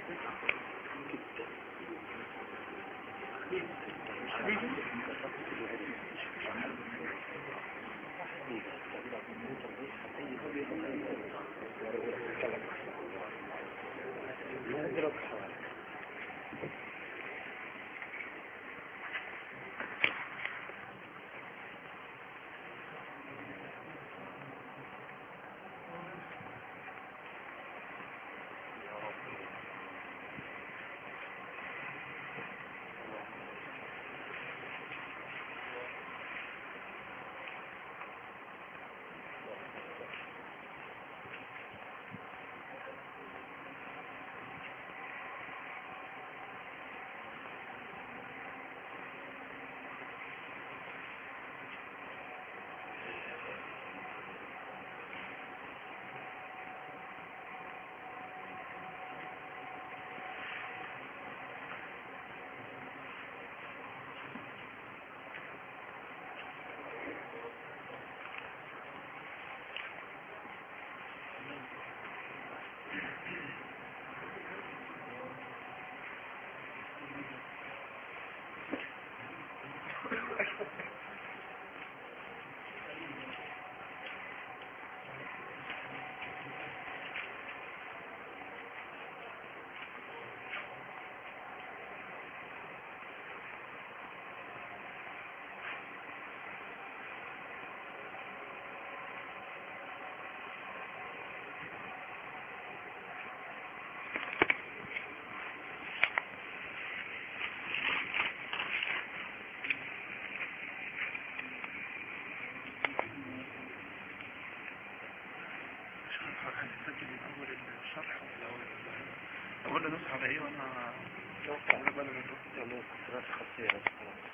أقول له نصح على إيه وأنا نصح على بالي من الكسرات الخاصية بس خلاص.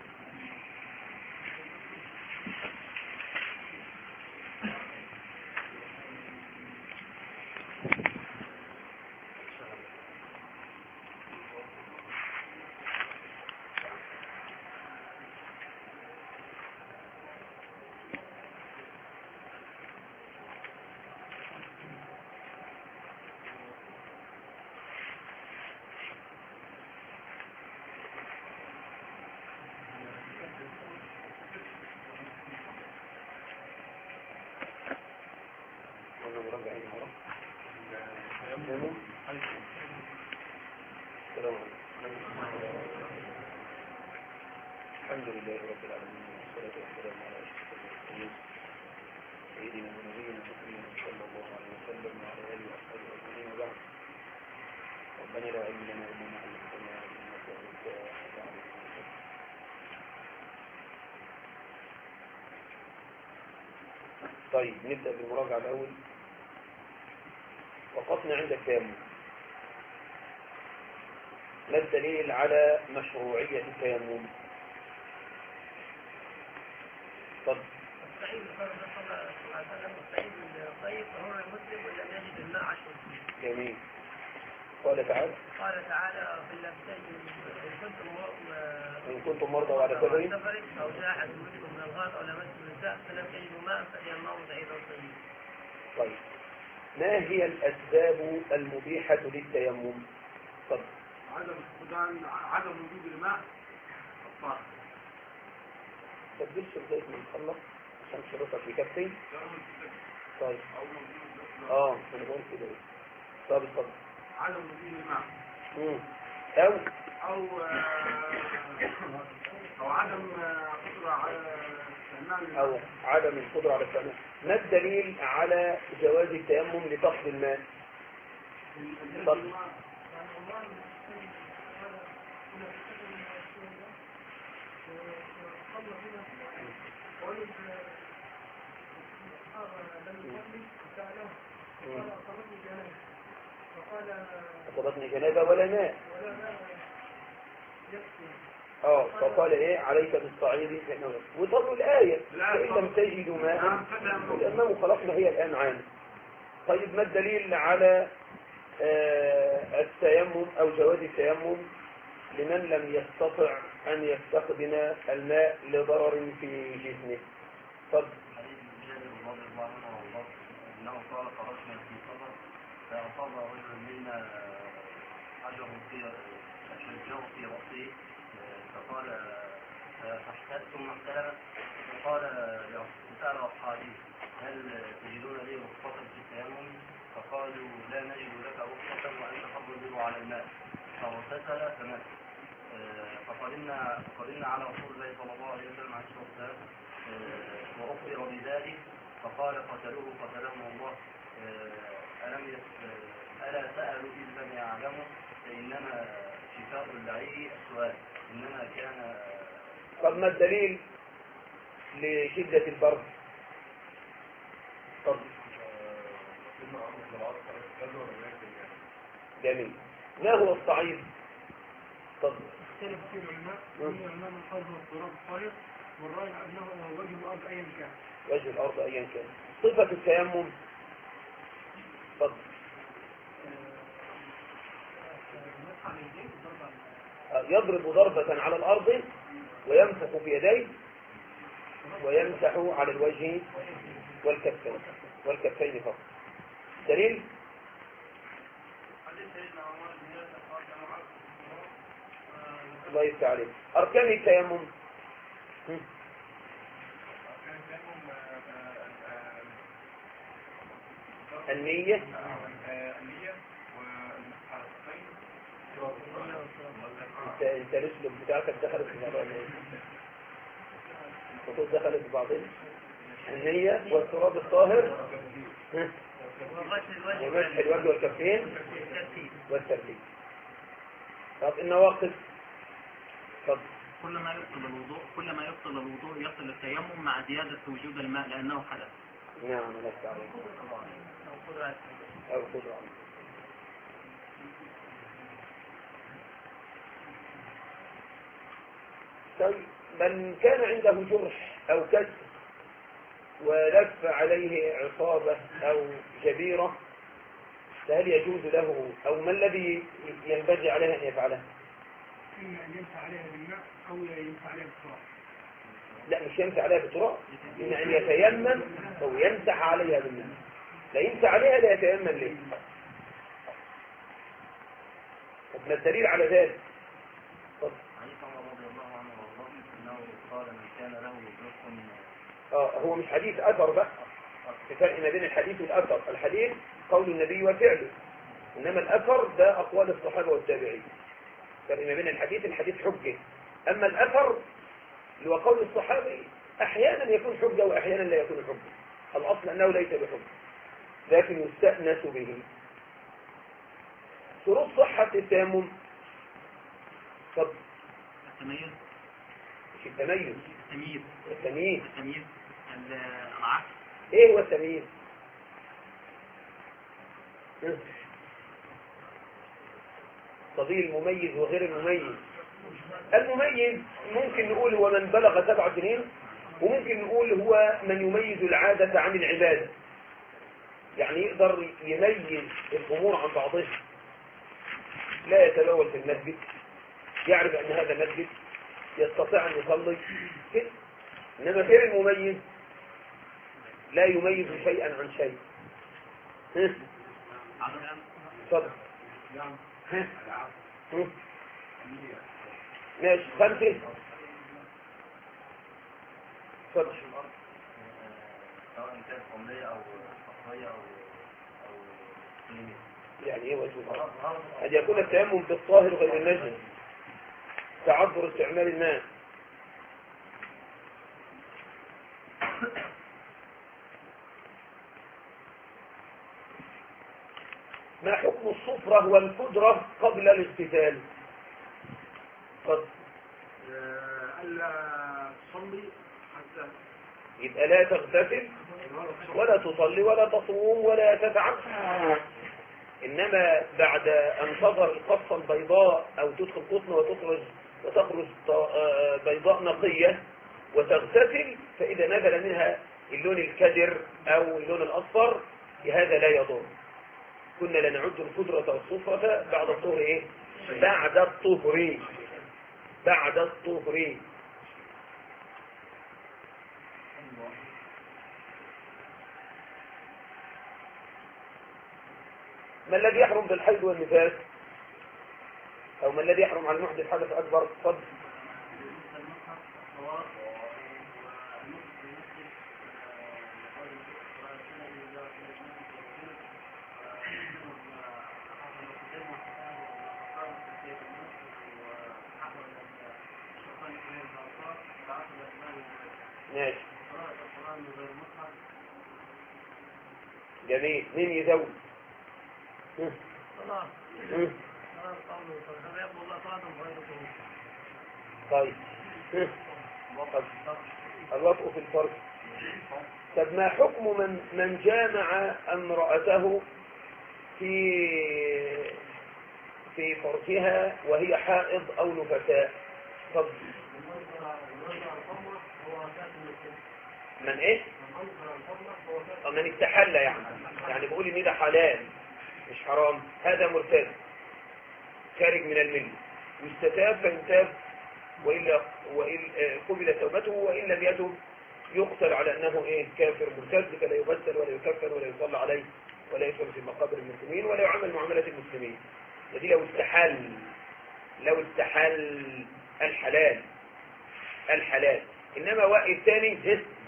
الحمد لله رب العالمين والصلاة والسلام على أشرف المرسلين سيدنا ونبينا محمد صلى الله عليه وسلم وعلى آله وصحبه أجمعين وبعد. ربنا لا علم لنا إلا ما علمتنا إنك أنت العليم الحكيم. طيب نبدأ بالمراجعة الأول. وقفنا عند التيمم. ما الدليل على مشروعية التيمم؟ طب الصحيح صلى الله عليه وسلم الصحيح الطيب طهور المسلم ولم يجد الماء 10 سنين. جميل. قال تعالى إن كنتم مرضى وعلى سفر أو جاء أحد منكم من الغائط أو لمستم النساء فلم تجدوا ماء فليمضوا صعيدا طيبا. طيب ما هي الأسباب المبيحة للتيمم؟ طب عدم وجود الماء الطاهر. تبدلش بداية من خلص عشان شروطك يكفي. طيب أنا بقول كده. طب اتفضل. عدم وجود الماء أو عدم قدرة على استعمال أو عدم القدرة على استعمال. ما الدليل على جواز التيمم لفقد الماء؟ طب أصابتني جنابة ولا ماء. فقال ايه عليك بالصعيد وطلوا الآية فإن لم تجدوا ماء الأمام خلاص ما هي الآن عام. طيب ما الدليل على التيمم أو جواز التيمم لمن لم يستطع أن يستخدم الماء لضرر في جسمه؟ تفضل. انه قال خرجنا في صدر فاصاب رجل منا حجر في شجره في رأسه فقال فاحتاج ثم احتلم فقال سأل أصحابه هل تجدون لي رخصة في التيمم؟ فقالوا لا نجد لك رخصة وأنت تضرب على الماء فاغتسل فمات. فقدمنا على رسول الله صلى الله عليه وسلم عليه الصلاة والسلام وأخبر بذلك فقال قتلهم الله ألا سألوا إذ لم يعلموا فإنما شفاء الدعي السؤال إنما كان. طب ما الدليل لشدة البرد؟ طب جميل. ما هو الصعيد؟ طب اختلف فيه العلماء من الأرض والتراب الطاهر والرأي أنه وجه الأرض أيا كان. وجه الأرض أيا كان. صفة التيمم طب يضرب ضربة على الأرض ويمسح في يديه ويمسح على الوجه والكفين فقط. دليل؟ الله يفتح عليك. أركان التيمم النية انت الاسلوب بتاعتك دخلت في بعضها، الخطوط دخلت في بعضها. النية والتراب الطاهر ومسح الوجه والكفين والترتيب. طب النواقض. طب كل ما يبطل الوضوء يصل التيمم مع زيادة وجود الماء لأنه حدث. نعم لا تعلم أو قدرة. طيب من كان عنده جرح أو كسر ولف عليه عصابة أو جبيرة فهل يجوز له أو ما الذي ينبغي عليه أن يفعله؟ إما أن يمسح عليها بالماء أو يمسح عليها بالتراب. لا مش يمسح عليها بالتراب، إن أن يتيمم أو يمسح عليها بالماء. لا يمسح عليها لا يتيمم ليه؟ ما الدليل على ذلك؟ هو مش حديث أثر بقى، في فرق ما بين الحديث والأثر. الحديث قول النبي وفعله، إنما الأثر ده أقوال الصحابة والتابعين. فرق ما بين الحديث حجة، أما الأثر اللي هو قول الصحابي أحيانا يكون حجة وأحيانا لا يكون حجة. الأصل أنه ليس بحجة لكن يستأنس به. شروط صحة التيمم. طب التمييز مش التميز، التمييز العكس. ايه هو التمييز؟ فضيل المميز وغير المميز. المميز ممكن نقول هو من بلغ 7 سنين، وممكن نقول هو من يميز العادة عن العبادة، يعني يقدر يميز الأمور عن بعضها، لا يتلول في المسجد، يعرف أن هذا مسجد، يستطيع أن يصلي كده. إنما غير المميز لا يميز شيئا عن شيء. صدق ماشي 5. صدق سواء كانت حملية أو صحية أو سلمية. يعني ايه وجه الأرض؟ أن يكون التيمم بالطاهر غير النجس، تعذر استعمال الماء. ما حكم الصفرة والقدرة قبل الاغتسال؟ ألا تصلي حتى يبقى لا تغتسل ولا تصلي ولا تصوم ولا تتعبد، إنما بعد أن تظهر القصة البيضاء أو تدخل قطنة وتخرج بيضاء نقية وتغتسل، فإذا نزل منها اللون الكدر أو اللون الأصفر هذا لا يضر. كنا لنعد القدرة والصفرة بعد الطهر إيه؟ بعد الطهر. ما الذي يحرم بالحيض والنفاس؟ أو ما الذي يحرم على المحدث حدث أكبر؟ اتفضل. ماشي جميل. مين يزود؟ طيب الوطء في الفرج. طب ما حكم من جامع امرأته في فرجها وهي حائض او نفساء؟ طب من ايه؟ من استحل يعني بيقول ان ده حلال مش حرام، هذا مرتد خارج من المله، يستتاب فينتاب وإلا قبل توبته، وإن لم يتب يقتل على أنه كافر مرتد، فلا يغسل ولا يكفن ولا يصلى عليه ولا يدخل في مقابر المسلمين ولا يعمل معاملة المسلمين. فدي لو استحل الحلال. إنما واحد الثاني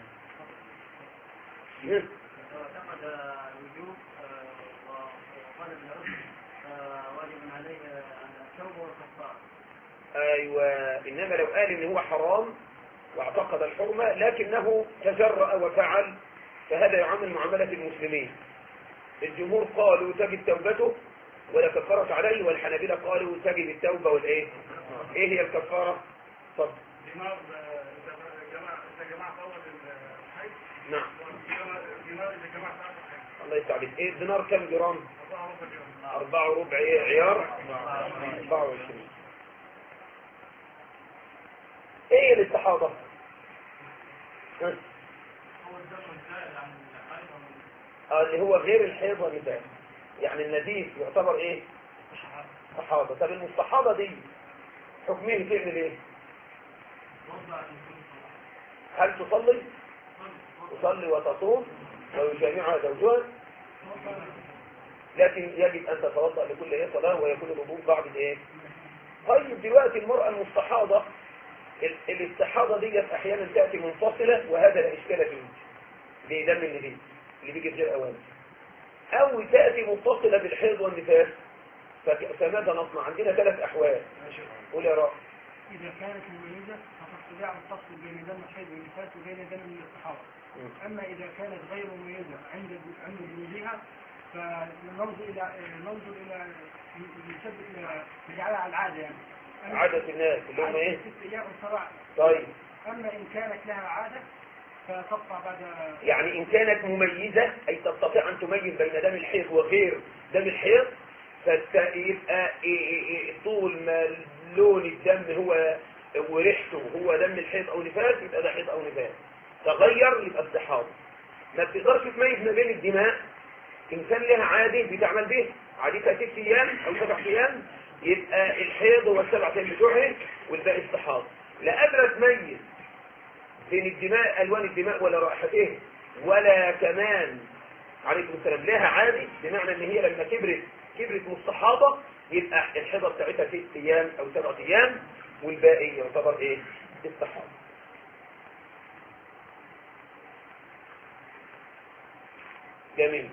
اعتقد الوجوب وقال بالعسر واجب عليه التوبه والكفاره. أيوة. إنما لو قال إن هو حرام واعتقد الحرمة لكنه تجرأ وفعل، فهذا يعامل معاملة المسلمين. الجمهور قالوا تجب توبته ولا كفارة عليه، والحنابلة قالوا تجب التوبة والإيه؟ إيه هي الكفارة؟ طب دينار إذا جماعة أول الحج. نعم. دينار إذا جماعة آخر الحج. الله يستعبد. إيه الدينار كم جرام؟ 4 وربع عيار 24. ايه الاستحاضة؟ اللي هو غير الحيض والنفاس، يعني النزيف يعتبر ايه؟ استحاضة. طب المستحاضة دي حكمه تعمل ايه؟ هل تصلي وتصوم ويجامعها زوجها، لكن يجب ان تتوضأ لكل ايه صلاة ويكون الوضوء بعد الايه؟ طيب دلوقتي المرأة المستحاضة، الاستحاضة دي احيانا تأتي منفصلة وهذا لا اشكال فيه بدم النبي اللي بيجي غير اوان، او تأتي متصلة بالحيض والنفاس. فماذا نصنع؟ عندنا 3 احوال. قول يا رب. إذا كانت مميزة فتستطيع أن تفصل بين دم الحيض والنفاس وبين دم الاستحاضة. أما إذا كانت غير مميزة عند بلوغها فننظر إلى نجعلها على العادة، يعني عادة الناس اللي هم ايه؟ 6 أيام سواء. طيب. أما إن كانت لها عادة فتقطع بعد، يعني إن كانت مميزة أي تستطيع أن تميز بين دم الحيض وغير دم الحيض، فيبقى طول ما لون الدم هو وريحته هو دم الحيض أو نفاس يبقى ده حيض أو نفاس. تغير يبقى استحاضة. ما بتقدرش تميز ما بين الدماء. إن كان لها عادة بتعمل به عادتها 6 أيام أو 7 أيام يبقى الحيض هو 7 أيام بتوعها والباقي استحاضة. لا قادرة تميز بين الدماء ألوان الدماء ولا رائحته ولا كمان عليكم السلام لها عادي، بمعنى ان هي لما كبرت مستحاضة يبقى الحيضة بتاعتها 6 أيام أو 7 أيام والباقي يعتبر ايه؟ استحاضة. جميل.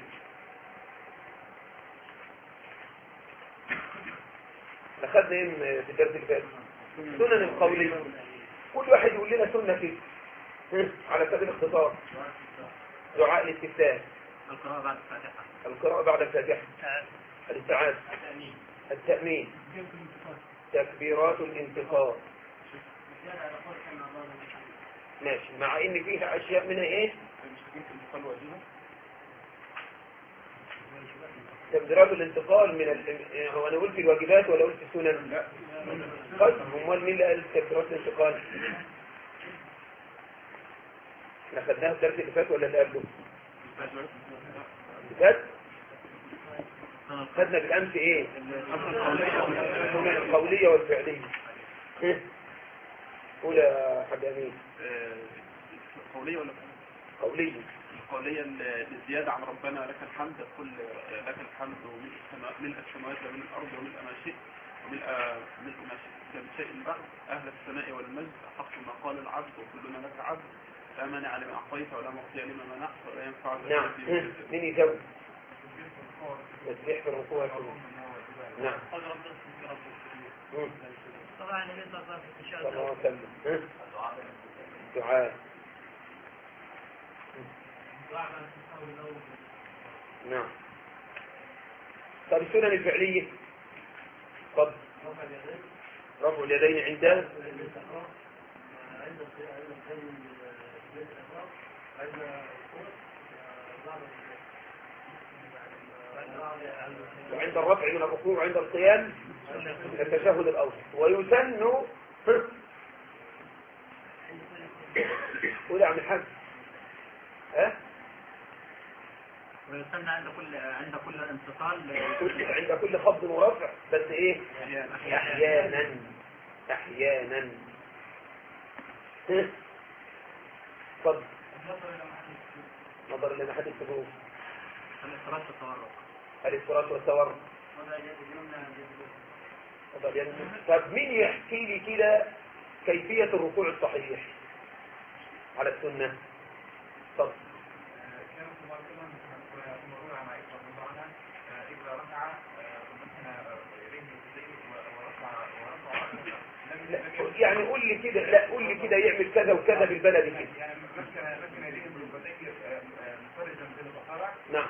أخذنا ايه في الدرس اللي فات؟ سنن القولية. كل واحد يقول لنا سنة فيه على سبيل الاختصار. دعاء الاستفتاح. القراءة بعد الفاتحة. الاستعاذة. التأمين. تكبيرات الانتقال. ماشي. مع ان فيها اشياء منها ايه؟ تكبيرات الانتقال من هو انا قلت الواجبات ولا قلت السنن؟ لا. طيب امال مين اللي قال تكبيرات الانتقال؟ احنا خدناها الدرس اللي فات ولا اللي قبله؟ فات. خدنا بالامس ايه؟ السنن القوليه والفعليه. قول يا حاج امين. قوليه ولا قوليه؟ القوليه الزياده عن ربنا لك الحمد، كل لك الحمد وملء السماوات وملء الارض وملء ما شئت ملء ما شيء بعد أهل الثناء والمجد حق ما قال العبد وكلنا لك عبد لا مانع لما أعطيت ولا معطي لما منعت ولا ينفع نعم. مين يجاوب؟ تسبيح في الركوع والسجود. نعم. طبعا النبي صلى الله عليه صلى الله عليه وسلم. دعاء. نعم. طب السنن الفعلية طب رفع اليدين عند وعند الرفع من الركوع وعند القيام التشهد الأوسط ويسن قول يا عم الحاج ويسمى عند كل انتصال عند كل خفض ورفع بس ايه احيانا طب نظر الى محل السجود الافتراش والتورق طب مين يحكي لي كده كيفية الركوع الصحيح على السنة طب يعني قول لي كده لا قول لي كده يعمل كذا وكذا بالبلد كده يعني ممكن يديه بالبداية مفرجا بالبصرة نعم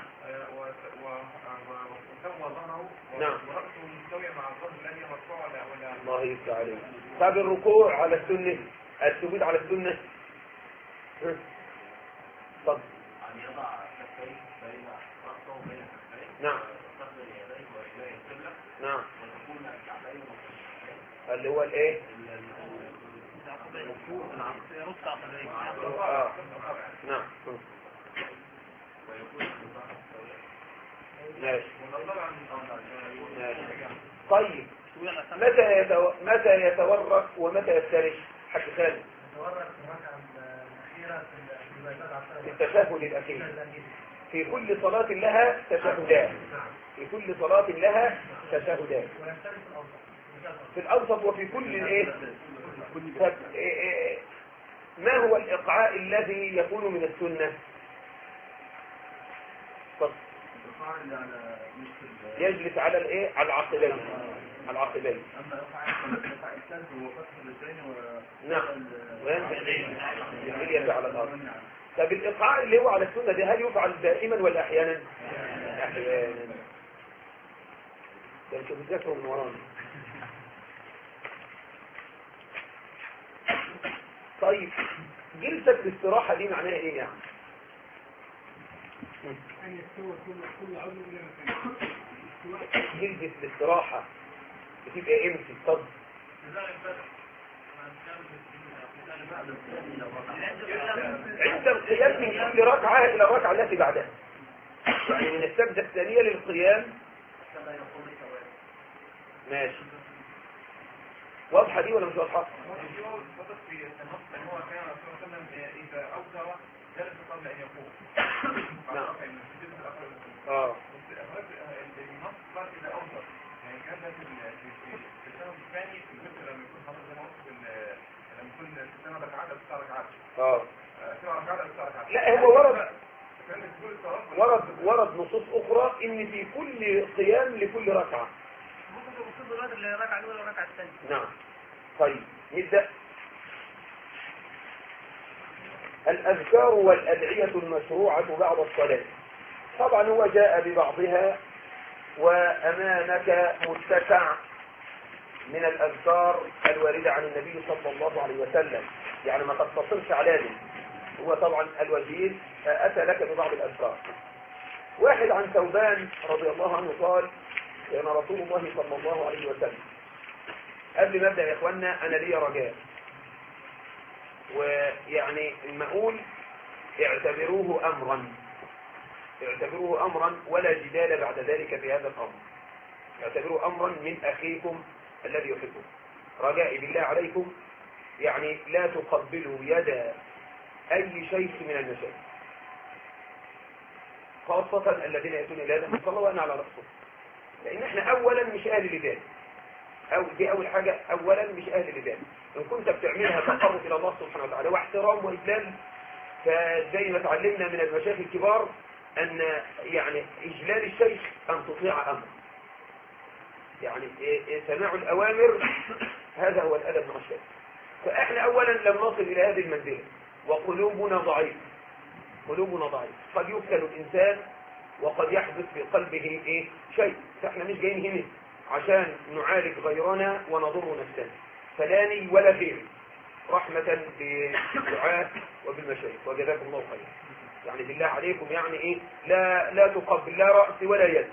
وسوى ظهره نعم ورأسه مستوية مع الظهر الذي مرفوع ولا الله يفتح عليك طب الركوع على السنة السجود على السنة طب أن يضع كفيه بين رأسه وبين كفيه نعم ويستقبل يديه ورجليه القبلة نعم وتكون الكعبين اللي هو الايه نعم ماشي طيب متى يتورك ومتى يفترش حق خالد يتورك في الركعة الأخيرة في التشهد الأخير في كل صلاة لها تشهدان في كل صلاة لها تشهدان في الأوسط وفي كل الايه ما هو الإقعاء الذي يكون من السنة يجلس على الايه على العقبين نعم وينزل على الأرض طب الإقعاء اللي هو على السنة ده هل يفعل دائما ولا أحيانا ده انتوا بتذاكروا من ورانا طيب جلسة الاستراحة دي معناها ايه يعني أن يستوى كل عضو إلى مكانه. جلسة الاستراحة بتبقى امتى طب عند القيام من كل ركعة إلى الركعة التي بعدها يعني من السجدة الثانية للقيام ماشي واضحة دي ولا مش واضحة؟ إذا أوتر جلس قبل أن يقوم. نعم. النص قال إذا أوتر يعني كان ده في السنة الثاني في الفكرة لما يكون حضر زي ما قلت لما يكون في السنة ركعات أو 9 ركعات. 7 ركعات أو 9 ركعات. لا هو ورد نصوص أخرى إن في كل قيام لكل ركعة. ممكن يوصل الوقت الركعة الأولى والركعة الثانية. نعم. طيب نبدأ. الأذكار والأدعية المشروعة بعد الصلاة. طبعا هو جاء ببعضها وأمامك متسع من الأذكار الواردة عن النبي صلى الله عليه وسلم يعني ما تتصلش على ذلك هو طبعا الوزير أتى لك ببعض الأذكار واحد عن ثوبان رضي الله عنه قال كان رسول الله صلى الله عليه وسلم قبل ما أبدأ يا إخوانا أنا لي رجاء ويعني المقول اعتبروه أمرا ولا جدال بعد ذلك في هذا الأمر اعتبروه أمرا من أخيكم الذي يحبه رجائي بالله عليكم يعني لا تقبلوا يد أي شيخ من المشايخ خاصة الذين يأتون إلى هذا المصلى وأنا على رأسه لأن احنا أولا مش أهل لذلك دي أول حاجة، أولا مش أهل لذلك. إن كنت بتعملها تقرب إلى الله سبحانه وتعالى واحترام وإجلال، فزي ما تعلمنا من المشايخ الكبار أن يعني إجلال الشيخ أن تطيع أمره، يعني سماع الأوامر هذا هو الأدب مع الشيخ. فإحنا أولا لم نصل إلى هذه المنزلة وقلوبنا ضعيف، قلوبنا ضعيف، قد يفتن الإنسان وقد يحدث في قلبه شيء، فإحنا مش جايين هنا عشان نعالج غيرنا ونضر نفسنا، فلاني ولا غيري، رحمة بالدعاء وبالمشايخ، وجزاكم الله خيرا. يعني بالله عليكم يعني لا تقبل لا رأس ولا يد.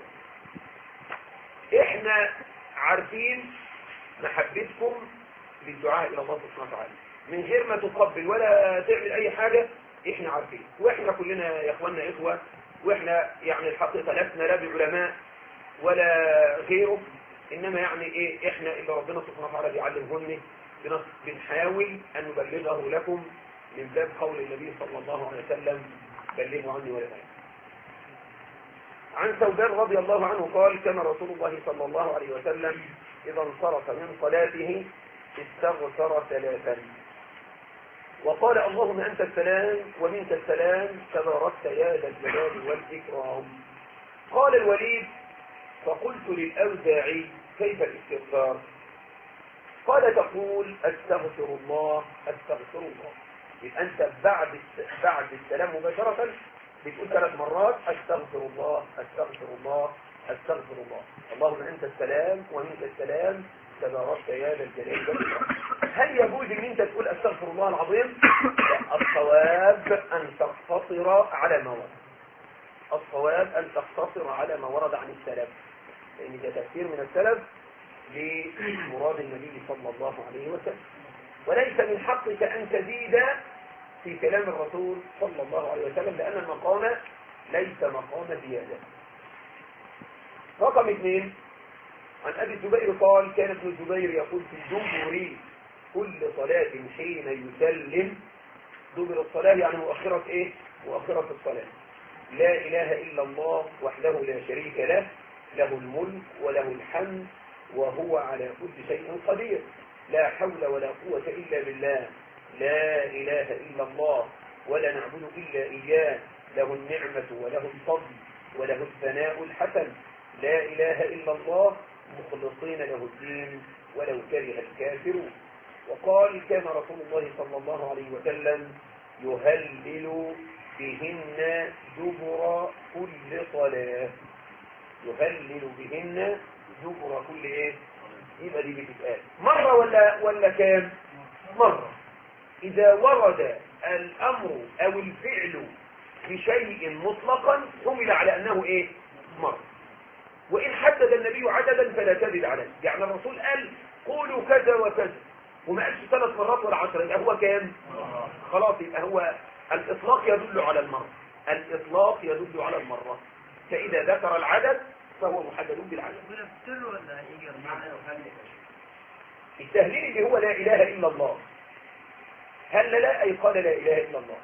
احنا عارفين محبتكم للدعاء الى الله سبحانه وتعالى من غير ما تقبل ولا تعمل اي حاجة، احنا عارفين، واحنا كلنا يا اخواننا اخوة، واحنا يعني الحقيقة لسنا لا بعلماء ولا غيره، انما يعني احنا اللي ربنا سبحانه وتعالى بيعلمهن بنحاول ان نبلغه لكم من باب قول النبي صلى الله عليه وسلم بلغوا عني ولا تعلم. عن ثوبان رضي الله عنه قال كان رسول الله صلى الله عليه وسلم إذا انصرف من صلاته استغفر ثلاثا وقال اللهم أنت السلام ومنك السلام تباركت يا ذا الجلال والإكرام. قال الوليد فقلت للأوزاعي كيف الاستغفار؟ قال تقول استغفر الله استغفر الله. يبقى أنت بعد السلام مباشرة بتقول 3 مرات استغفر الله استغفر الله استغفر الله، اللهم انت السلام ومنك السلام تباركت يا ذا الجلال والإكرام. هل يجوز ان انت تقول استغفر الله العظيم؟ الصواب ان تقتصر على ما ورد، الصواب ان تقتصر على ما ورد عن السلف، لان ده تفسير من السلف لمراد النبي صلى الله عليه وسلم، وليس من حقك ان تزيد في كلام الرسول صلى الله عليه وسلم، لأن المقام ليس مقام زيادة. رقم 2 عن أبي الزبير قال كان ابن الزبير يقول في دبر كل صلاة حين يسلم، دبر الصلاة يعني مؤخرة مؤخرة الصلاة، لا إله إلا الله وحده لا شريك له، له الملك وله الحمد وهو على كل شيء قدير، لا حول ولا قوة إلا بالله، لا إله إلا الله ولا نعبد إلا إياه، له النعمة وله الفضل وله الثناء الحسن، لا إله إلا الله مخلصين له الدين ولو كره الكافرون. وقال كان رسول الله صلى الله عليه وسلم يهلل بهن دبر كل صلاة، يهلل بهن دبر كل يبقى دي بتتقال مرة ولا كام؟ مرة. إذا ورد الأمر أو الفعل بشيء مطلقا حمل على أنه مرة، وإن حدد النبي عددا فلا تزد عليه، يعني الرسول قال قولوا كذا وكذا وما قالش 3 مرات ولا 10، يبقى هو كام؟ خلاص، يبقى هو الإطلاق يدل على المرة، الإطلاق يدل على المرة، فإذا ذكر العدد فهو محدد بالعدد. التهليل اللي هو لا إله إلا الله، هل لا أي قال لا إله إلا الله؟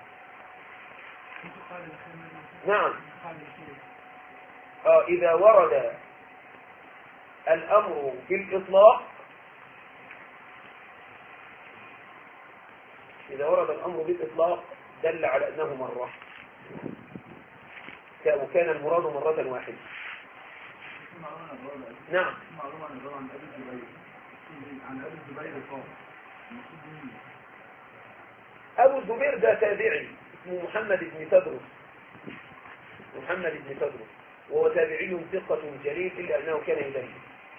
نعم. إذا ورد الأمر بالإطلاق، إذا ورد الأمر بالإطلاق دل على أنه مرة، وكان المراد مرة واحدة. نعم. أبو الزبير ده تابعي اسمه محمد بن تدرس، محمد بن تدرس، وهو تابعي ثقة جليل إلا أنه كان يدلس.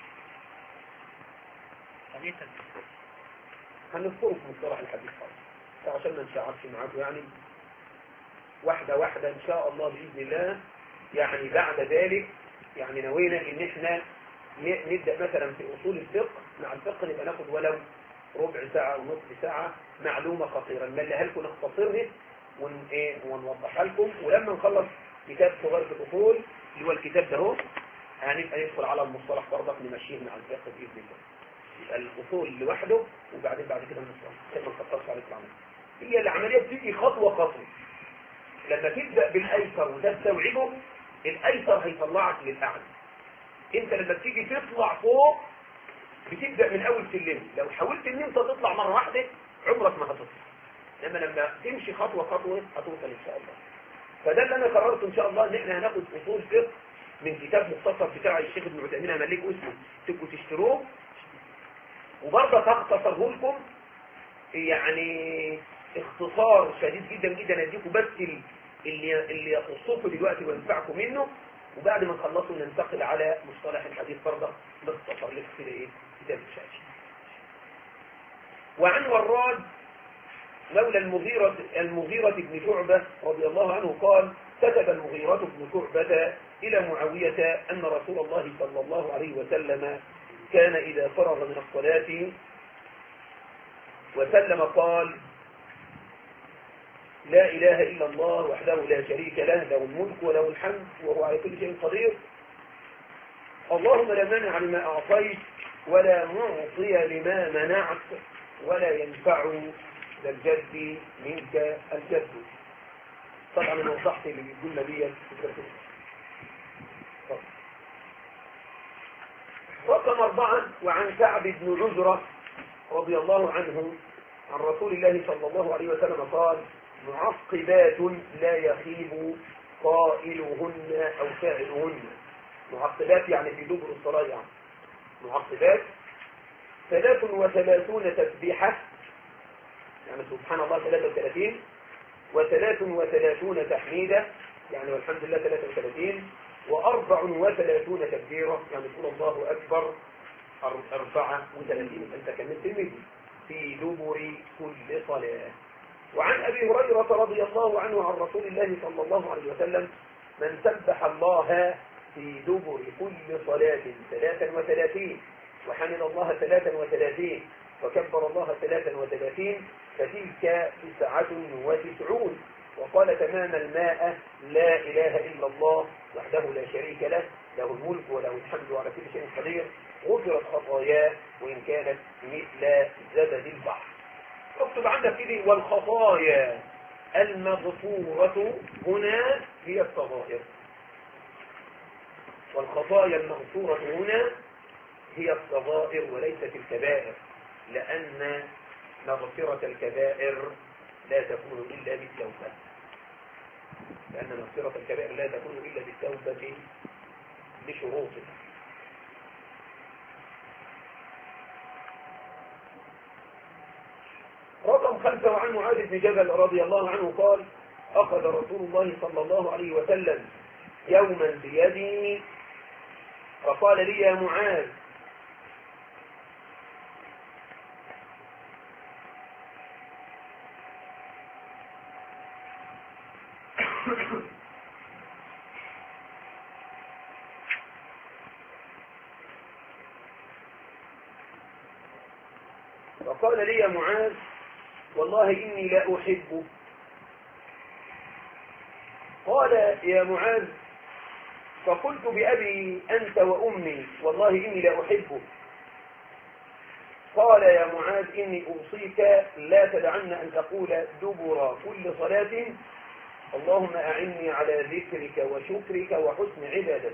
هنذكره في مصطلح الحديث خالص عشان ما نشعرش معاكم، يعني واحدة واحدة إن شاء الله بإذن الله. يعني بعد ذلك يعني نوينا إن إحنا نبدأ مثلا في أصول الفقه، مع الفقه نبقى ناخد ولو ربع ساعة ونصف ساعة معلومة خطيرة نملها لكم نختصرها ونوضحها لكم، ولما نخلص كتاب صغير في الأصول اللي هو الكتاب ده هو هنبقى ندخل على المصطلح برضك نمشيه مع الفقه بإذن الله. يبقى الأصول لوحده وبعدين بعد كده المصطلح عشان ما نختصرش عليك العملية. هي العملية بتيجي خطوة خطوة، لما تبدأ بالأيسر وتستوعبه الأيسر هيطلعك للأعلى. انت لما تيجي تطلع فوق بتبدأ من أول سلم، لو حاولت إن أنت تطلع مرة واحدة عمرك ما هتطلع، إنما لما تمشي خطوة خطوة هتوصل إن شاء الله. فده اللي أنا قررت إن شاء الله إن إحنا هناخد أصول فقه من كتاب مختصر بتاع الشيخ ابن عثيمين هملك اسمه، تبقوا تشتروه، وبرضه هختصره لكم يعني اختصار شديد جدا جدا، اديكم بس اللي يخصكم دلوقتي وينفعكم منه، وبعد ما نخلصوا ننتقل على مصطلح الحديث برضه باختصار لك كده ايه كتاب الشاشة. وعن وراد مولى المغيرة بن شعبة رضي الله عنه قال: كتب المغيرة بن شعبة إلى معاوية أن رسول الله صلى الله عليه وسلم كان إذا فرغ من الصلاة وسلم قال: لا إله إلا الله وحده لا شريك له، له الملك وله الحمد وهو على كل شيء قدير، اللهم لا مانع لما أعطيت ولا معطي لما منعت ولا ينفع ذا الجد منك الجد. طبعا انا وضحت اللي بيقولنا دي رقم 4. وعن كعب بن عجرة رضي الله عنه عن رسول الله صلى الله عليه وسلم قال: معقبات لا يخيب قائلهن أو فاعلهن. معقبات يعني في دبر الصلاة، يعني معقبات 33 تسبيحة، يعني سبحان الله 33، و33 تحميدة، يعني والحمد لله 33، و34 تكبيرة، يعني قول الله أكبر 34. أنت كملت المدي في دبر كل صلاة. وعن أبي هريرة رضي الله عنه عن رسول الله صلى الله عليه وسلم: من سبح الله في دبر كل صلاة 33 وحمد الله 33 وكبر الله 33 فتلك 99. وقال تمام الماء: لا إله إلا الله وحده لا شريك له، له الملك وله الحمد على كل شيء قدير، غفرت خطاياه وإن كانت مثل زبد البحر. اكتب عندك كده: والخطايا المغفورة هنا هي الصغائر. والخطايا المغفورة هنا هي الصغائر وليست الكبائر، لأن مغفرة الكبائر لا تكون إلا بالتوبة، لأن مغفرة الكبائر لا تكون إلا بالتوبة بشروطها. رقم 5. وعن معاذ بن جبل رضي الله عنه قال: أخذ رسول الله صلى الله عليه وسلم يوما بيدي فقال لي: يا معاذ، فقال لي: يا معاذ، والله إني لا أحبه. قال: يا معاذ، فقلت بأبي أنت وأمي والله إني لا أحبه. قال: يا معاذ، إني أوصيك لا تدعن أن تقول دبر كل صلاة: اللهم أعني على ذكرك وشكرك وحسن عبادتك.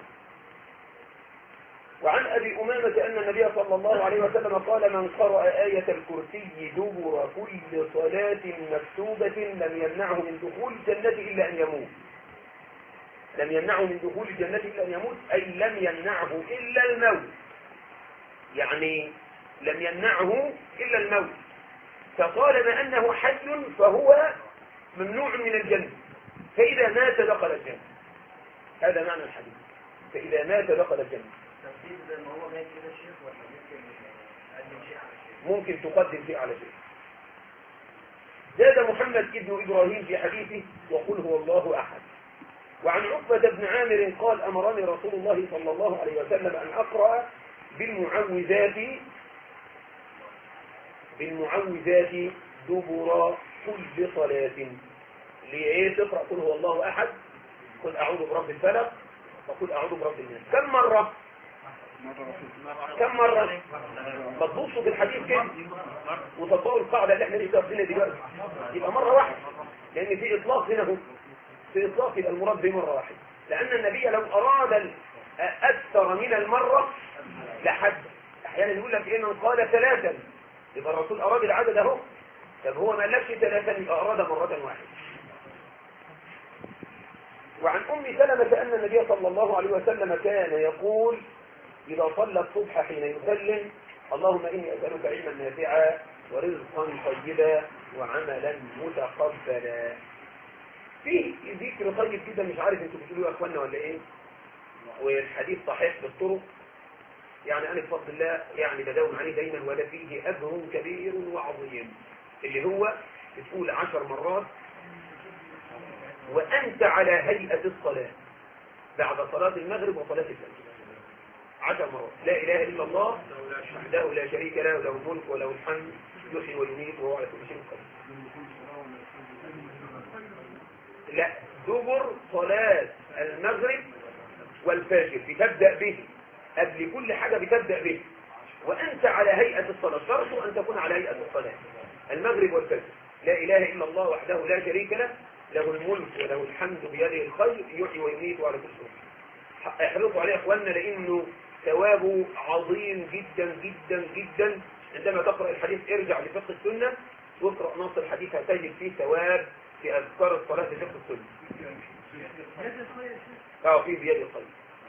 وعن أبي أمامة أن النبي صلى الله عليه وسلم قال: من قرأ آية الكرسي دبر كل صلاة مكتوبة لم يمنعه من دخول الجنة إلا أن يموت. لم يمنعه من دخول الجنة إلا أن يموت، أي لم يمنعه إلا الموت، يعني لم يمنعه إلا الموت. فطالما أنه حي فهو ممنوع من الجنة، فإذا مات دخل الجنة. هذا معنى الحديث، فإذا مات دخل الجنة. ممكن تقدم شيء على شيء. زاد محمد بن إبراهيم في حديثه: وقل هو الله أحد. وعن عقبة بن عامر قال: أمرني رسول الله صلى الله عليه وسلم أن أقرأ بالمعوذات دبر كل صلاة. ليه تقرأ قل هو الله أحد، قل أعوذ برب الفلق، وقل أعوذ برب الناس؟ كم مرة؟ ما تبصوا في الحديث كده وتطور القاعدة اللي احنا لسه واخدينها دلوقتي، يبقى مرة واحدة، لأن في إطلاق هنا هو في إطلاق يبقى المراد بمرة واحدة، لأن النبي لو أراد أكثر من المرة لحد. أحيانا أحيانا يقول لك إيه من قال 3 يبقى الرسول أراد العدد أهو. طب هو ما قالكش 3 يبقى أراد مرة واحدة. وعن أم سلمة أن النبي صلى الله عليه وسلم كان يقول إذا صلى الصبح حين يسلم اللهم إني أسألك علما نافعا ورزقا طيبا وعملا متقبلا. في ذكر طيب جدا، مش عارف انتوا بتقولوا يا اخوانا ولا ايه، والحديث صحيح بالطرق، يعني انا بفضل الله يعني بداوم عليه دايما، ولا فيه اجر كبير وعظيم، اللي هو بتقول 10 مرات وانت على هيئة الصلاة بعد صلاة المغرب وصلاة الفجر 10 مرات. لا اله الا الله وحده لا شريك له، له الملك وله الحمد يحيي ويميت وهو على كل شيء قدير. لا، دبر صلاة المغرب والفجر بتبدأ به، قبل كل حاجة بتبدأ به، وأنت على هيئة الصلاة، شرط أن تكون على هيئة الصلاة المغرب والفجر. لا إله إلا الله وحده لا شريك له، له الملك وله الحمد بيده الخير يحيي ويميت وعلى كل شيء. احرصوا عليه يا اخواننا، لأنه ثوابه عظيم جدا جدا جدا. عندما تقرأ الحديث ارجع لفقه السنة واقرأ نص الحديث هتجد فيه ثواب في أذكار الصلاة في فقه السنة. في بيد الخير.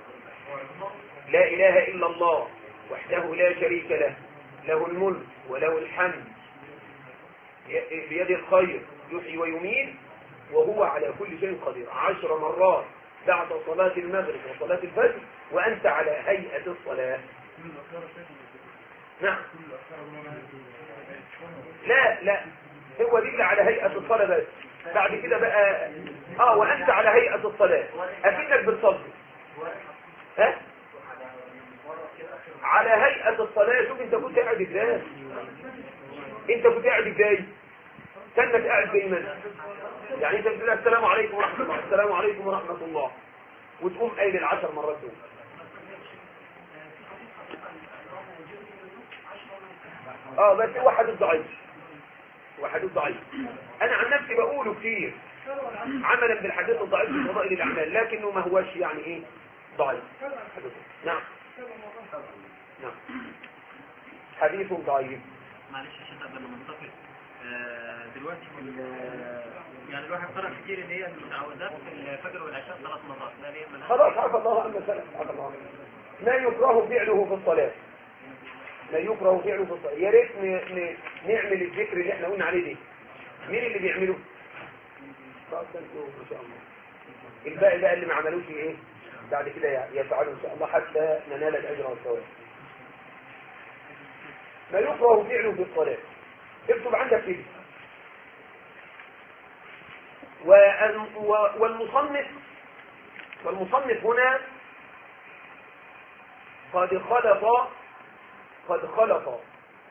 لا إله إلا الله وحده لا شريك له، له الملك وله الحمد بيد الخير يحيي ويميت وهو على كل شيء قدير 10 مرات بعد صلاة المغرب وصلاة الفجر وأنت على هيئة الصلاة. نعم. لا هو دي على هيئة الصلاة بس. بعد كده بقى وأنت على هيئة الصلاة أكنك بتصلي. ها؟ على هيئة الصلاة. شوف انت كنت قاعد ازاي، كانك قاعد زي ما يعني انت بتقول السلام عليكم ورحمة الله، السلام عليكم ورحمة الله، وتقوم قايل 10 مرات دول. بس هو حديث ضعيف. انا عن نفسي بقوله كتير عملا بالحديث الضعيف في فضائل الاعمال، لكنه ما هوش يعني ايه ضعيف. نعم حديث ضعيف. معلش يا شيخ قبل ما ننتقل دلوقتي يعني الواحد قرأ كتير ان هي المتعوذات في الفجر والعشاء 3 مرات. لا ليه خلاص عفى الله عما سلف. ما يكره فعله في الصلاة، يا ريت نعمل الذكر اللي احنا قلنا عليه دي. مين اللي بيعمله؟ ما شاء الله. الباقي بقى اللي ما عملوش ايه بعد كده يفعلوا ان شاء الله حتى ننال الاجر والثواب. ما يكره فعله في الصلاة، اكتب عندك كده. والمصنف هنا قد خلط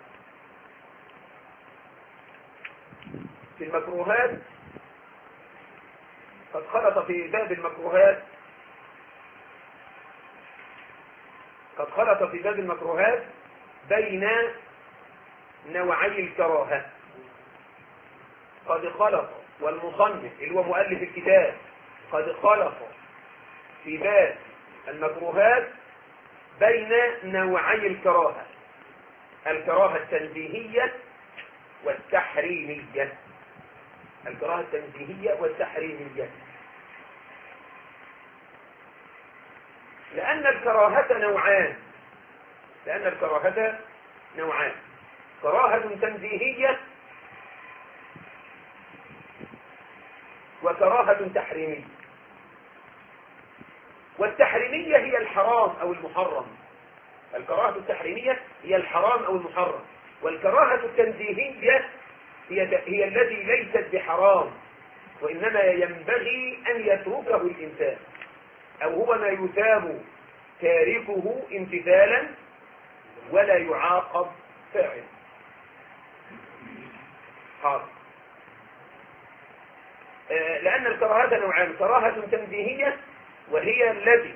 في المكروهات، في باب المكروهات بين نوعي الكراهة. قد خلط، والمصنف اللي هو مؤلف الكتاب قد خلط في باب المكروهات بين نوعي الكراهة، الكراهة التنزيهية والتحريمية. لأن الكراهة نوعان، كراهة تنزيهية وكراهة تحريمية. والتحريمية هي الحرام أو المحرم، الكراهة التحريمية هي الحرام أو المحرم، والكراهة التنزيهية هي التي ليست بحرام وإنما ينبغي أن يتركه الإنسان، أو هو ما يثاب تاركه امتثالا ولا يعاقب فاعل. لأن الكراهة نوعان، كراهة تنزيهية وهي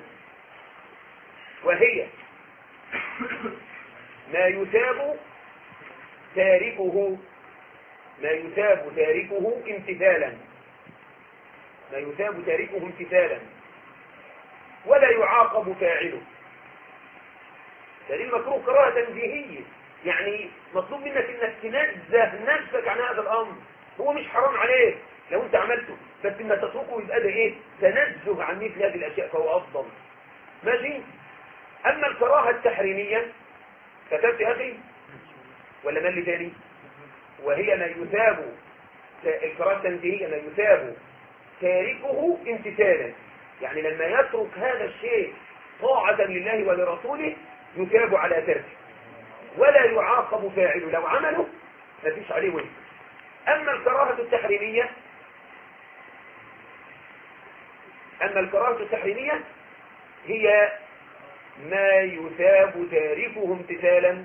ما يثاب تاركه امتثالا ولا يعاقب فاعله. دليل مكروه كراهة تنزيهية، يعني مطلوب منك انك تنزه نفسك عن هذا الامر. هو مش حرام عليك لو انت عملته، بس ما تتركه يبقى ده ايه؟ تنزه عن مثل هذه الاشياء، فهو افضل. ماشي. اما الكراهة التحريمية كتبت يا اخي ولا مال تاني؟ وهي ما يثاب، الكراهة التنزيهية ما يثاب تاركه امتثالا، يعني لما يترك هذا الشيء طاعة لله ولرسوله يثاب على تركه ولا يعاقب فاعله، لو عمله ما فيش عليه وزر. أما الكراهة التحريمية هي ما يثاب تاركه امتثالا،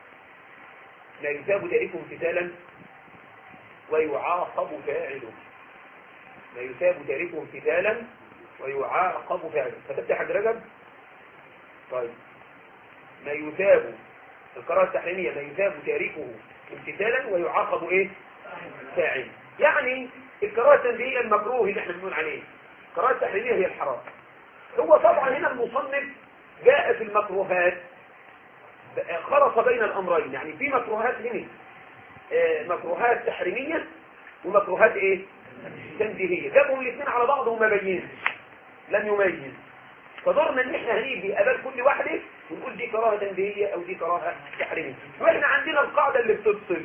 ويعاقب فاعله. ما يثاب تاركه امتثالا ويعاقب فاعله. كتبت حاج رجب؟ طيب. ما يثاب، الكراهة التحريمية ما يثاب تاركه امتثالا ويعاقب ايه؟ فاعل. يعني الكراهة التنزيهية المكروه اللي احنا بنقول عليه، الكراهة التحريمية هي الحرام. هو طبعا هنا المصنف جاء في المكروهات خلط بين الامرين، يعني في مكروهات هنا مكروهات تحريمية ومكروهات ايه؟ تنزيهية. جابهم الاثنين على بعض وما بينش، لم يميز. فدورنا ان احنا هنيجي قبل كل واحدة ونقول دي كراهة تنزيهية او دي كراهة تحريمية. واحنا عندنا القاعدة اللي بتفصل،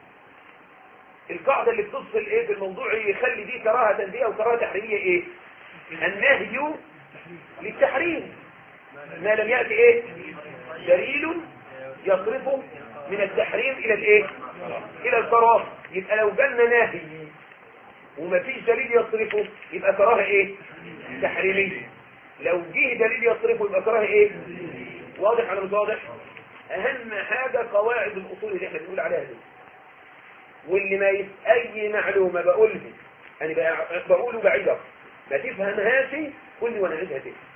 ايه في الموضوع يخلي دي كراهة تنزيهية وكراهة تحريمية؟ ايه؟ النهي للتحريم ما لم يأتي ايه؟ دليل يصرفه من التحريم الى الايه؟ الى الكراهة. يبقى لو جالنا نهي وما فيش دليل يصرفه يبقى كراهة ايه؟ تحريمية. لو جه دليل يصرفه يبقى كراهة ايه؟ واضح ولا مش واضح؟ اهم حاجة قواعد الاصول اللي احنا بنقول عليها دي، واللي ما اي معلومة بقولها انا بقوله بعيدة ما تفهمهاش قول لي وانا عيدها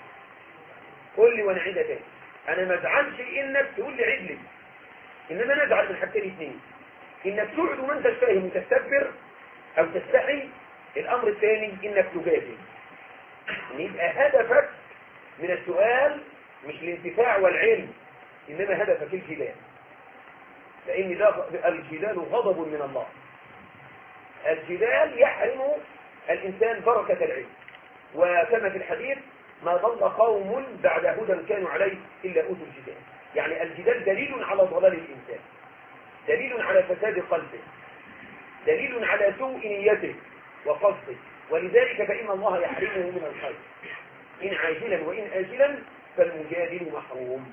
تاني، انا ما ازعلش انك تقول لي عيد لي، انما انا ازعل من حاجتين اثنين، انك تقعد وما انتش فاهم وتستكبر او تستحي. الامر الثاني انك تجادل، ان يبقى هدفك من السؤال مش الانتفاع والعلم، انما هدفك الجدال، لان ده الجدال غضب من الله. الجدال يحرم الانسان بركة العلم، وكما في الحديث ما ضل قوم بعد هدى كانوا عليه الا اوتوا الجدال. يعني الجدال دليل على ضلال الانسان، دليل على فساد قلبه، دليل على سوء نيته وقصده، ولذلك فإن الله يحرمه من الخير إن عاجلا وإن آجلا فالمجادل محروم.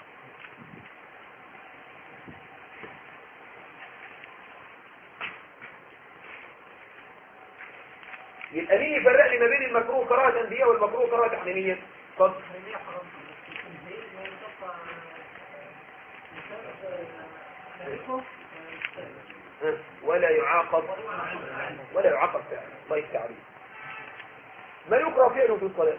يبقى مين يفرق لي ما بين المكروه كراهة تنزيهية والمكروه كراهة تحريمية؟ اتفضل. ولا يعاقب فعله. طيب تعريف ما يكره فعله في الصلاة.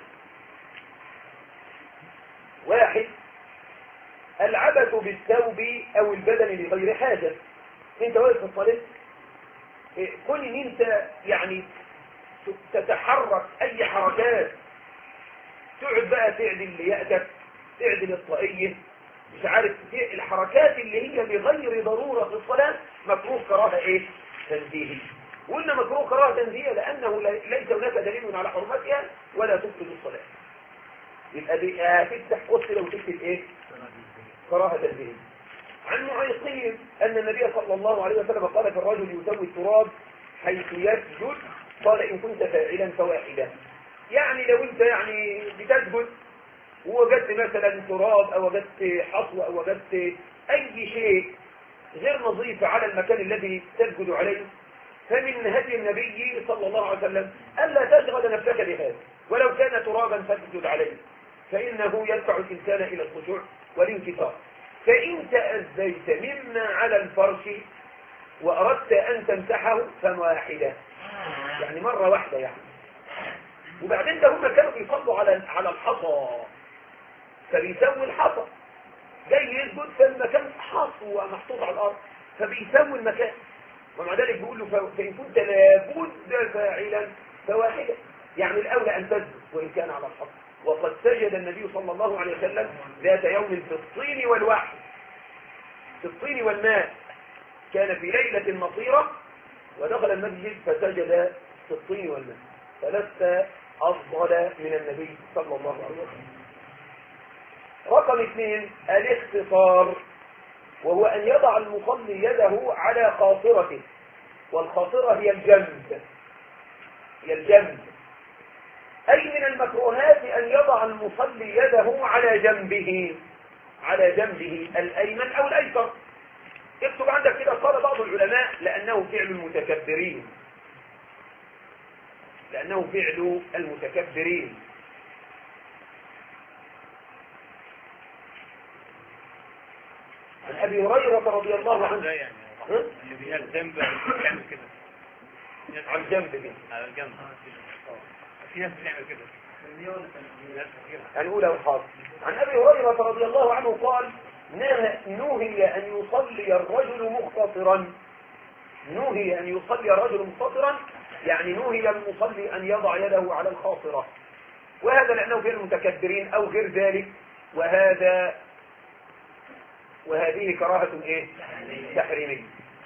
واحد، العبث بالثوب او البدن لغير حاجة. انت واقف في الصلاة كل ان انت يعني تتحرك اي حركات، تقعد بقى تعدل ليأتك، تعدل الطاقية، مش عارف الحركات اللي هي بغير ضرورة في الصلاة مكروه كراهة ايه؟ تنزيهي. وقلنا مكروه كراهة تنزيهية لأنه ليس هناك دليل على حرمتها ولا تفسد الصلاة. يبقى دي هتفتح قصة لو تكتب ايه؟ كراهة تنزيهية. عن معيقين أن النبي صلى الله عليه وسلم قال في الرجل يسوي التراب حيث يسجد، قال إن كنت فاعلا فواحدا. يعني لو انت يعني بتسجد ووجدت مثلا تراب او وجدت حصوة او وجدت اي شيء غير نظيف على المكان الذي تسجد عليه، فمن هدي النبي صلى الله عليه وسلم الا تشغل نفسك بهذا، ولو كان ترابا فاسجد عليه، فانه يدفع الانسان الى الخشوع والانكسار. فان تأذيت مما على الفرش واردت ان تمسحه فواحدة، يعني مرة واحدة يعني. وبعدين ده هم كانوا بيصلوا على الحصى، فبيسوي الحصى، جاي يسجد فالمكان حصو ومحطوط على الارض فبيسوي المكان، ومع ذلك بيقول له فإن كنت لابد فاعلا فواحدة، يعني الاولى ان تسجد وان كان على الحصى، وقد سجد النبي صلى الله عليه وسلم ذات يوم في الطين والوحي، في الطين والماء، كان في ليلة مطيرة ودخل المسجد فسجد في الطين والماء، فلست أفضل من النبي صلى الله عليه وسلم. رقم 2 الاختصار، وهو أن يضع المصلي يده على خاصرته، والخاصرة هي الجنب، هي الجنب. أي من المكروهات أن يضع المصلي يده على جنبه، على جنبه الأيمن أو الأيسر. اكتب عندك كده، قال بعض العلماء لأنه فعل المتكبرين، لأنه فعل المتكبرين. عن أبي هريرة رضي الله عنه اللي فيها الجنب بتعمل كده على الجنب كده، على الجنب، في ناس بتعمل كده. الأولى والحاضر. عن أبي هريرة رضي الله عنه قال نهي أن يصلي الرجل مختصرا، نهي أن يصلي الرجل مختصرا، يعني نهي المصلي أن يضع يده على الخاصرة، وهذا لأنه في المتكبرين أو غير ذلك، وهذه كراهة إيه؟ تحريمية.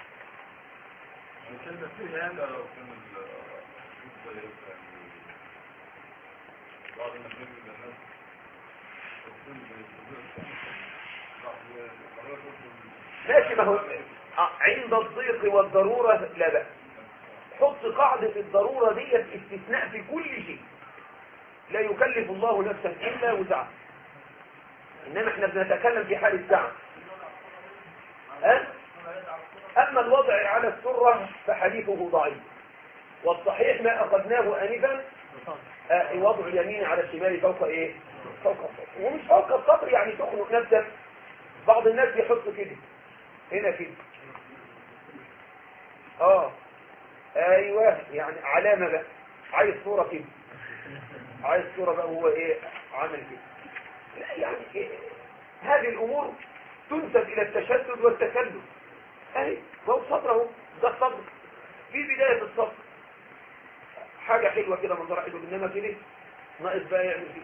ماشي، ما هو عند الضيق والضرورة لا بأس. حط قاعدة الضرورة دي استثناء في كل شيء، لا يكلف الله نفسا إلا وسعها، إنما احنا بنتكلم في حال السعة. أما الوضع على السرة فحديثه ضعيف، والصحيح ما أخذناه آنفا وضع اليمين على الشمال فوق إيه؟ فوق السطر، ومش فوق السطر يعني تخنق نفسك. بعض الناس يحط كده هنا كده، ايوه، يعني علامة بقى، عايز صورة كده، عايز صورة بقى، هو ايه عامل كده. لا يعني إيه؟ هذه الامور تنسب الى التشدد والتكلف. اهي هو الصدر اهو، ده الصدر في بداية الصدر حاجة حلوة كده، منظرها حلو، انما كده ناقص بقى يعمل كده.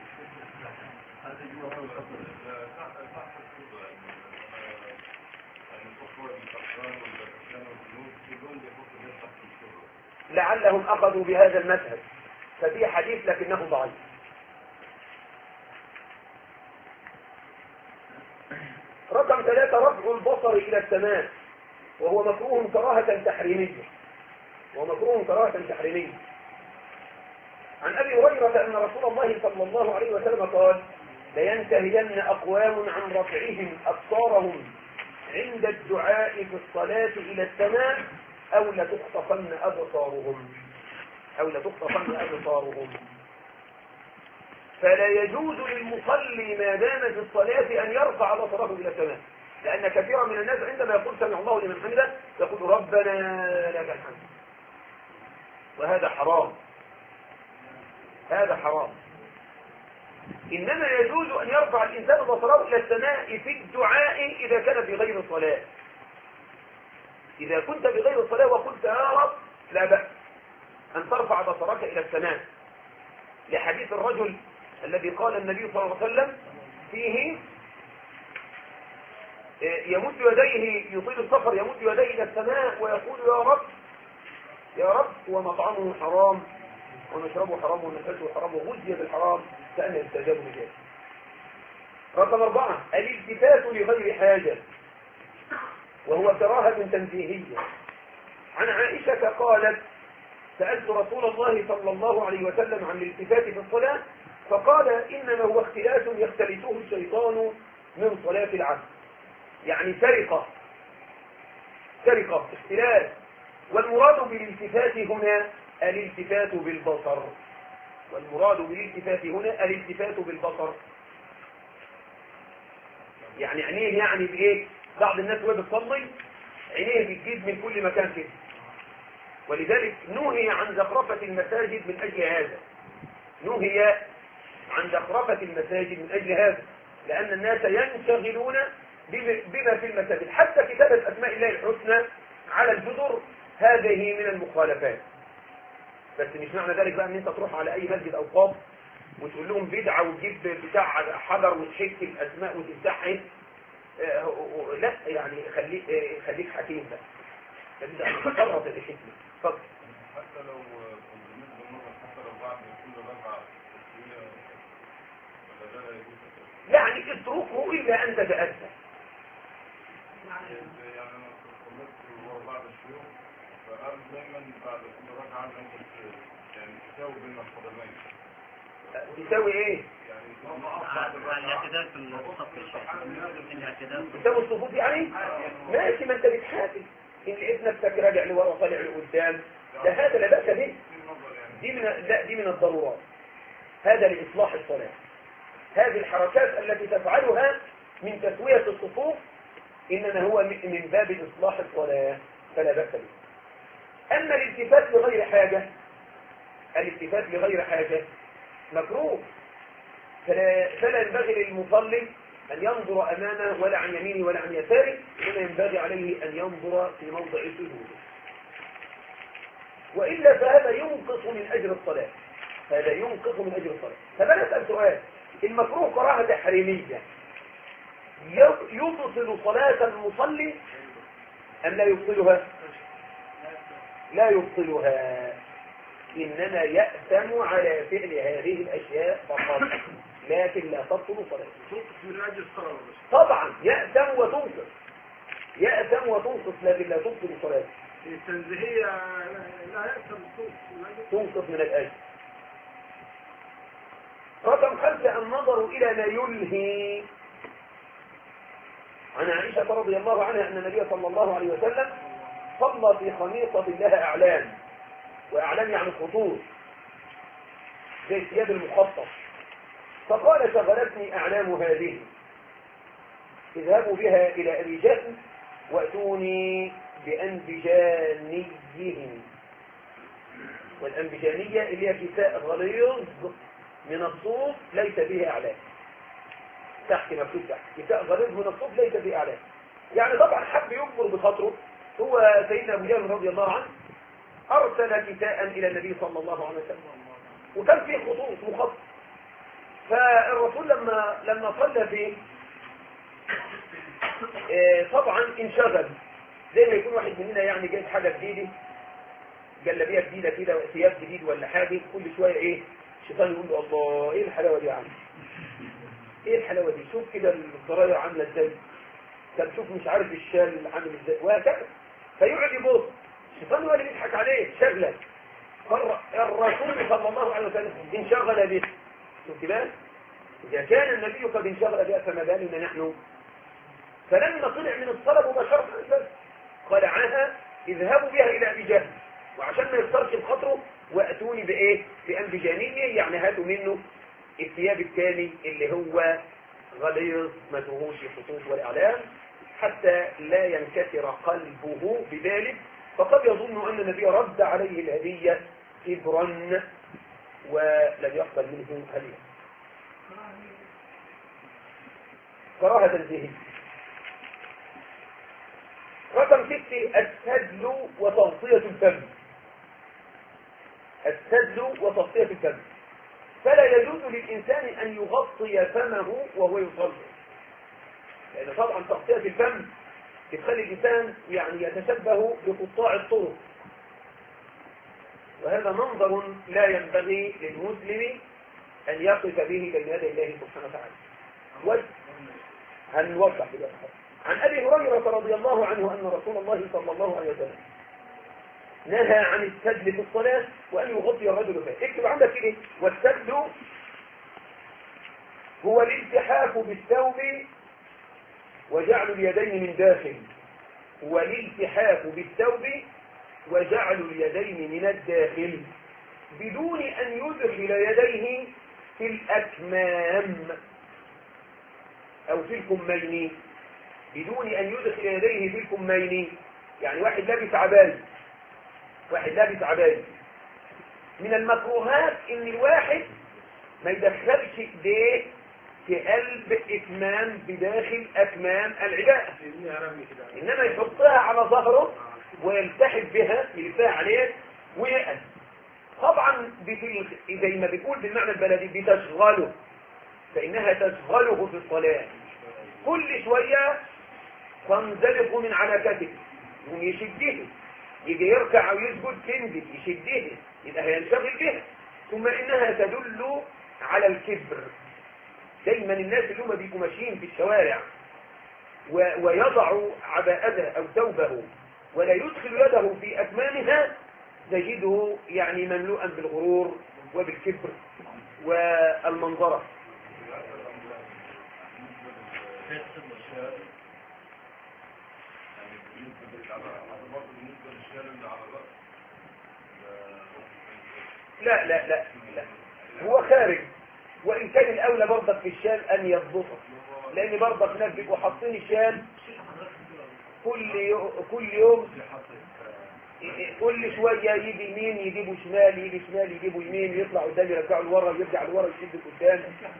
لعلهم أخذوا بهذا المذهب، ففي حديث لكنه ضعيف. رقم 3 رفع البصر إلى السماء، وهو مكروه كراهة تحريمية، ومكروه كراهة تحريمية. عن أبي هريرة أن رسول الله صلى الله عليه وسلم قال لينتهين أقوام عن رفعهم أبصارهم عند الدعاء في الصلاة إلى السماء أو لتخطفن أبصارهم، أو لتخطفن أبصارهم. فلا يجوز للمصلي ما دام في الصلاة أن يرفع بصره إلى السماء، لأن كثيرا من الناس عندما يقول سمع الله لمن حمده يقول ربنا لك الحمد، وهذا حرام، هذا حرام. إنما يجوز أن يرفع الإنسان بصره إلى السماء في الدعاء إذا كان في غير الصلاة. إذا كنت في غير الصلاة وقلت يا رب لا بأس أن ترفع بصرك إلى السماء، لحديث الرجل الذي قال النبي صلى الله عليه وسلم فيه يمد يديه يطيل السفر، يمد يديه إلى السماء ويقول يا رب يا رب، ومطعمه حرام ونشربه حرام ونفسه حرام وغذي بالحرام فأن يستجاب لذلك. رقم 4 الالتفات لغير حاجة، وهو كراهة تنزيهية. عن عائشة قالت سألت رسول الله صلى الله عليه وسلم عن الالتفات في الصلاة فقال إنما هو اختلاس يختلسه الشيطان من صلاة العبد، يعني سرقة اختلاس. والمراد بالالتفات هنا الالتفات بالبصر، والمراد بالالتفات هنا الالتفات بالبصر، يعني عينيه يعني بايه؟ بعض الناس وهي بتصلي عينيه بتجيب من كل مكان كده، ولذلك نهي عن زخرفة المساجد من أجل هذا، نهي عن زخرفة المساجد من أجل هذا، لأن الناس ينشغلون بما في المساجد. حتى كتابة أسماء الله الحسنى على الجدر هذه من المخالفات. بس مش معنى ذلك بقى ان انت تروح على اي مسجد او قاب وتقول لهم بدعة وتجيب بتاع حجر وتحك الأسماء وتمسحها. لا يعني خليك حكيم بقى. تفرط الحكمة. اتفضل. حتى لو بالنسبة للنظر حتى لو بعد كل ركعة تسوية ولا ده لا يجوز؟ يعني اتركه إلا أن تتأذى. يعني أنا صليت ورا بعض الشيوخ فقال دايما بعد كل ركعة ممكن يعني تساوي بين القدمين. تساوي ايه؟ الاعتدال في الصف الاعتدال تساوي الصفوف يعني؟ ماشي، ما انت بتحاسب ان ابنك راجع لورا طالع لقدام، ده هذا لا بأس به. دي من الضرورات. هذا لإصلاح الصلاة. هذه الحركات التي تفعلها من تسوية الصفوف إنما هو من باب إصلاح الصلاة، فلا بأس به. أما الالتفات لغير حاجة، الالتفات لغير حاجة مكروه، فلا ينبغي للمصلي أن ينظر أمامه ولا عن يمينه ولا عن يساره، إنما ينبغي عليه أن ينظر في موضع سجوده، وإلا فهذا ينقص من أجر الصلاة. هذا ينقص من أجر الصلاة. فبدأ أسأل سؤال: المكروه كراهة تحريمية يبطل صلاة المصلي أم لا يبطلها؟ لا يبطلها، إنما يأثم على فعل هذه الأشياء فقط، لكن لا تبطل صلاته. تنقص من أجل الصلاة. طبعا يأثم وتنقص، يأثم وتنقص، لكن لا تبطل صلاته. التنزيهية لا يأثم تنقص من الأجل. رقم 5: النظر إلى ما يلهي. عن عائشة رضي الله عنها أن النبي صلى الله عليه وسلم صلى في خميصة لها أعلام، وأعلام يعني خطوط زي الثياب المخطط، فقال: شغلتني أعلام هذه، اذهبوا بها إلى أبي جهل وأتوني بأنبجانيهم. والأنبجانية اللي هي كساء غليظ من الصوف ليس به أعلام، تحت مكتوب تحت كساء غليظ من الصوف ليس به أعلام. يعني طبعا حب يكبر بخاطره. هو سيدنا أبو جهل رضي الله عنه أرسل كساء إلى النبي صلى الله عليه وسلم، وكان فيه خطوط مخطط. فالرسول لما صلى فيه طبعا انشغل، زي ما يكون واحد مننا يعني جايب حاجة جديدة، جلابيه جديدة كده، ثياب جديد ولا حاجة، كل شوية الشيطان يقول له: الله ايه الحلاوة دي يا عم، ايه الحلاوة دي، شوف كده الضراير عاملة ازاي، طب شوف مش عارف الشال عامل ازاي، وهكذا. فيقعد يبص، الشيطان هو اللي بيضحك عليه، شغلك. الرسول صلى الله عليه وسلم انشغل به. شوف بقى، إذا كان النبي قد انشغل بها فما بالنا نحن. فلما طلع من الصلاة مباشرة خلعها: اذهبوا بها إلى أبي جهل، وعشان ما يفترش الخطر وأتوني بإيه؟ بأنبجانية، يعني هاتوا منه الثياب الثاني اللي هو غليظ ما فيهوش خطوط والأعلام، حتى لا ينكسر قلبه بذلك، فقد يظن أن النبي رد عليه الهدية كبرا ولم يقبل منه هدية. كراهة تنزيهية. رقم 6: السدل وتغطية الفم. السدل وتغطية الفم، فلا يجوز للإنسان أن يغطي فمه وهو يصلي، لأن طبعا تغطية الفم بتخلي الإنسان يعني يتشبه بقطاع الطرق، وهذا منظر لا ينبغي للمسلم أن يقف به بين يدي الله سبحانه وتعالى. هنوضح بذلك. عن أبي هريرة رضي الله عنه أن رسول الله صلى الله عليه وسلم نهى عن السدل في الصلاة وأن يغطي الرجل فيه. اكتب عندك كده: والسدل هو الالتحاف بالثوب وجعل اليدين من داخل. والالتحاف بالثوب وجعل اليدين من الداخل بدون أن يدخل يديه في الأكمام أو في الكمين. بدون أن يدخل يديه في الكمين، يعني واحد لابس عباية، من المكروهات ان الواحد ما يدخلش ايديه في قلب اكمام بداخل اكمام العباءة، انما يحطها على ظهره ويلتحف بها، يلفها عليه ويقل. طبعا زي ما بيقول بالمعنى البلدي بتشغله، فإنها تشغله في الصلاة. كل شوية تنزلق من على كتفه ويشده، يجي يركع أو يسجد تنزل يشده، يبقى هينشغل بها. ثم إنها تدل على الكبر. دايما الناس اللي هم بيبقوا ماشيين في الشوارع ويضع عباءته أو ثوبه ولا يدخل يده في أكمامها، تجده يعني مملوءا بالغرور وبالكبر والمنظرة. لا لا لا لا، هو خارج، وإن كان الأولى برضك في الشال أن يضبطه، لأن برضك ناس بيبقوا حاطين الشال كل يوم كل شوية يجي يمين يجيبوا شمال، يجي شمال يجيبوا يمين، يطلع قدام يرجعوا لورا، يرجع لورا يشد قدام.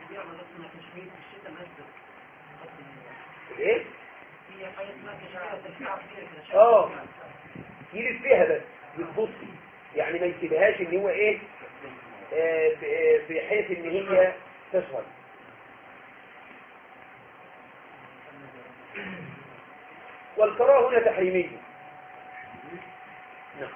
ايه؟ يلف فيها بس يتبص، يعني ما يسيبهاش ان هو ايه بحيث ان هي تشغل. والكراهة هنا تحريمية. نعم.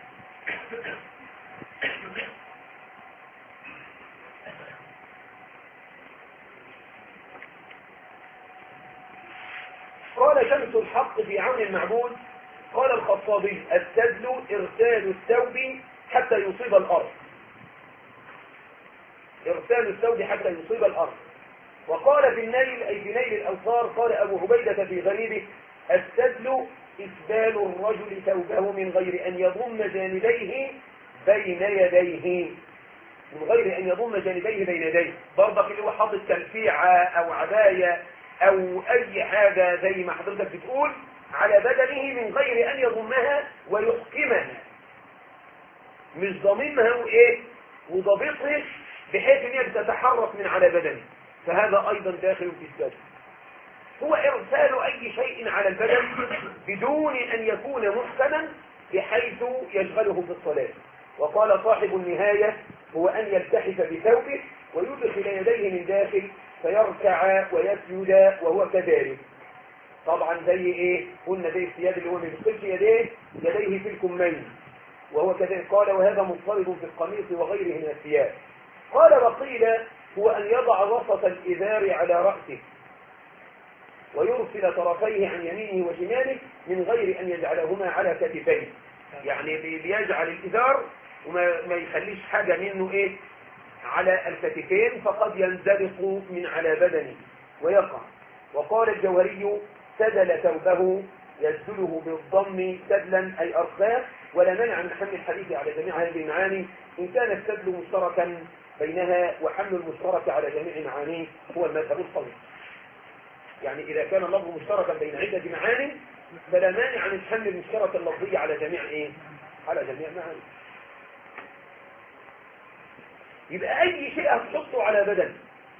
قال شمس الحق في عون المعبود، قال الخطابي: السدل إرسال الثوب حتى يصيب الأرض. إرسال الثوب حتى يصيب الأرض. وقال في النيل، أي في نيل الأوصار، قال أبو عبيدة في غريبه: السدل إسبال الرجل ثوبه من غير أن يضم جانبيه بين يديه، من غير أن يضم جانبيه بين يديه. برضك اللي هو حاطط تلفيعة أو عباية أو أي حاجة زي ما حضرتك بتقول على بدنه من غير أن يضمها ويحكمها، مش ضممها وإيه وضبطها بحيث أن هي بتتحرك من على بدنه، فهذا أيضا داخل في السدل. هو إرسال أي شيء على البدن بدون أن يكون محكما بحيث يشغله في الصلاة. وقال صاحب النهاية: هو أن يلتحف بثوبه ويدخل يديه من داخل فيركع ويسجد وهو كذلك. طبعا زي ايه؟ قلنا زي الثياب اللي هو ما يدخلش يديه في الكمين وهو كذلك. قال: وهذا مضطرد في القميص وغيره من الثياب. قال: وقيل: هو أن يضع وسط الإزار على رأسه ويرسل طرفيه عن يمينه وشماله من غير أن يجعلهما على كتفيه، يعني بيجعل الإزار وما يخليش حاجة منه ايه على الكتفين، فقد ينزلق من على بدنه ويقع. وقال الجوهري: سدل ثوبه يسدله بالضم سدلا أي أرخاه، ولا منع من حمل الحديث على جميع هذه المعاني إن كان السدل مشتركا بينها، وحمل المشترك على جميع معانيه هو المذهب الصحيح. يعني إذا كان اللفظ مشتركا بين عدة معاني فلا مانع من حمل المشترك اللفظي على جميع ايه؟ على جميع معاني. يبقى أي شيء هتحطه على بدن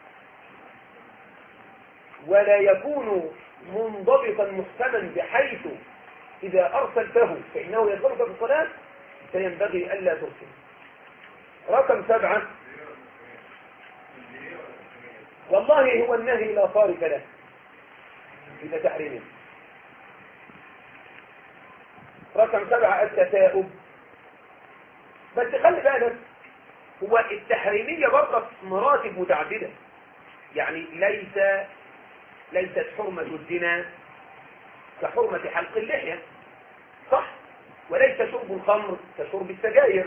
ولا يكون منضبطا محكما بحيث إذا أرسلته فإنه يضرب في الصلاة فينبغي ألا ترسل. رقم 7: والله هو النهي لا صارف له إذا تحريمه. رقم 7: التثاؤب. بس خلي بالك، هو التحريمية برضه مراتب متعددة، يعني ليست حرمة الزنا كحرمة حلق اللحية، صح؟ وليس شرب الخمر كشرب السجاير،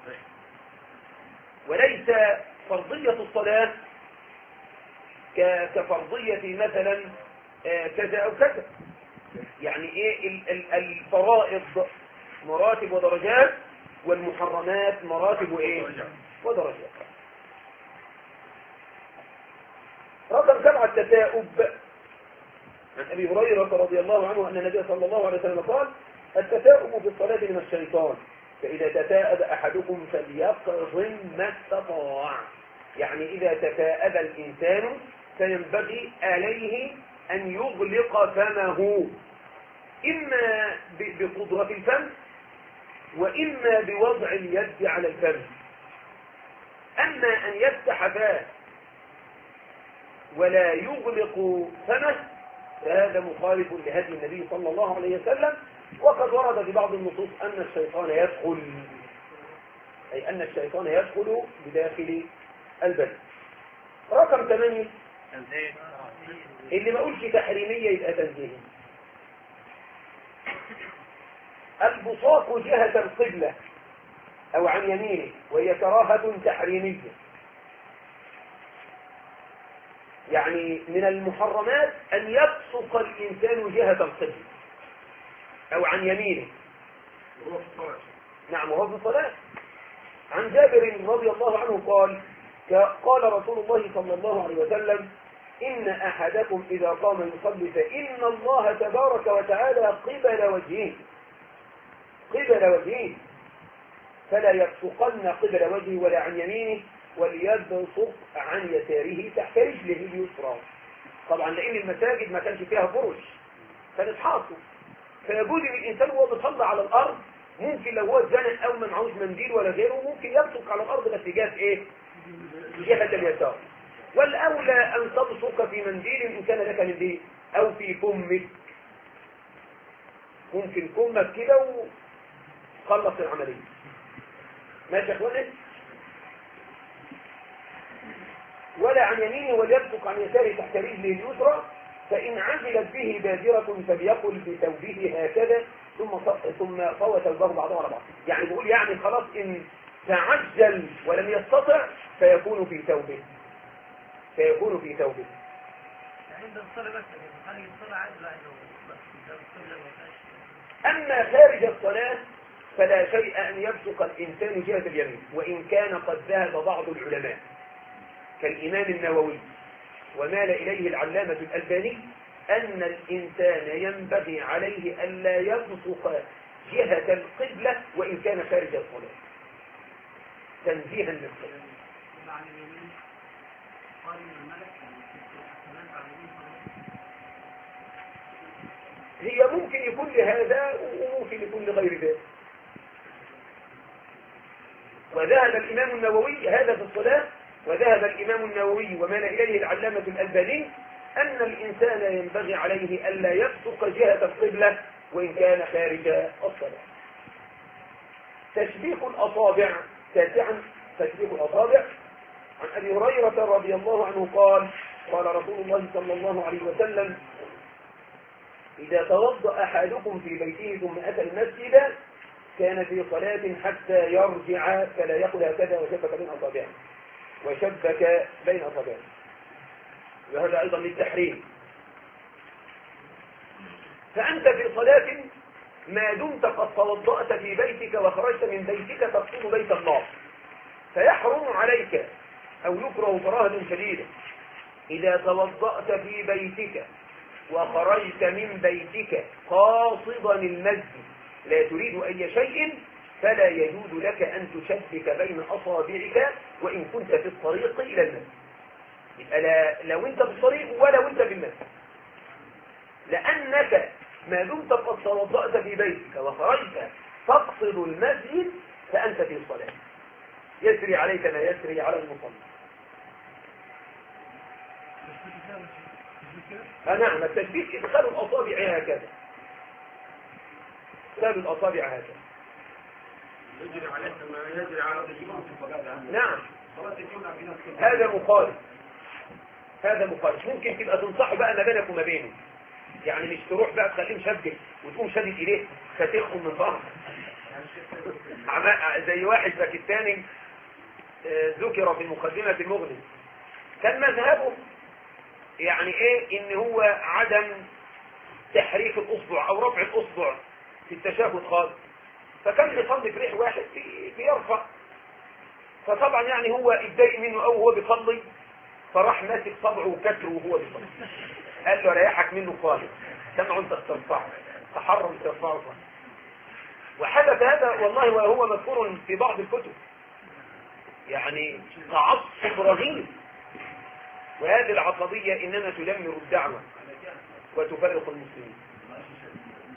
وليس فرضية الصلاة كفرضية مثلا كذا أو كذا. يعني ايه الفرائض مراتب ودرجات، والمحرمات مراتب وايه ودرجات. رقم 7: التثاؤب. عن أبي هريرة رضي الله عنه أن النبي صلى الله عليه وسلم قال: التثاؤب في الصلاة من الشيطان، فإذا تثاءب أحدكم فليقضم ما استطاع. يعني إذا تثاءب الإنسان فينبغي عليه أن يغلق فمه، إما بقدرة الفم وإما بوضع اليد على الفم. أما أن يفتح فاه ولا يغلق فمه فهذا مخالف لهدي النبي صلى الله عليه وسلم. وقد ورد في بعض النصوص أن الشيطان يدخل، أي أن الشيطان يدخل بداخل البلد. رقم 8 اللي ما قلش تحريمية يبقى تنزيهي. البصاق جهة القبلة أو عن يمينه وهي كراهة تحريمية، يعني من المحرمات أن يبصق الإنسان جهة القبلة أو عن يمينه. نعم، وهو في الصلاة. عن جابر رضي الله عنه قال قال رسول الله صلى الله عليه وسلم: إن أحدكم إذا قام يصلي فإن الله تبارك وتعالى قبل وجهه فلا يبصقن قبل وجهه ولا عن يمينه، وليبصق عن يساره تحت رجله اليسرى. طبعا لأن المساجد ما كانش فيها فرش، كانت حاصل، فيجوز للإنسان وهو بيصلي على الأرض ممكن لو هو اتزنق أو ما معهوش منديل ولا غيره ممكن يبصق على الأرض، بس جهة إيه؟ جهة اليسار. والأولى أن تبصق في منديل إن كان لك منديل، أو في كمك، ممكن كمك كده وخلص العملية. ماشي يا اخواني؟ ولا عن يمينه وليبصق عن يساره تحت رجله اليسرى، فإن عجلت به بادرة فليقل بثوبه هكذا ثم طوى ثوبه بعضها على بعض. يعني بيقول يعني خلاص إن تعجل ولم يستطع فيكون في ثوبه. أما خارج الصلاة فلا شيء أن يبصق الإنسان جهة اليمين، وإن كان قد ذهب بعض العلماء كالإمام النووي ومال إليه العلامة الألباني أن الإنسان ينبغي عليه ألا يبصق جهة القبلة وإن كان خارج الصلاة تنزيها للصلاة. هي ممكن يكون لهذا وممكن يكون لغير ذلك. وذهب الإمام النووي هذا في الصلاة، وذهب الإمام النووي ومال إليه العلامة الألباني أن الإنسان ينبغي عليه ألا يبصق جهة القبلة وإن كان خارج الصلاة. تشبيك الأصابع. تاسعا تشبيك الأصابع. عن أبي هريرة رضي الله عنه قال قال رسول الله صلى الله عليه وسلم: إذا توضأ أحدكم في بيته ثم أتى المسجد كان في صلاة حتى يرجع فلا يقل هكذا وشبك بين أصابعه. وهذا أيضا للتحريم. فأنت في صلاة ما دمت قد توضأت في بيتك وخرجت من بيتك تقصد بيت الله، فيحرم عليك أو يكره كراهة شديدة إذا توضأت في بيتك وخرجت من بيتك قاصدا المسجد لا تريد أي شيء فلا يجوز لك أن تشبك بين أصابعك وإن كنت في الطريق إلى المسجد. يبقى لو أنت في الطريق ولا وأنت في المسجد، لأنك ما دمت قد توضأت في بيتك وخرجت تقصد المسجد فأنت في الصلاة، يسري عليك ما يسري على المصلي. نعم، التشبيك إدخال الأصابع هكذا، إدخال الأصابع هكذا يجري عليك ما يجري على الجمعة. نعم، هذا مخالف. ممكن تبقى تنصحه بقى ما بينك وما بينه، يعني مش تروح بقى تخليه مشبك وتقوم شدد إليه فتخهم من بعض. زي واحد باكستاني ذكر في مقدمة المغني كان مذهبه يعني ايه ان هو عدم تحريك الاصبع او رفع الاصبع في التشهد خالص، فكان بيصلي في ريح واحد بيرفع، فطبعا يعني هو اتضايق منه او هو بيصلي فراح ماسك صبعه وكسره وهو بيصلي، قال له ريحك منه خالص، سمعوا انت ترفعه، تحرم ترفعه خالص. وحدث هذا والله وهو مذكور في بعض الكتب، يعني تعصب رهيب. وهذه العصبية إنما تدمر الدعوة وتفرق المسلمين.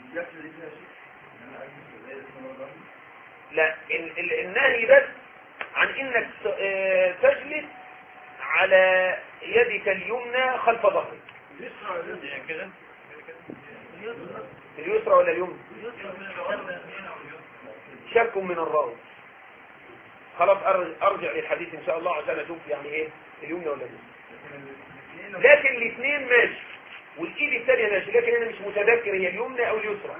لا، النهي بس عن انك تجلس على يدك اليمنى خلف ظهرك. كده اليسرى ولا اليمنى؟ شك من الراوي. خلاص ارجع للحديث ان شاء الله عشان اشوف يعني ايه اليمنى ولا اليسرى. لكن الاثنين ماشي والايد الثانيه ماشي، لكن انا مش متذكر هي اليمنى او اليسرى.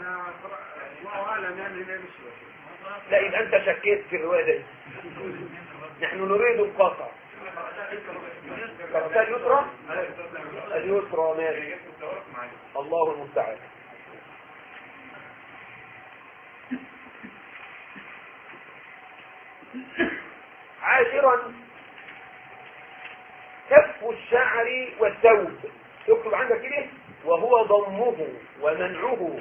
لا يبقى انت شكيت في الروايه دي. نحن نريد القطع. قرأتها اليسرى؟ اليسرى ماشي. الله المستعان. عاشرا كف الشعر والثوب. تكتب عندك كده وهو ضمه ومنعه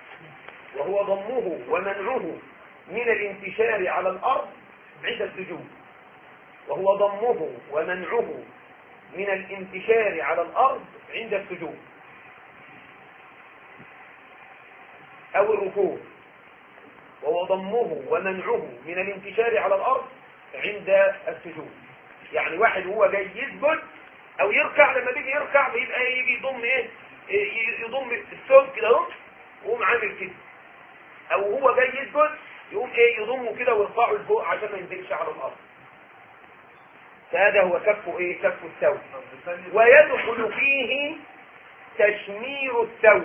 من الانتشار على الأرض عند السجود. وهو ضمه ومنعه من الانتشار على الأرض عند السجود أو الركوع. وهو ضمه ومنعه من الانتشار على الأرض عند السجود. يعني واحد هو جاي يسجد أو يركع، لما بيجي يركع بيبقى يجي يضم يضم الثوب كده اهو ويقوم عامل كده، أو هو جاي يسجد يقوم يضمه كده ويرفعه لفوق عشان ما ينزلش على الأرض. فهذا هو كف كف الثوب. ويدخل فيه تشمير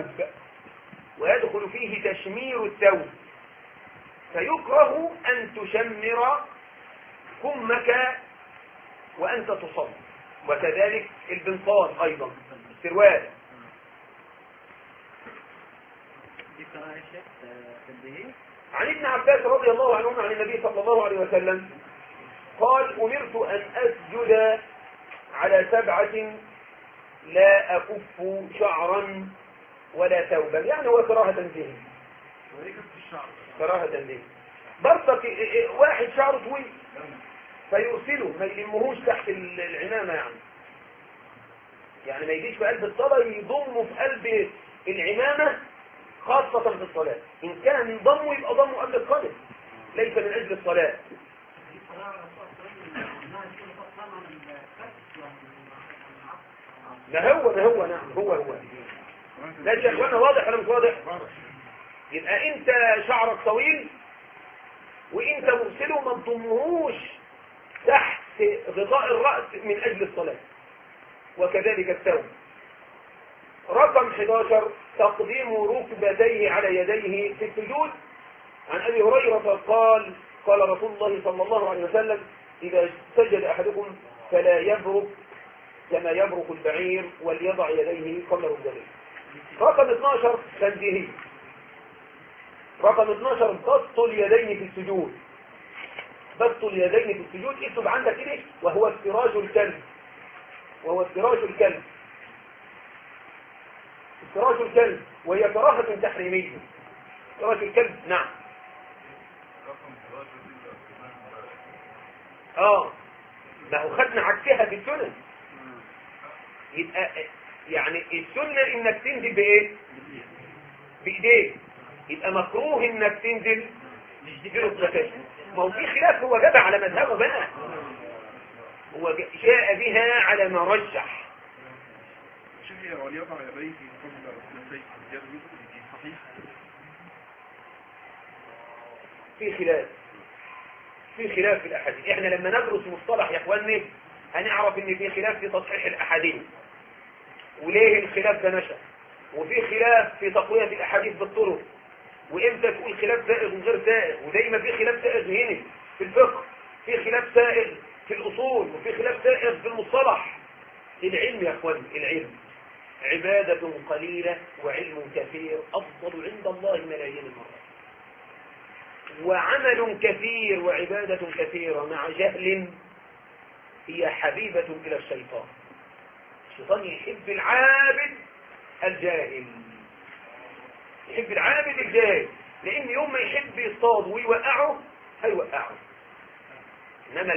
الثوب. فيكره أن تشمر كمك وأنت تصلي، وكذلك البنطال أيضا السروال. عن ابن عباس رضي الله عنهما عن النبي صلى الله عليه وسلم قال أمرت أن أسجد على 7 لا أكف شعرا ولا ثوبا. يعني هو كراهة تنزيه. برضك واحد شعره طويل فيرسله ما يلمهوش تحت العمامة، يعني ما يجيش في قلب الصلاة يضمه في قلب العمامة، خاصة في الصلاة. إن كان يضمه يبقى ضمه قبل القدم، ليس من أجل الصلاة. ما هو نعم هو لا شيء. وانا واضح ولا مش واضح؟ يبقى انت شعرك طويل وانت مرسله ما تضمهوش تحت غطاء الرأس من اجل الصلاة، وكذلك الثوب. رقم 11 تقديم ركبتيه على يديه في السجود. عن ابي هريرة قال رسول الله صلى الله عليه وسلم اذا سجد احدكم فلا يبرك كما يبرك البعير وليضع يديه قبل ركبتيه. رقم 12 تنزيهي. رقم 12 بسط اليدين في السجود. بسط اليدين في السجود اكتب عندك كده وهو افتراج الكلب. افتراج الكلب وهي كراهة تحريمية. افتراج الكلب نعم. ما هو خدنا عكسها في السنن. يبقى يعني السنة انك تنزل بايه؟ بايديك. يبقى مكروه انك تنزل بركبتين. ما هو في خلاف، هو جاب على مذهبه بقى، هو جاء بها على ما رجح. شيخ وليضع يديه قبل ركبتيه يجوز صحيح؟ في خلاف في الاحاديث. احنا لما ندرس مصطلح يا اخواني هنعرف ان في خلاف في تصحيح الاحاديث وليه الخلاف ده نشأ، وفي خلاف في تقوية الاحاديث بالطرق، وامتى تقول خلاف سائغ وغير سائغ. ودايما في خلاف سائغ هنا في الفقه، في خلاف سائغ في الاصول، وفي خلاف سائغ في المصطلح. العلم يا اخواني، العلم عبادة قليلة وعلم كثير أفضل عند الله ملايين المرات. وعمل كثير وعبادة كثيرة مع جهل هي حبيبة إلى الشيطان. الشيطان يحب العابد الجاهل، يحب العابد الجاهل، لأن يوم ما يحب يصطاد ويوقعه هيوقعه. إنما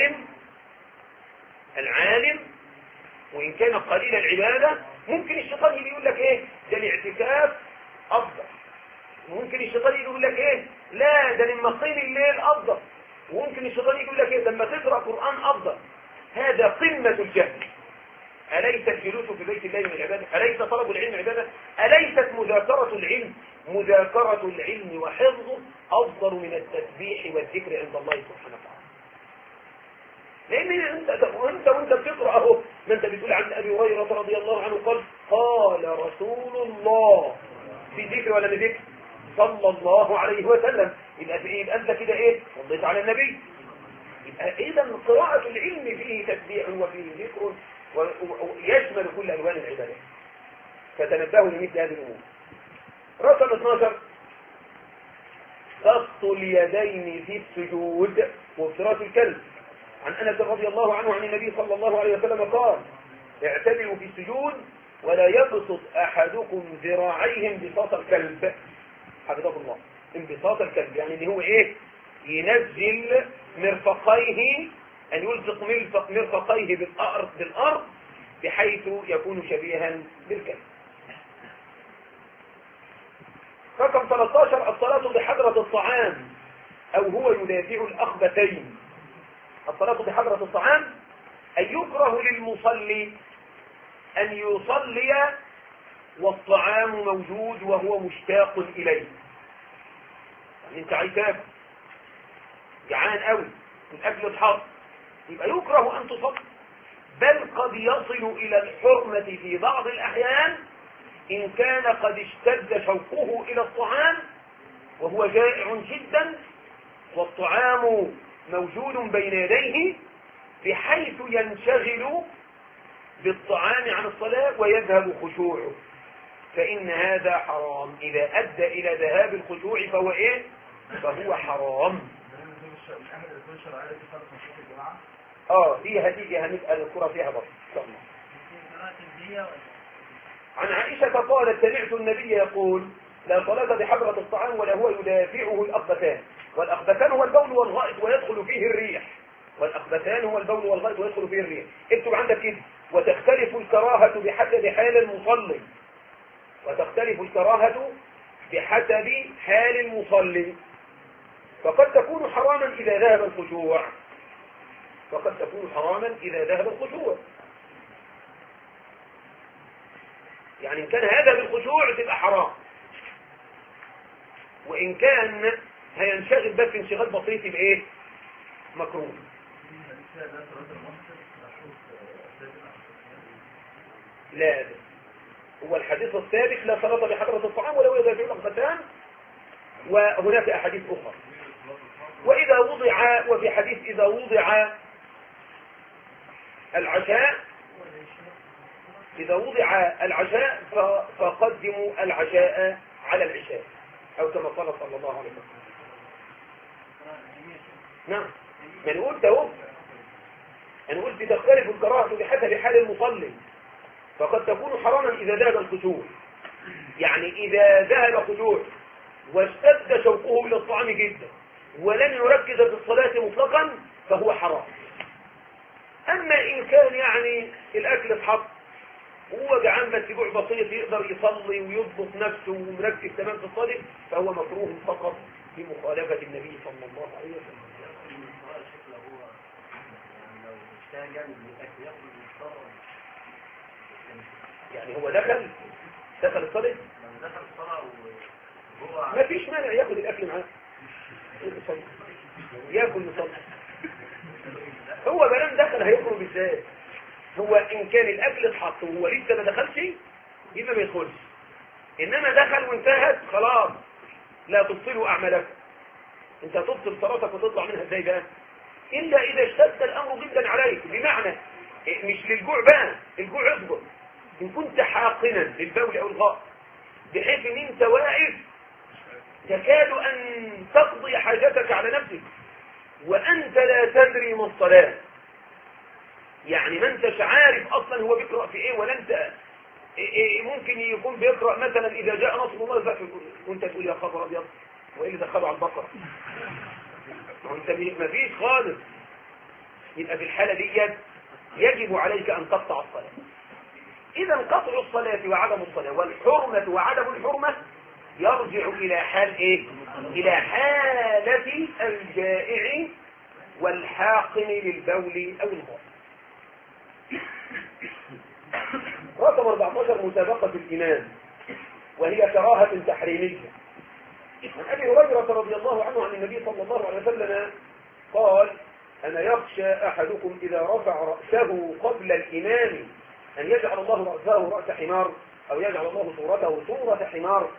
العالم وإن كان قليل العبادة ممكن الشيطان يقول لك إيه ده الاعتكاف أفضل، ممكن الشيطان يقول لك إيه لا ده لما قيم الليل أفضل، وممكن الشيطان يقول لك ايه لما تقرأ قرآن افضل. هذا قمة الجهل. أليس الجلوس في بيت الله من العبادة؟ أليس طلب العلم عبادة؟ أليست مذاكرة العلم وحفظه أفضل من التسبيح والذكر عند الله سبحانه وتعالى؟ لأن وانت بتقرأ اهو، ما انت بتقول عن أبي هريرة رضي الله عنه قال رسول الله في ذكر ولا بذكر صلى الله عليه وسلم. يبقى أنت كده ايه؟ صليت على النبي. يبقى إذا قراءة العلم فيه تسبيح وفيه ذكر ويشمل كل ألوان العبادات. فتنبهوا لمثل هذه الأمور. رقم 12 بسط اليدين في السجود وافتراس الكلب. عن أنس رضي الله عنه عن النبي صلى الله عليه وسلم قال اعتدلوا في السجود ولا يبسط أحدكم ذراعيه انبساط الكلب. حفظه الله. انبساط الكلب يعني ان هو ايه؟ ينزل مرفقيه، أن يلصق مرفقيه بالأرض بحيث يكون شبيها بالكلب. رقم 13 الصلاة بحضرة الطعام أو هو يدافع الأخبثين. الصلاة بحضرة الطعام أن يكره للمصلي أن يصلي والطعام موجود وهو مشتاق إليه. يعني أنت عايز تاكل جعان قوي الأكل اتحط، يبقى يكره أن تصلي، بل قد يصل إلى الحرمة في بعض الأحيان إن كان قد اشتد شوقه إلى الطعام وهو جائع جدا والطعام موجود بين يديه بحيث ينشغل بالطعام عن الصلاة ويذهب خشوعه، فإن هذا حرام. إذا أدى إلى ذهاب الخشوع فهو إيه؟ فهو حرام. دي هنبقى الكرة فيها برضه إن شاء الله. عن عائشة قالت سمعت النبي يقول لا صلاة بحضرة الطعام ولا هو يدافعه الأخبثان. والأخبثان هو البول والغائط ويدخل فيه الريح. والأخبثان هو البول والغائط ويدخل فيه الريح. اكتب عندك كده. وتختلف الكراهة بحسب حال المصلي. وتختلف الكراهة بحسب حال المصلي. فقد تكون حراما إذا ذهب الخشوع. فقد تكون حراما إذا ذهب الخشوع. يعني إن كان هذا بالخشوع تبقى حرام، وإن كان هينشغل بس انشغال بسيط يبقى إيه؟ مكروه. لا هو الحديث السابق لا صلاة بحضرة الطعام ولا يدافع الأخبثان، وهناك أحاديث أخرى. وإذا وضع، وفي حديث إذا وضع العشاء فقدموا العشاء على العشاء أو كما قال صلى الله عليه وسلم. نعم من قلت اهو، أنا قلت تختلف الكراهة بحسب حال المصلي. فقد تكون حراما إذا ذهب الخشوع، يعني إذا ذهب خشوع واشتد شوقه إلى الطعام جدا ولن يركز في الصلاة مطلقا فهو حرام. أما إن كان يعني الأكل اتحط وهو جعان بس جوع بسيط يقدر يصلي ويضبط نفسه ومركز تمام في الصلاة فهو مكروه فقط بمخالفة النبي صلى الله عليه وسلم. يعني هو دخل الصلاة ما فيش مانع ياخد الأكل معاه ياكل يصلي. هو بلان دخل هيخرج ازاي؟ هو ان كان الاكل اتحط وهو لسه ما دخلش يبقى ما يدخلش، انما دخل وانتهت خلاص لا تبطلوا اعمالكم. انت تبطل صلاتك وتطلع منها ازاي بقى؟ الا اذا اشتد الامر جدا عليك، بمعنى مش للجوع بقى، الجوع اصبر. ان كنت حاقنا للبول او الغائط بحيث ان انت واقف تكاد ان تقضي حاجتك على نفسك وانت لا تدري ما الصلاة، يعني ما انتش عارف اصلا هو بيقرأ في ايه، ولا انت ممكن يكون بيقرأ مثلا اذا جاء نصر الله وانت تقول يا خبر ابيض وايه اللي دخله على البقرة، وانت ما فيش خالص. يبقى في الحالة دي يجب عليك ان تقطع الصلاة. اذا قطع الصلاة وعدم الصلاة والحرمة وعدم الحرمة يرجع الى حال ايه؟ الى حالة الجائع والحاقن للبول أو الغائط. رقم 14 مسابقة الإمام، وهي كراهة تحريمية. عن أبي هريرة رضي الله عنه عن النبي صلى الله عليه وسلم قال: أنا يخشى أحدكم إذا رفع رأسه قبل الإمام أن يجعل الله رأسه رأس حمار، أو يجعل الله صورته صورة حمار.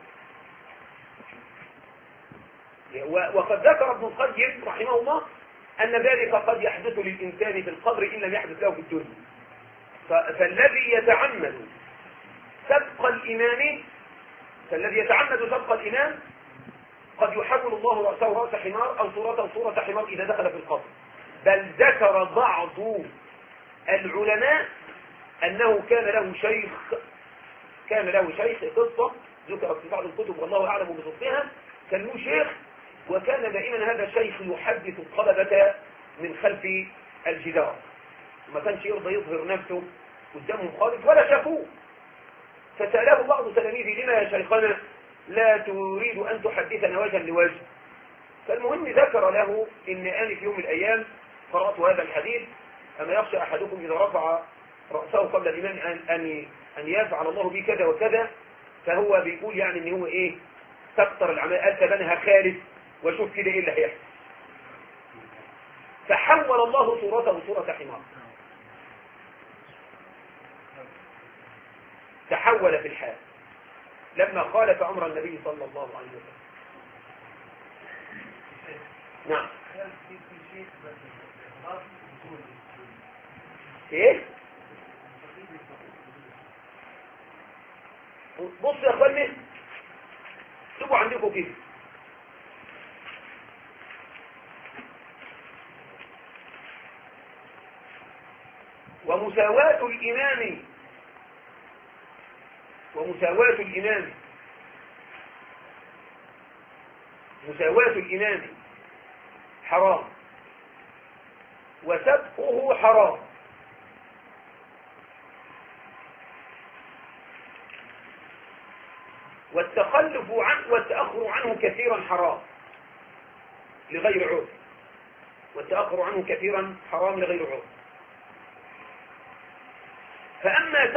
وقد ذكر ابن القيم رحمه الله أن ذلك قد يحدث للإنسان في القبر إن لم يحدث له في الدنيا. فالذي يتعمد سبق الإمام قد يحول الله رأسه رأس حمار أو صورته صورة حمار إذا دخل في القبر. بل ذكر بعض العلماء أنه كان له شيخ قصة ذكرت في بعض الكتب والله أعلم بصدقها. كان له شيخ، وكان دائما هذا الشيخ يحدث الطلبة من خلف الجدار، ما كانش يرضى يظهر نفسه قدامهم خالص ولا شافوه. فسأله بعض تلاميذه: لما يا شيخنا لا تريد أن تحدثنا وجها لوجه؟ فالمهم ذكر له إن أنا في يوم من الأيام قرأت هذا الحديث: أما يخشى أحدكم إذا رفع رأسه قبل الإمام أن يفعل الله به كذا وكذا. فهو بيقول يعني إن هو إيه، تكتر العمال، قال تبنها خالد وشوف كده إيه اللي هيحصل. فحول الله صورته صورة حمار، تحول في الحال لما خالف أمر النبي صلى الله عليه وسلم. نعم. ايه؟ بص يا اخواني، اكتبوا عندكم كده: ومساواة الإمام حرام، وسبقه حرام، والتخلف عنه والتأخر عنه كثيرا حرام لغير عذر. والتأخر عنه كثيرا حرام لغير عذر. فأما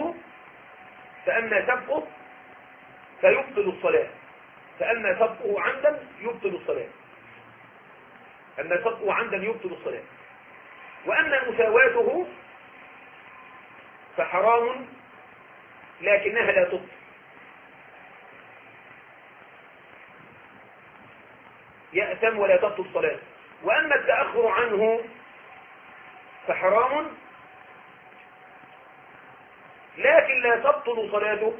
سبقه فيبطل الصلاة. فأما سبقه عمدا يبطل الصلاة. وأما مساواته فحرام لكنها لا تبطل. يأثم ولا تبطل الصلاة. وأما التأخر عنه فحرام لكن لا تبطل صلاته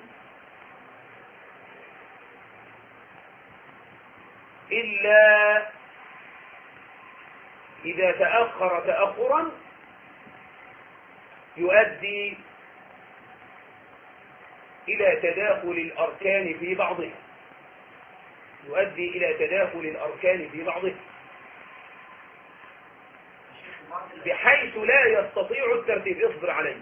إلا إذا تأخر تأخرا يؤدي إلى تداخل الأركان في بعضها، بحيث لا يستطيع الترتيب. اصبر عليه.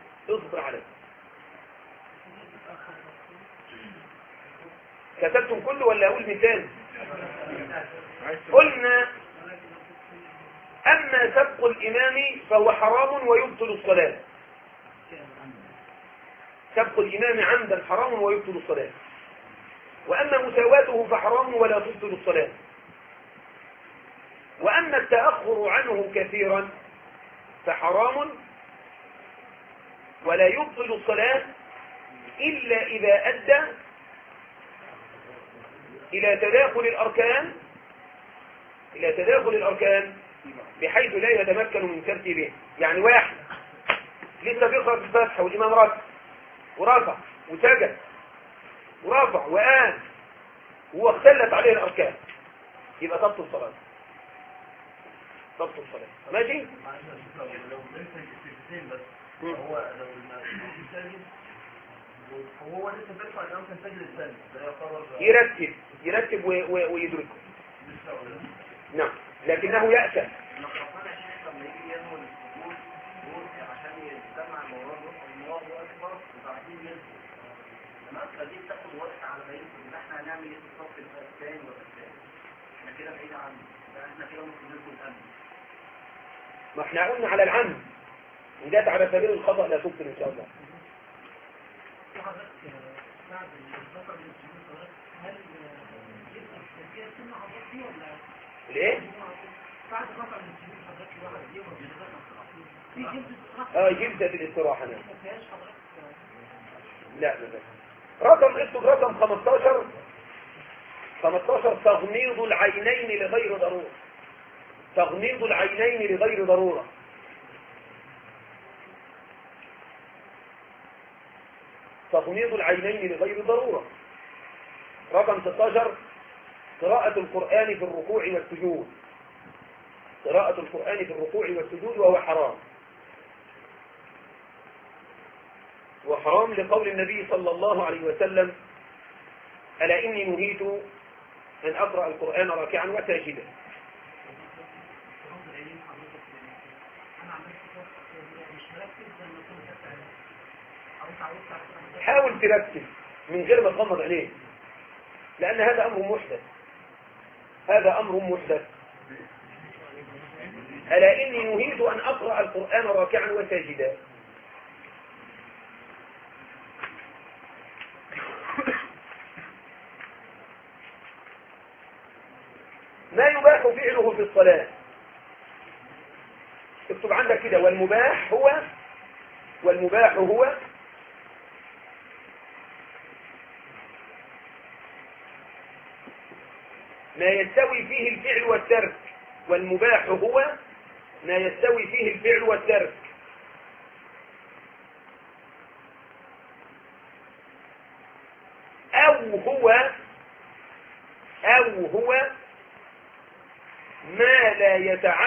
كتبتم كله ولا أقول مثال؟ قلنا: أما سبق الإمام فهو حرام ويبطل الصلاة. سبق الإمام عمدا حرام ويبطل الصلاة. وأما مساواته فحرام ولا تبطل الصلاة. وأما التأخر عنه كثيرا فحرام ولا يبطل الصلاة إلا إذا أدى إلى تداخل الأركان بحيث لا يتمكن من ترتيبه. يعني واحد لسه بيقرأ في الفاتحة والإمام ركع ورفع وسجد ورفع وقام واختلت عليه الأركان، يبقى تبطل الصلاة. ماشي؟ لو لسه السجدتين بس، هو لو ساجد وهو لسه بيرفع الإمام كان ساجد الثاني، يرتب ويدركه. نعم، لكنه يأسى. لما يجي ينوي السجود عشان يجتمع الله أكبر وبعدين ينزل، المسألة دي بتاخد وقت على ما ينزل. إن احنا هنعمل ايه في الصف الثاني ولا الثاني؟ احنا كده بعيد عنه، احنا كده ممكن ندخل الأمن. ما احنا قلنا على العمد، إن جات على سبيل الخطأ لا تبطل إن شاء الله. بعد الفترة من السنين هل يبقى التسجيل سنة حضرتك فيه ولا ليه؟ بعد فترة من السنين حضرتك الواحد يوم في جلسة جلسة الاستراحة. نعم. ما فيهاش حضرتك لا رقم اكتب رقم 15 تغميض العينين لغير ضرورة. تغميض العينين لغير ضرورة. تغميض العينين لغير ضرورة. رقم 16 قراءة القرآن في الركوع والسجود. قراءة القرآن في الركوع والسجود وهو حرام. وحرام لقول النبي صلى الله عليه وسلم: ألا إني نهيت أن أقرأ القرآن راكعا وساجدا. حاول تركز من غير ما تغمض عينيك، لأن هذا أمر محدث. هذا أمر محدث. ألا إني نهيت أن أقرأ القرآن راكعا وساجدا. ما يباح فعله في الصلاة. اكتب عندك كده: والمباح هو ما يستوي فيه الفعل والترك. والمباح هو ما يستوي فيه الفعل والترك. أو هو ما لا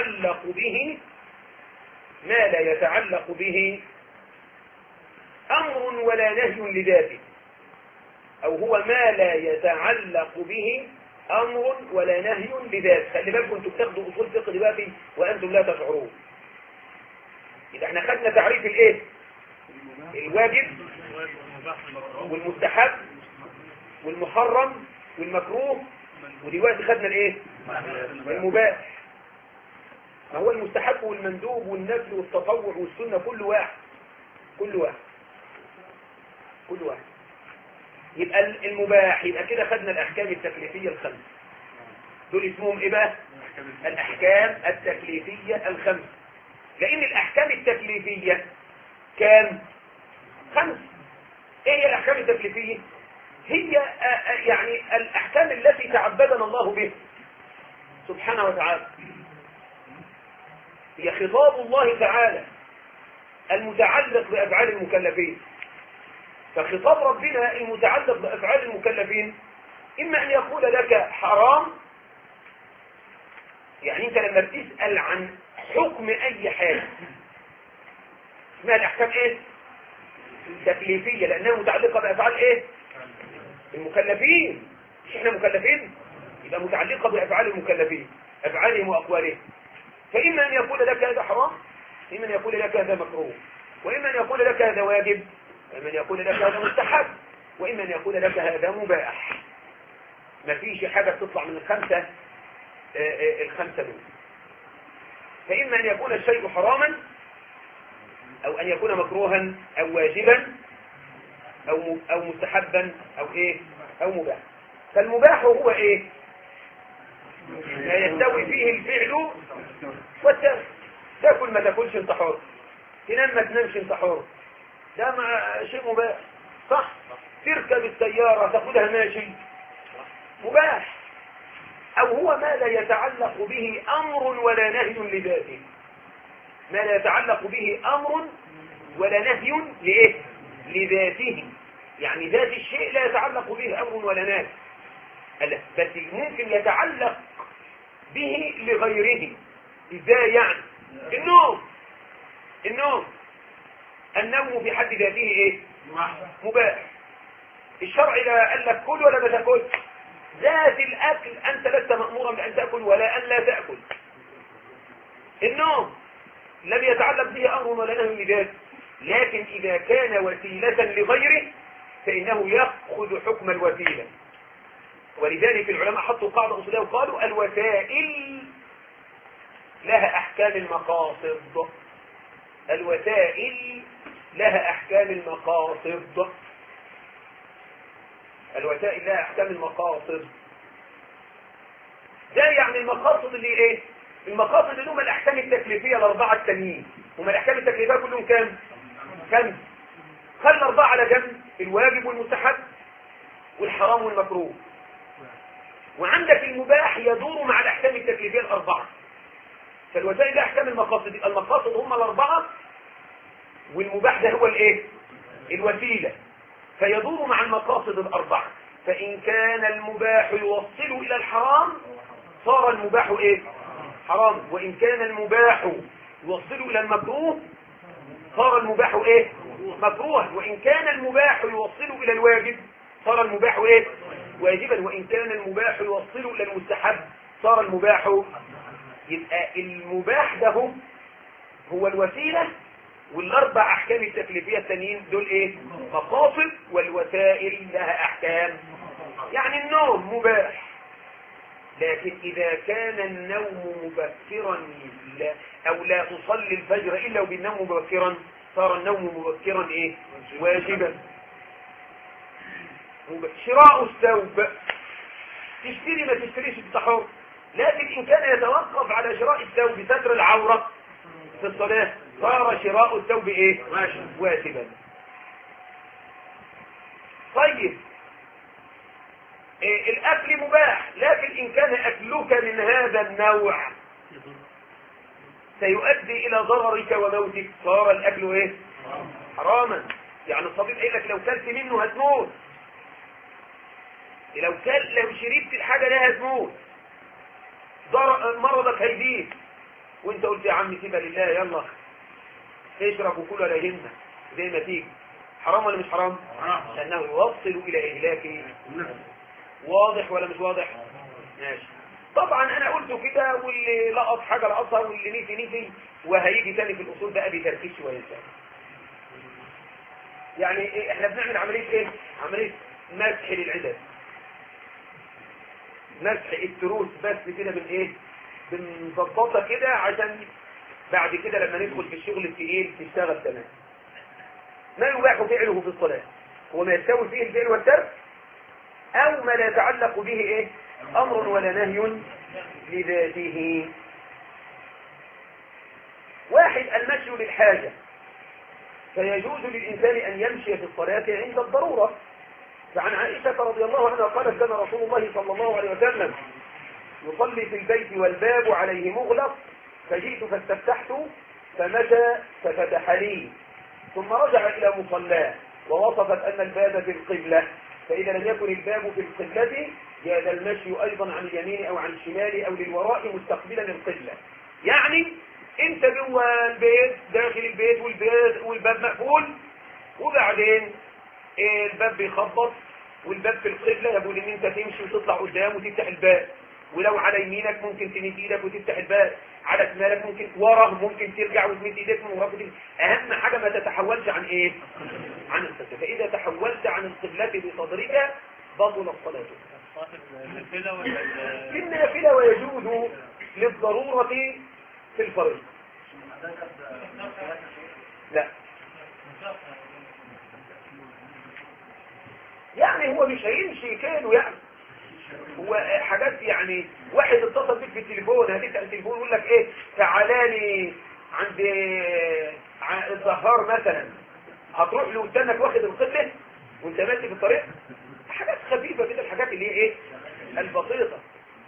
يتعلق به أمر ولا نهي لذاته. أو هو ما لا يتعلق به أمر ولا نهي لذاته. خلي بالكم انتم بتاخدوا أصول فقه دلوقتي وأنتم لا تشعرون. إذا احنا خدنا تعريف الايه؟ الواجب والمستحب والمحرم والمكروه، ودلوقتي خدنا الايه؟ المباح. ما هو المستحب والمندوب والنفل والتطوع والسنة كل واحد. يبقى المباح، يبقى كده خدنا الأحكام التكليفية الخمس. دول اسمهم ايه بقى؟ الأحكام التكليفية الخمس. لأن الأحكام التكليفية كام؟ 5. ايه هي الأحكام التكليفية؟ هي يعني الأحكام التي تعبدنا الله بها سبحانه وتعالى. هي خطاب الله تعالى المتعلق بأفعال المكلفين. فخطاب ربنا المتعلق بأفعال المكلفين إما أن يقول لك حرام، يعني أنت لما بتسأل عن حكم أي حاجة اسمها الأحكام إيه؟ تكليفية، لأنها متعلقة بأفعال إيه؟ المكلفين. مش إحنا مكلفين؟ يبقى متعلقة بأفعال المكلفين، أفعالهم وأقوالهم. فإما أن يقول لك هذا حرام، إما أن يقول لك هذا مكروه، وإما أن يقول لك هذا واجب، وإما أن يقول لك هذا مستحب، وإما أن يقول لك هذا مباح. ما فيش حاجة تطلع من الخمسة دول. فإما أن يكون الشيء حراما، أو أن يكون مكروها، أو واجبا، أو مستحبا، أو إيه؟ أو مباح. فالمباح هو إيه؟ ما يستوي فيه الفعل والترك. تاكل ما تاكلش انت حر، تنام ما تنامش انت حر، ده شيء مباح، صح؟ تركب السيارة تاخدها ماشي، مباح. أو هو ما لا يتعلق به أمر ولا نهي لذاته. ما لا يتعلق به أمر ولا نهي لإيه؟ لذاته. يعني ذات الشيء لا يتعلق به أمر ولا نهي، بس ممكن يتعلق به لغيره. إزاي يعني؟ النوم في حد ذاته إيه؟ مباح. الشرع إذا قال لك كل ولا ما تاكل، ذات الأكل أنت لست مأمورا بأن تأكل ولا أن لا تأكل. النوم لم يتعلق به أمر ولا نهي لذاته، لكن إذا كان وسيلة لغيره فإنه يأخذ حكم الوسيلة. ولذلك العلماء حطوا قاعدة أصولية وقالوا: الوسائل لها أحكام المقاصد. الوسائل لها أحكام المقاصد. الوسائل لها أحكام المقاصد. ده يعني المقاصد اللي ايه؟ المقاصد اللي هم الأحكام التكليفية الأربعة التانيين. هم الأحكام التكليفية كلهم كام؟ كم؟ خلنا أربعة على جنب: الواجب والمستحب والحرام والمكروه. وعندك المباح يدور مع الأحكام التكليفية الأربعة. فالوسائل لها أحكام المقاصد. المقاصد هم الأربعة، والمباح ده هو الايه؟ الوسيلة. فيدور مع المقاصد الأربعة. فإن كان المباح يوصل إلى الحرام صار المباح ايه؟ حرام. وإن كان المباح يوصل إلى المكروه صار المباح ايه؟ مكروه. وإن كان المباح يوصل إلى الواجب صار المباح ايه؟ واجبا. وإن كان المباح يوصل إلى المستحب صار المباح. يبقى المباح ده هو الوسيلة، والأربع أحكام التكليفية التانيين دول ايه؟ مقاصد. والوسائل لها أحكام. يعني النوم مباح، لكن إذا كان النوم مبكرا أو لا تصلي الفجر إلا وبالنوم مبكرا صار النوم مبكرا ايه؟ واجبا. شراء الثوب، تشتري ما تشتريش التحر، لكن إن كان يتوقف على شراء الثوب ستر العورة في الصلاة صار شراء الثوب ايه؟ واجبا. طيب الأكل مباح، لكن إن كان أكلك من هذا النوع سيؤدي إلى ضررك وموتك صار الأكل ايه؟ حراما. يعني الطبيب قال لك لو كلت منه هتموت، لو شربت الحاجة ده هتموت، مرضك هيزيد، وانت قلت يا عم سيبها لله يلا اشرب وكل ولا يهمك زي ما تيجي. حرام ولا مش حرام؟ لأنه يوصل إلى إهلاك. واضح ولا مش واضح؟ ماشي. طبعا أنا قلت كده، واللي لقط حاجة لقطها واللي نسي، وهيجي تاني في الأصول بقى بتركيز شوية. يعني احنا بنعمل عملية ايه؟ عملية مسح للعدد، مسح التروس بس كده من ايه؟ بنظبطها كده عشان بعد كده لما ندخل في الشغل الثقيل تشتغل تمام. ما يباح فعله في الصلاة هو ما يستوي فيه الفعل والترك، او ما لا يتعلق به ايه؟ امر ولا نهي لذاته. واحد، المشي للحاجة، فيجوز للإنسان أن يمشي في الصلاة عند الضرورة. فعن عائشة رضي الله عنها قالت: كان رسول الله صلى الله عليه وسلم يصلي في البيت والباب عليه مغلق، فجئت فاستفتحت فمشى ففتح لي، ثم رجع إلى مصلاه، ووصفت أن الباب في القبلة، فإذا لم يكن الباب في القبلة جاز المشي أيضا عن اليمين أو عن الشمال أو للوراء مستقبلا القبلة. يعني انت جوه البيت، داخل البيت والباب مقفول، وبعدين الباب بيخبط والباب في القبلة، يقول ان انت تمشي وتطلع قدام وتفتح الباب، ولو على يمينك ممكن تمد ايدك وتفتح الباب، على شمالك ممكن وراه ممكن ترجع وتمد ايدك من وراه. اهم حاجة ما تتحولش عن ايه؟ عن القبلة. فاذا تحولت عن القبلة بصدرك بطلت صلاتك. للنافلة ويجوز للضرورة في الفريضة. لا، يعني هو مش هيمشي كانه، يعني هو حاجات. يعني واحد اتصل بيك في التليفون، هتفتح التليفون يقول لك ايه؟ تعالاني عند الزهار مثلا، هتروح له قدامك واخد القبلة وانت ماشي في الطريق. حاجات خفيفة كده، الحاجات اللي هي ايه؟ البسيطة.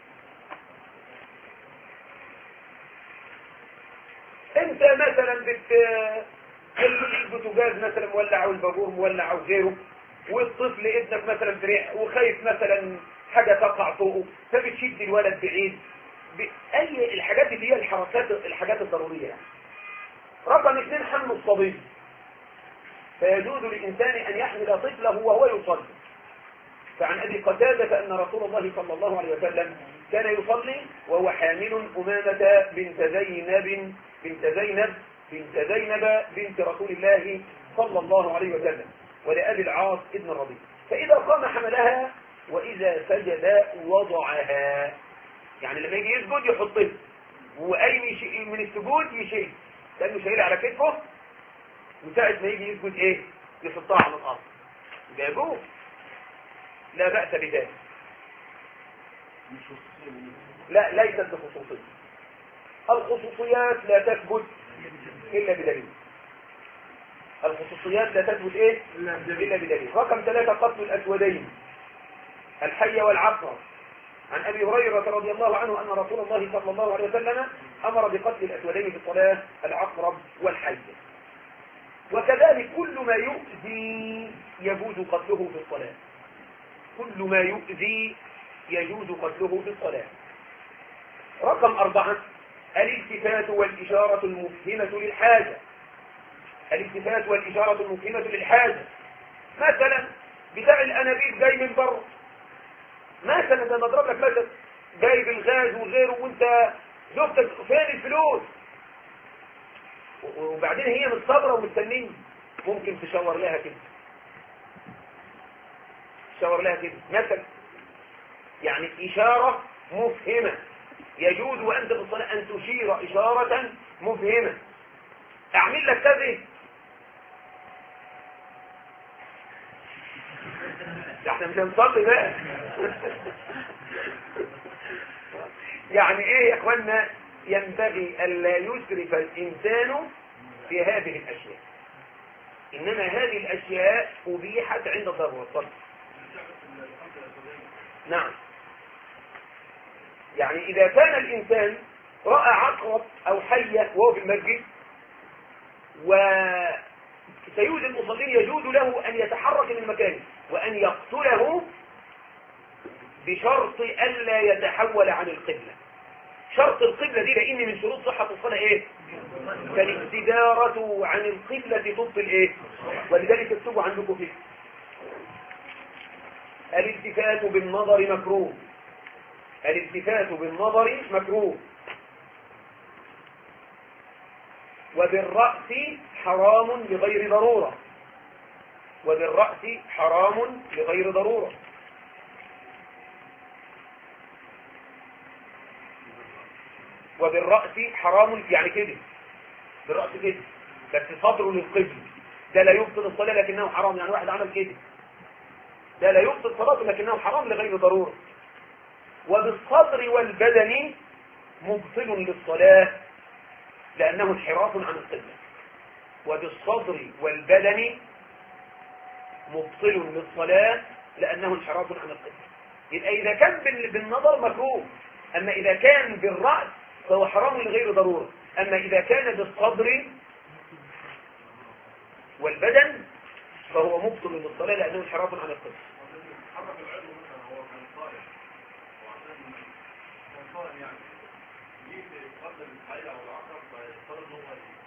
انت مثلا البوتاجاز مثلا مولع او البابور مولع او غيره، والطفل ابنك مثلا فرح وخايف مثلا حاجة تقع فوقه، فبتشد الولد بعيد. اي الحاجات اللي هي الحاجات الضرورية. يعني رقم 2، حمل الصبي، فيجوز للإنسان أن يحمل طفله وهو يصلي. فعن أبي قتادة أن رسول الله صلى الله عليه وسلم كان يصلي وهو حامل أمامة بنت زينب بنت رسول الله صلى الله عليه وسلم، ولأبي العاص ابن الربيع، فإذا قام حملها وإذا سجد وضعها. يعني لما يجي يسجد يحطها، وأي شيء من السجود يشيل، لأنه شايل على كتفه، وساعة ما يجي يسجد إيه؟ يحطها على الأرض. ده يجوز، لا بأس بذلك. لا، ليست بخصوصية. الخصوصيات لا تثبت إلا بدليل. الخصوصيات لا تثبت إيه؟ إلا بدليل. رقم 3 قتل الأسودين الحي والعقرب. عن أبي هريرة رضي الله عنه أن رسول الله صلى الله عليه وسلم أمر بقتل الأسودين في الصلاة، العقرب والحي. وكذلك كل ما يؤذي يجوز قتله في الصلاة. كل ما يؤذي يجوز قتله في الصلاة. رقم 4 الالتفات والإشارة المفهمة للحاجة. الالتفات والإشارة المفهمة للحاجة. مثلا بتاع الأنابيب جاي من بره، مثلا ده نضرب لك مثلا جايب الغاز وغيره، وانت زوجتك فين الفلوس، وبعدين هي متصبره ومستنيه، ممكن تشاور لها كده، تشاور لها كده مثلا، يعني إشارة مفهمة. يجوز وأنت في الصلاة أن تشير إشارة مفهمة. أعمل لك كذا، احنا مش هنصلي بقى. يعني ايه يا اخوانا؟ ينبغي ألا يسرف الإنسان في هذه الأشياء، إنما هذه الأشياء أبيحت عند الضرورة. نعم، يعني إذا كان الإنسان رأى عقرب أو حية وهو في المسجد وسيوجد المصلين، يجوز له أن يتحرك من مكانه وأن يقتله بشرط ألا يتحول عن القبلة. شرط القبلة دي لأن من شروط صحة الصلاة إيه؟ فالاستدارة عن القبلة تبطل إيه؟ ولذلك اكتبوا عندكم فيه الالتفات بالنظر مكروه. الالتفات بالنظر مكروه. وبالرأس حرام لغير ضرورة. وبالرأس حرام لغير ضرورة. وبالرأس حرام يعني كده، بالرأس كده بس صدره للقبل، ده لا يبطل الصلاة لكنه حرام. يعني واحد عمل كده، ده لا يبطل صلاته لكنه حرام لغير ضرورة. وبالصدر والبدن مبطل للصلاة لأنه انحراف عن القبلة. وبالصدر والبدن مبطل للصلاة لأنه انحراف عن القبلة. يبقى إذا كان بالنظر مكروه، أما إذا كان بالرأس فهو حرام لغير ضرورة. أما إذا كان بالصدر والبدن فهو مبطل للصلاة لأنه انحراف عن القبلة. حرك العدو مثلا هو كان صائم، وعشان كان صائم يعني يجي قبل الحية أو العقرب فيضطر إنه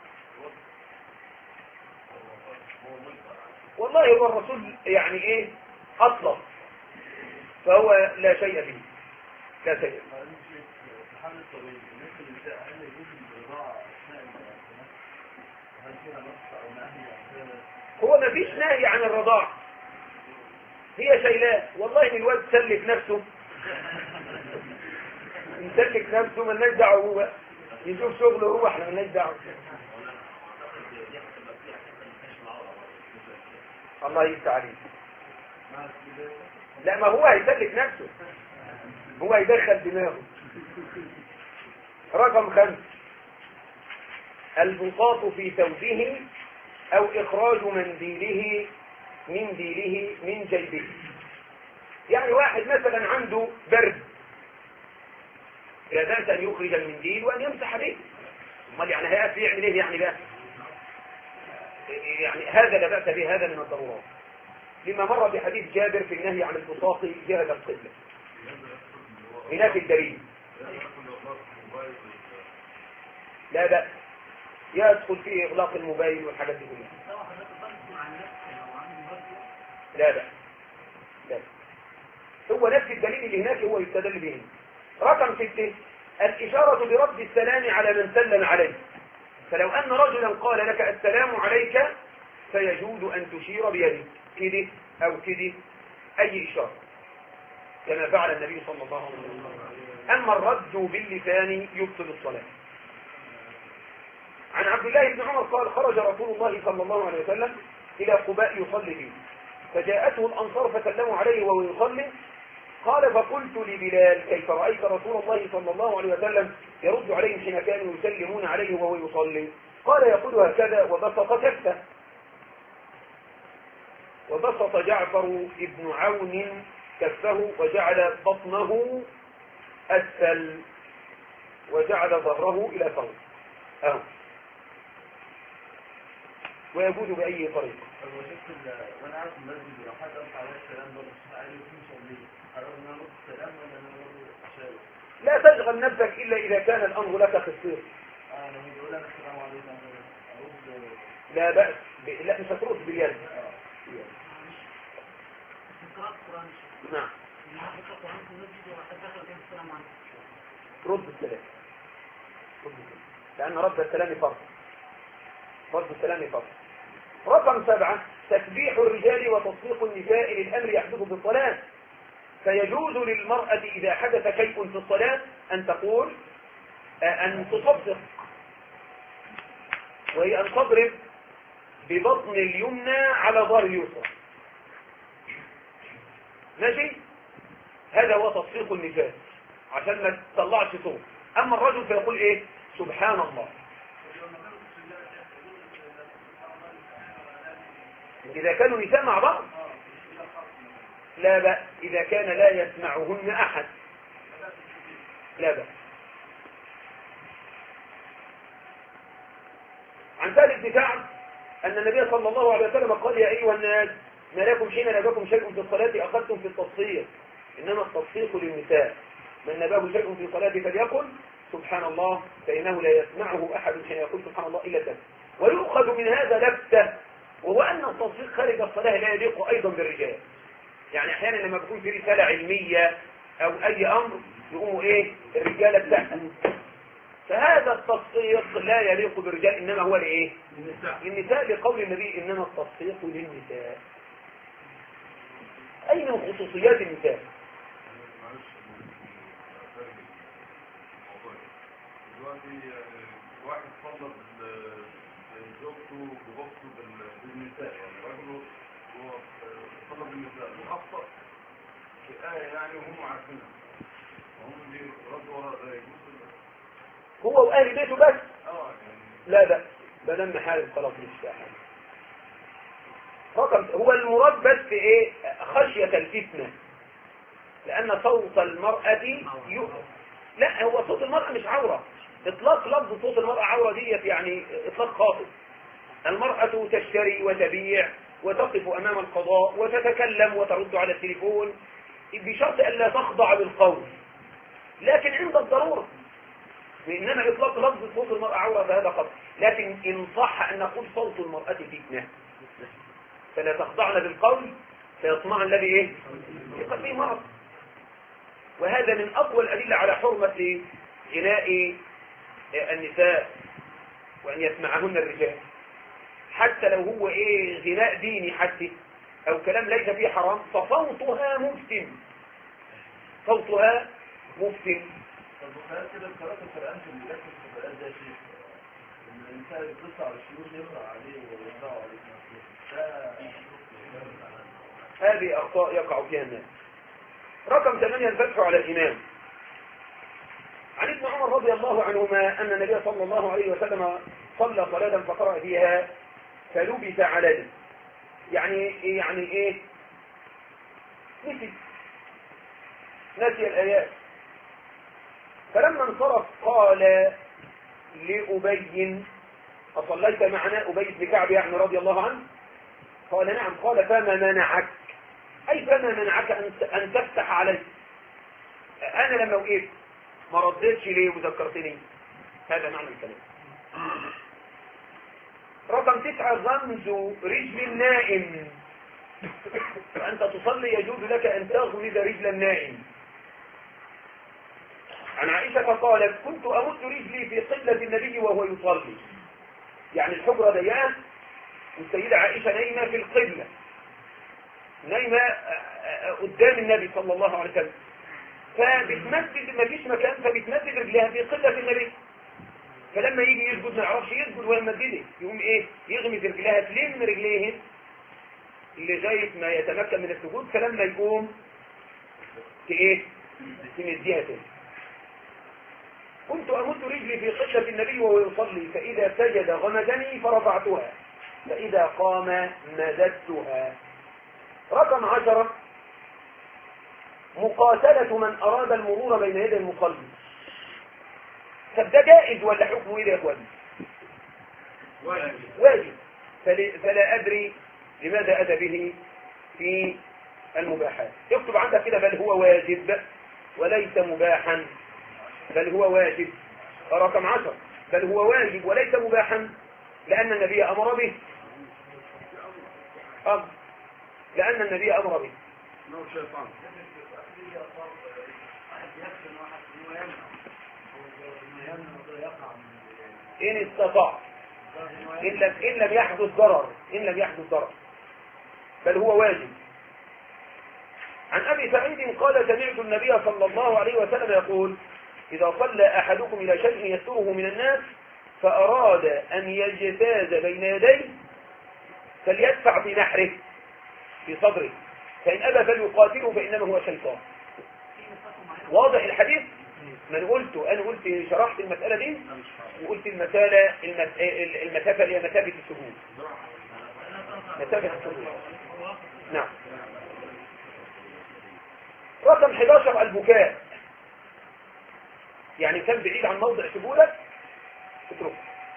هو ملقى. والله هو الرسول يعني إيه أطلق، فهو لا شيء به، لا شيء. الحال الطويل بالنسبة للنساء هل يجوز الرضاعة أثناء التنفس؟ هل فيها نص أو نهي؟ هو ما فيش نهي عن الرضاعة، هي شيلات. والله من الواد سلك نفسه، يسلك نفسه، مالناش دعوه، هو يشوف شغله هو، احنا مالناش دعوه. الله يفتح عليك. لا، ما هو هيسلك نفسه، هو هيدخل دماغه. رقم 5 البساط في ثوبه أو إخراج منديله من جيبه. يعني واحد مثلا عنده برد، لا بأس أن يخرج المنديل وأن يمسح به. امال يعني هيأتي يعمل إيه يعني بقى؟ يعني هذا لا بأس به، هذا من الضرورات، لما مر بحديث جابر في النهي عن البساط جهة القبلة. هناك الدليل لا بأس، يدخل فيه إغلاق الموبايل والحاجات دي كلها. لا بأس، لا. هو نفس الدليل اللي هناك هو يستدل به. رقم 6 الإشارة برد السلام على من سلم عليه. فلو أن رجلا قال لك السلام عليك فيجوز أن تشير بيدك كده أو كده، أي إشارة كما فعل النبي صلى الله عليه وسلم. أما الرد باللسان يبطل الصلاة. عن عبد الله بن عمر قال خرج رسول الله صلى الله عليه وسلم إلى قباء يصلي فيه، فجاءته الأنصار فسلموا عليه وهو يصلي، قال فقلت لبلال كيف رأيت رسول الله صلى الله عليه وسلم يرد عليهم حين كانوا يسلمون عليه وهو يصلي؟ قال يقول هكذا وبسط كفه. وبسط جعفر بن عون كفه وجعل بطنه أسفل وجعل ظهره إلى فوق ويجوز بأي طريقة. وانا عارف المسجد لو حد ارفع عليه السلام برضه عايز يكون صلي هل انا نرد السلام ولا انا برضه اشاور؟ لا تشغل نفسك الا اذا كان الامر لك خصيص. لما يقول انا السلام عليكم ارد لا بأس لا مش هترد باليد. نعم رد السلام لأن رد السلام فرض. رقم 7 تسبيح الرجال وتصديق النساء للأمر يحدث بالصلاة، فيجوز للمرأة إذا حدث شيء في الصلاة أن تقول أن تصدق، وهي أن تضرب ببطن اليمنى على ظهر اليسرى. ماشي؟ هذا هو تصديق النساء عشان ما تطلعش صوت. أما الرجل فيقول إيه؟ سبحان الله. إذا كانوا نساء مع بعض لا بأس، إذا كان لا يسمعهن أحد لا بأس. عن ثالث دفاع أن النبي صلى الله عليه وسلم قال يا أيها الناس ما لكم حين نباكم شيء في الصلاة أخذتم في التصفيق، إنما التصفيق للنساء، من نباه شيء في الصلاة فليقل سبحان الله فإنه لا يسمعه أحد حين يقول سبحان الله إلا تم. ويؤخذ من هذا لفتة، وهو أن التصفيق خارج الصلاة لا يليق أيضا بالرجال. يعني أحيانا لما بيكون في رسالة علمية أو أي أمر يقوموا إيه الرجالة بتاعها، فهذا التصفيق لا يليق بالرجال إنما هو لإيه؟ للنساء، لقول النبي إنما التصفيق للنساء. أي من خصوصيات النساء؟ دلوقتي واحد فضل زوجته وبغضته بالنساء، يعني رجله هو فضل بالنساء وأخطأ في آية يعني وهم عارفينها وهم بيردوا وراء ذلك هو وأهل بيته بس؟ يعني لا بأس، بدل محارم خلاص مش أحد. رقم هو المراد بس في إيه؟ خشية الفتنة، لأن صوت المرأة لا هو صوت المرأة مش عورة. إطلاق لفظ صوت المرأة عورة ديت يعني إطلاق خاطئ. المرأة تشتري وتبيع وتقف أمام القضاء وتتكلم وترد على التليفون بشرط ألا تخضع بالقول، لكن عند الضرورة. إنما إطلاق لفظ صوت المرأة عورة فهذا خطأ. لكن إن صح أن نقول صوت المرأة فتنة فلا تخضعن بالقول فيطمع الذي إيه؟ يقول فيه مرض. وهذا من أقوى الأدلة على حرمة غناء النساء وأن يسمعهن الرجال، حتى لو هو إيه غناء ديني حتى أو كلام ليس فيه حرام، فصوتها مفتن. صوتها مفتن. البخاري كده قرأت القرآن في اللي لكن في القرآن ده شيء الإنسان يتصل على الشيوخ يقرأ عليه ويقرأ عليه هذه أخطاء يقع فيها الناس. رقم 8 الفتح على الإمام. عن ابن عمر رضي الله عنهما أن النبي صلى الله عليه وسلم صلى صلاة فقرأ فيها فلبث عليه. يعني إيه؟ نسي الآيات. فلما انصرف قال لأبي أصليت معنا؟ أبي بن كعب يعني رضي الله عنه. قال نعم. قال فما منعك؟ أي فما منعك أن تفتح علي؟ أنا لما وقفت ما ردتش ليه وذكرتني؟ هذا معنى الكلام. رقم 9 غمز رجل النائم. فأنت تصلي يجوز لك أن تغمز رجل النائم. عن عائشة قالت كنت أمد رجلي في قبلة النبي وهو يصلي، يعني الحجرة ضيقة والسيدة عائشة نايمة في القبلة، نايمة قدام النبي صلى الله عليه وسلم، فبتمدد ما فيش مكان فبتمدد رجلها في قبلة النبي. فلما يجي يسجد ما يعرفش يسجد وهي ممدده، يقوم ايه؟ يغمز رجليها، تلم رجليه لغايه ما يتمكن من السجود، فلما يقوم ايه؟ تمديها تاني. كنت امد رجلي في قبلة النبي وهو يصلي، فاذا سجد غمزني فرفعتها، فاذا قام مددتها. رقم 10 مقاتلة من اراد المرور بين يدي المصلي. طب ده جائز ولا حكمه ايه يا اخواني؟ واجب. فلا ادري لماذا اتى به في المباحات. اكتب عندك كده بل هو واجب وليس مباحا، بل هو واجب. رقم 10 بل هو واجب وليس مباحا، لأن النبي أمر به. لأن النبي أمر به. إن استطاع، إن لم يحدث ضرر، إن لم يحدث ضرر، بل هو واجب. عن أبي سعيد قال سمعت النبي صلى الله عليه وسلم يقول إذا صلى أحدكم إلى شيء يستره من الناس فأراد أن يجتاز بين يديه فليدفع في نحره في صدره، فإن أبى فليقاتله فإنما هو شيطان. واضح الحديث؟ من قلته أنا قلت شرحت المسألة دي وقلت المسألة المسافة اللي هي مسافة السجود، مسافة السجود. نعم. رقم 11 البكاء، يعني كان بعيد عن موضع سجودك اتركه.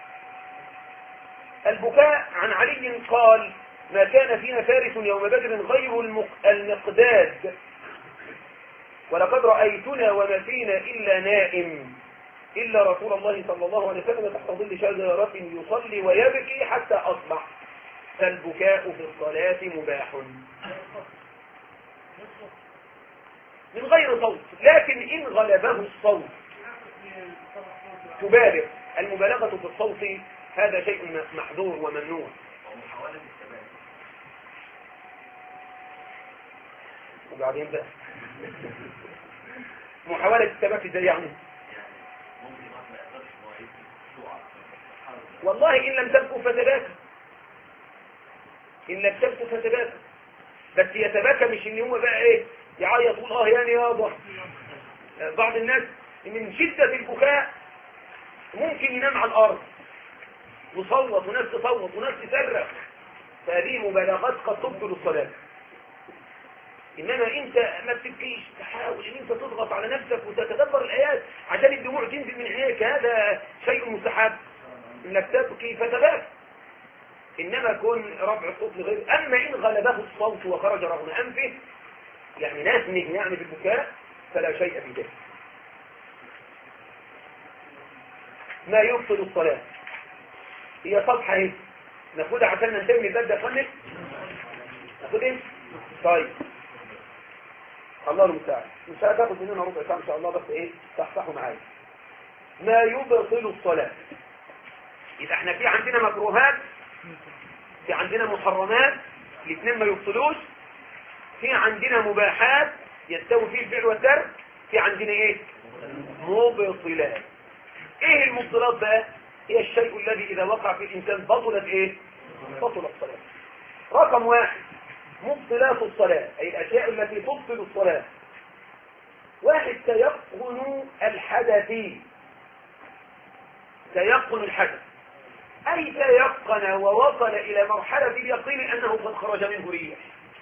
البكاء عن علي قال ما كان فينا فارس يوم بدر غير المقداد، ولقد رأيتنا وما فينا إلا نائم إلا رسول الله صلى الله عليه وسلم تحت ظل شجرة يصلي ويبكي حتى أصبح. فالبكاء في الصلاة مباح من غير صوت، لكن إن غلبه الصوت تبالغ. المبالغة في الصوت هذا شيء محظور وممنوع. وبعدين بقى محاولة التبكي ازاي يعني؟ والله إن لم تبكوا فتباكى، إن لم تبكوا فتباكى، بس يتباكى مش إن هو بقى إيه يعيط والله يعني يابا. بعض الناس من شدة البكاء ممكن ينام على الأرض وصوت وناس تصوت وناس تصرخ، فهذه مبالغات قد تبطل الصلاة. إنما أنت ما تبكيش، تحاول أن أنت تضغط على نفسك وتتدبر الآيات عشان الدموع تنزل من عينيك، هذا شيء مستحب إنك تبكي فتباكي. إنما كن رفع الصوت لغير. أما إن غلبه الصوت وخرج رغم أنفه يعني ناسمه يعني بالبكاء فلا شيء في ذلك. ما يبطل الصلاة هي صفحة اهي ناخدها عشان ننتهي من الباب ده. فنك ناخد ايه؟ طيب الله المستعان. مش هتاخد مننا ربع ساعة ان شاء الله، بس ايه صحصحوا معايا. ما يبطل الصلاة، يبقى احنا في عندنا مكروهات، في عندنا محرمات، الاثنين ما يبطلوش. في عندنا مباحات يستوي فيه الفعل والترك، في عندنا ايه؟ مبطلات. ايه المبطلات بقى؟ هي الشيء الذي اذا وقع في الانسان بطلت ايه؟ بطلت الصلاة. رقم 1 مبطلات الصلاة، اي الاشياء التي تبطل الصلاة. 1 تيقن الحدث. تيقن الحدث اي تيقن ووصل الى مرحلة اليقين انه قد خرج منه ريح،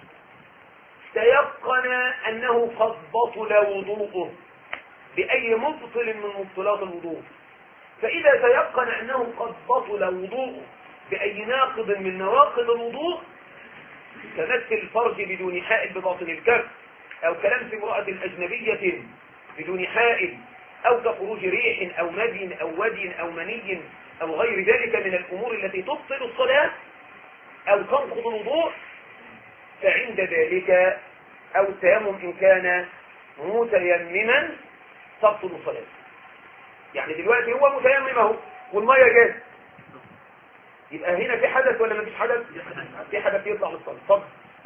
تيقن انه قد بطل وضوءه باي مبطل من مبطلات الوضوء. فاذا تيقن انه قد بطل وضوءه باي ناقض من نواقض الوضوء كمس الفرج بدون حائل بباطن الكف، او كلمس امرأة اجنبية بدون حائل، او كخروج ريح او مدي او ودي او مني او غير ذلك من الامور التي تبطل الصلاة او تنقض الوضوء، فعند ذلك او التيمم ان كان متيمما تبطل الصلاة. يعني دلوقتي هو متيمم اهو والميه جت، يبقى هنا في حدث ولا ما فيش حدث؟ في حدث يطلع للصلاة. اتفضل.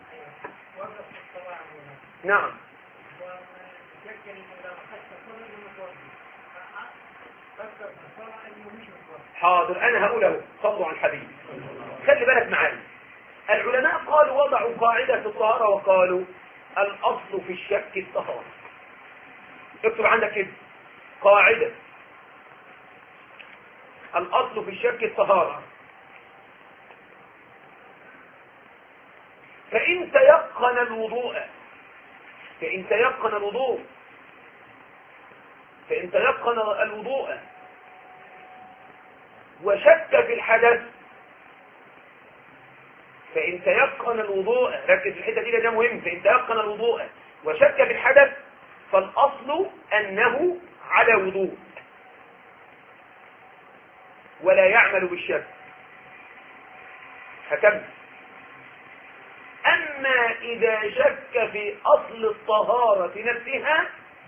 نعم. حاضر انا هقوله، صلوا على الحبيب. خلي بالك معايا، العلماء قالوا وضعوا قاعدة في الطهارة وقالوا الاصل في الشك الطهارة. اكتب عندك كده قاعدة، الاصل في الشك الطهارة، فإن تيقن الوضوء وشك في الحدث، فإن تيقن الوضوء، ركز في الحتة دي لأنها مهم، فإن تيقن الوضوء وشك في الحدث فالأصل أنه على وضوء ولا يعمل بالشك. هكمل. أما إذا شك في أصل الطهارة نفسها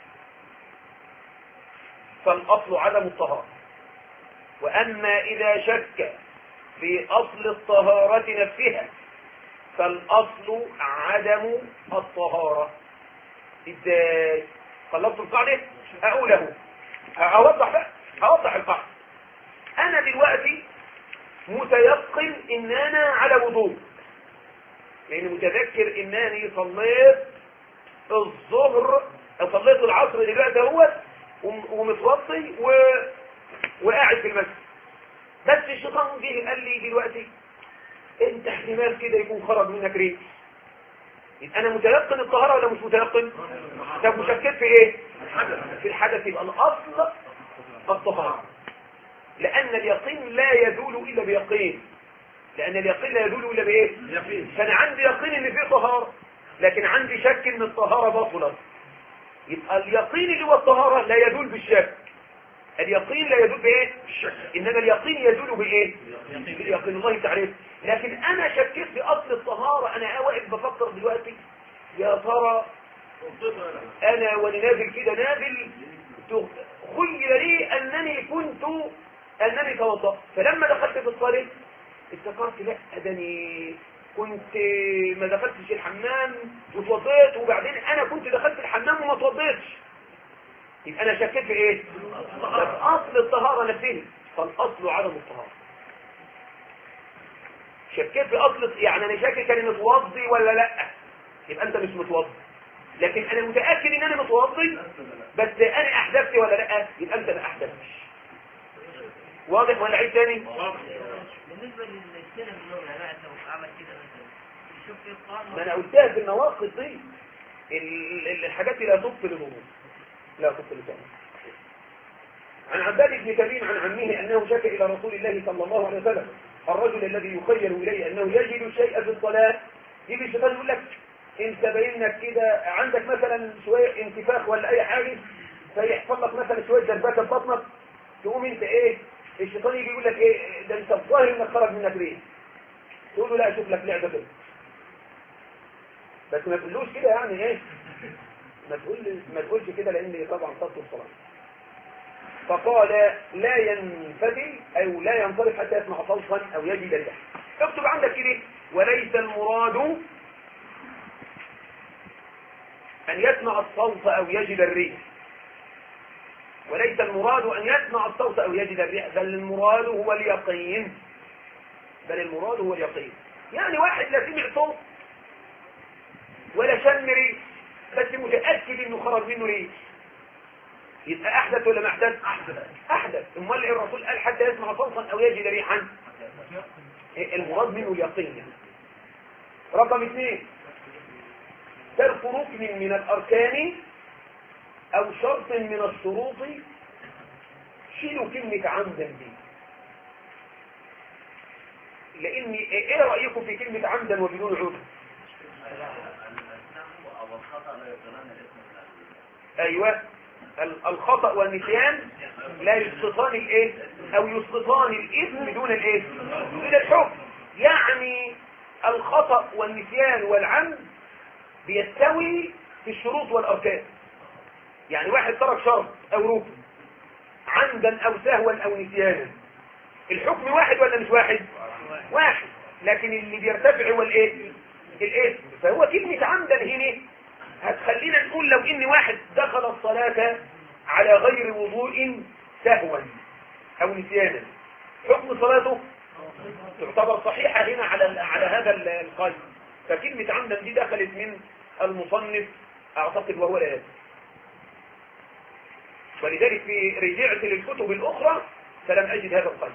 فالأصل عدم الطهارة، وأما إذا شك في أصل الطهارة نفسها فالأصل عدم الطهارة. إزاي؟ خلصت القاعدة؟ أقوله، أوضح القاعدة. أنا دلوقتي متيقن إن أنا على وضوء، لأني متذكر إنني صليت الظهر أو صليت العصر دلوقتي اهوت ومتوضي وقاعد في المسجد، بس الشيطان جه قال لي دلوقتي انت احتمال كده يكون خرج منك ريح. يبقى انا متيقن الطهارة ولا مش متيقن؟ طب مشكك في ايه؟ في الحدث. يبقى الاصل الطهارة، لان اليقين لا يزول الا بيقين، لان اليقين لا يزول الا بايه؟ فانا عندي يقين ان فيه طهارة، لكن عندي شك ان الطهارة باطلة. يبقى اليقين اللي هو الطهارة لا يزول بالشك، اليقين لا يزول بايه؟ انما اليقين يزول بايه؟ باليقين. الله تعرف. لكن انا شكيت في اصل الطهارة، انا واقف بفكر دلوقتي يا ترى انا وانا نازل كده نازل خيل لي انني توضأت، فلما دخلت في الصلاة افتكرت لا اداني كنت ما دخلتش الحمام وتوضيت، وبعدين انا كنت دخلت الحمام وما توضيتش. يبقى انا شكيت في ايه؟ في اصل الطهارة نفسها، فالاصل عدم الطهارة. شكيت في اصل، يعني انا شاكك اني متوضي ولا لا، يبقى انت مش متوضي. لكن انا متاكد ان انا متوضي بس انا احدثت ولا لا، يبقى انت ما احدثتش. واضح ولا عيد تاني؟ بالنسبه للسنه من النوم، يعني لو عمل كده مثلا يشوف في القرآن. ما انا قلتها في النواقض دي، الحاجات اللي لا تبطل الوضوء، لا تبطل الوضوء. عن عباد بن تميم عن عمه انه شكى الى رسول الله صلى الله عليه وسلم الرجل الذي يخيل اليه انه يجد شيئا في الصلاه. يجي الشيطان يقول لك انت باينك كده عندك مثلا شويه انتفاخ ولا اي حاجه، فيحصل لك مثلا شويه دربكه في بطنك، تقوم انت ايه، الشيطان يجي يقول لك ايه ده انت الظاهر انك خرج منك ريح، تقول له لا اشوف لك لعبه كده، بس ما تقولوش كده يعني ايه، ما تقولش كده لان طبعا تبطل الصلاه. فقال لا ينفتل او لا ينصرف حتى يسمع صوتا او يجد ريحا. اكتب عندك كده وليس المراد ان يسمع الصوت او يجد الريح، وليس المراد ان يسمع الصوت او يجد الريح، بل المراد هو اليقين، يعني واحد لا سمع صوت ولا شم ريح بس متاكد انه خرج منه ريح، يبقى احدث ولا ما احدث؟ احدث. امال الرسول قال حتى يسمع صوتا او يجد ريحا، المراد منه اليقين يعني. رقم 2 ترك ركن من الاركان او شرط من الشروط، شيلوا كلمه عمدا دي، لان ايه رايكم في كلمه عمدا وبدون عذر؟ ايوه، الخطأ والنسيان لا يسقطان الايه او يسقطان الاثم دون الايه، دون الحكم. يعني الخطأ والنسيان والعمد بيستوي في الشروط والاركان. يعني واحد ترك شرط او ركن عمدا او سهوا او نسيانا، الحكم واحد ولا مش واحد؟ واحد، لكن اللي بيرتفع هو الايه؟ الاثم. فهو كلمة عمدا هنا هتخلينا نقول لو ان واحد دخل الصلاة على غير وضوء سهوا أو نسيانا حكم صلاته تعتبر صحيحة هنا على هذا القيد. فكلمة عمدا دي دخلت من المصنف أعتقد وهو لا يدري، ولذلك في رجعت للكتب الأخرى فلم أجد هذا القيد.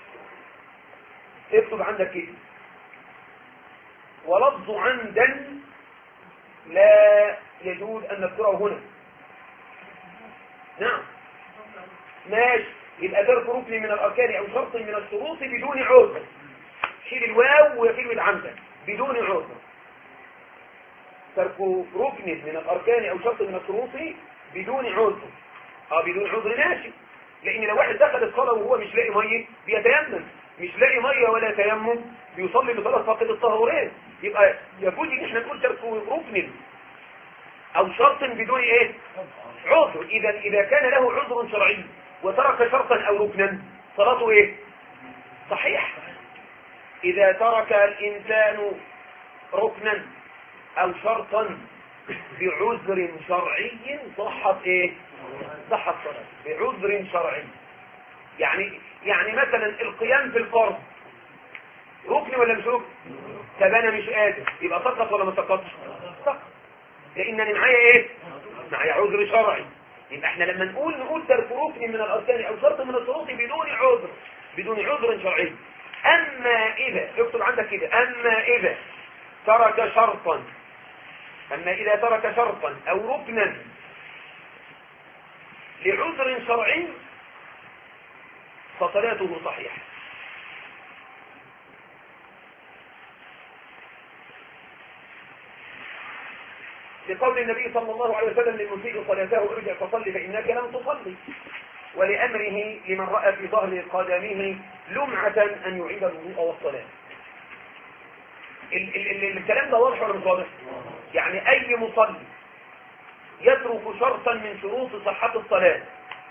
اكتب عندك كده ولفظ عمدا لا يجوز أن نذكره هنا. نعم ماشي، يبقى ترك ركن من الأركان أو شرط من الشروط بدون عذر. شيل الواو وكلمة عمدا بدون عذر. ترك ركن من الأركان أو شرط من الشروط بدون عذر. بدون عذر ماشي، لأن لو واحد دخل الصلاة وهو مش لاقي مية بيتيمم، مش لاقي مية ولا تيمم بيصلي بصلاة فاقد الطهورين. يبقى يجوز ان احنا نقول ترك ركن او شرط بدون ايه عذر. اذا كان له عذر شرعي وترك شرطا او ركنا صلاته ايه صحيح. اذا ترك الانسان ركنا او شرطا بعذر شرعي صحت ايه صحت صلاته بعذر شرعي. يعني مثلا القيام في الفرض ركن ولا مش ركن؟ طب انا مش قادر يبقى سقط ولا ما سقطش؟ سقط، لانني معايا ايه معايا عذر شرعي. يبقى احنا لما نقول ترك ركن من الاركان او شرط من الشروط بدون عذر شرعي. اما اذا اكتب عندك كده اما اذا ترك شرطا او ركنا لعذر شرعي فصلاته صحيحة. لقول النبي صلى الله عليه وسلم للمسيء صلاته ارجع فصلي فإنك لم تصلي، ولأمره لمن رأى في ظهر قدمه لمعة أن يعيد الوضوء والصلاة. الكلام ده واضح ولا مش واضح؟ يعني أي مصلي يترك شرطا من شروط صحة الصلاة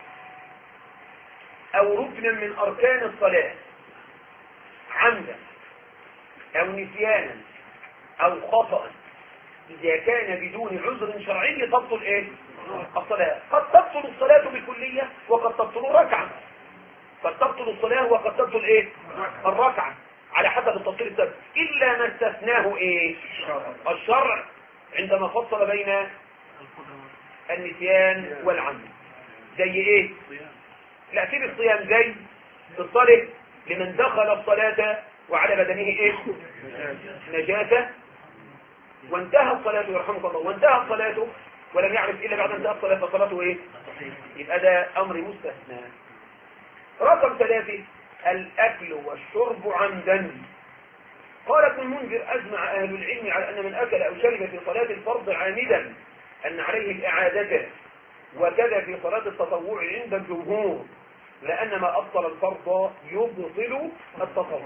أو ركنا من أركان الصلاة عمدا أو نسيانا أو خطأ إذا كان بدون عذر شرعي تبطل إيه؟ الصلاة. قد تبطل الصلاة بالكلية وقد تبطل الركعة. قد تبطل الصلاة وقد تبطل إيه؟ الركعة على حسب التفصيل السابق، إلا ما استثناه إيه؟ الشرع عندما فصل بين النسيان والعمد. زي إيه؟ لا في الصيام زي الصلاة لمن دخل الصلاة وعلى بدنه إيه؟ نجاسة وانتهى الصلاة يرحمك الله وانتهى الصلاة ولم يعرف إلا بعد انتهى الصلاة فصلاته إيه؟ يبقى ده أمر مستثنى. رقم 3 الأكل والشرب عمدا. قال ابن المنذر أجمع أهل العلم على أن من أكل أو شرب في صلاة الفرض عامدا أن عليه الإعادة، وكذا في صلاة التطوع عند الجمهور، لأن ما أبطل الفرض يبطل التطوع.